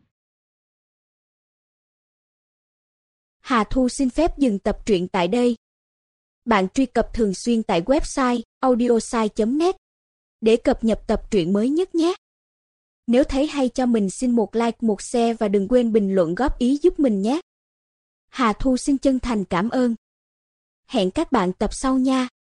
S3: Hà Thu xin phép dừng tập truyện tại đây. Bạn truy cập thường xuyên tại website audiosai.net để cập nhật tập truyện mới nhất nhé. Nếu thấy hay cho mình xin một like, một share và đừng quên bình luận góp ý giúp mình nhé. Hà Thu xin chân thành cảm ơn. Hẹn các bạn tập sau nha.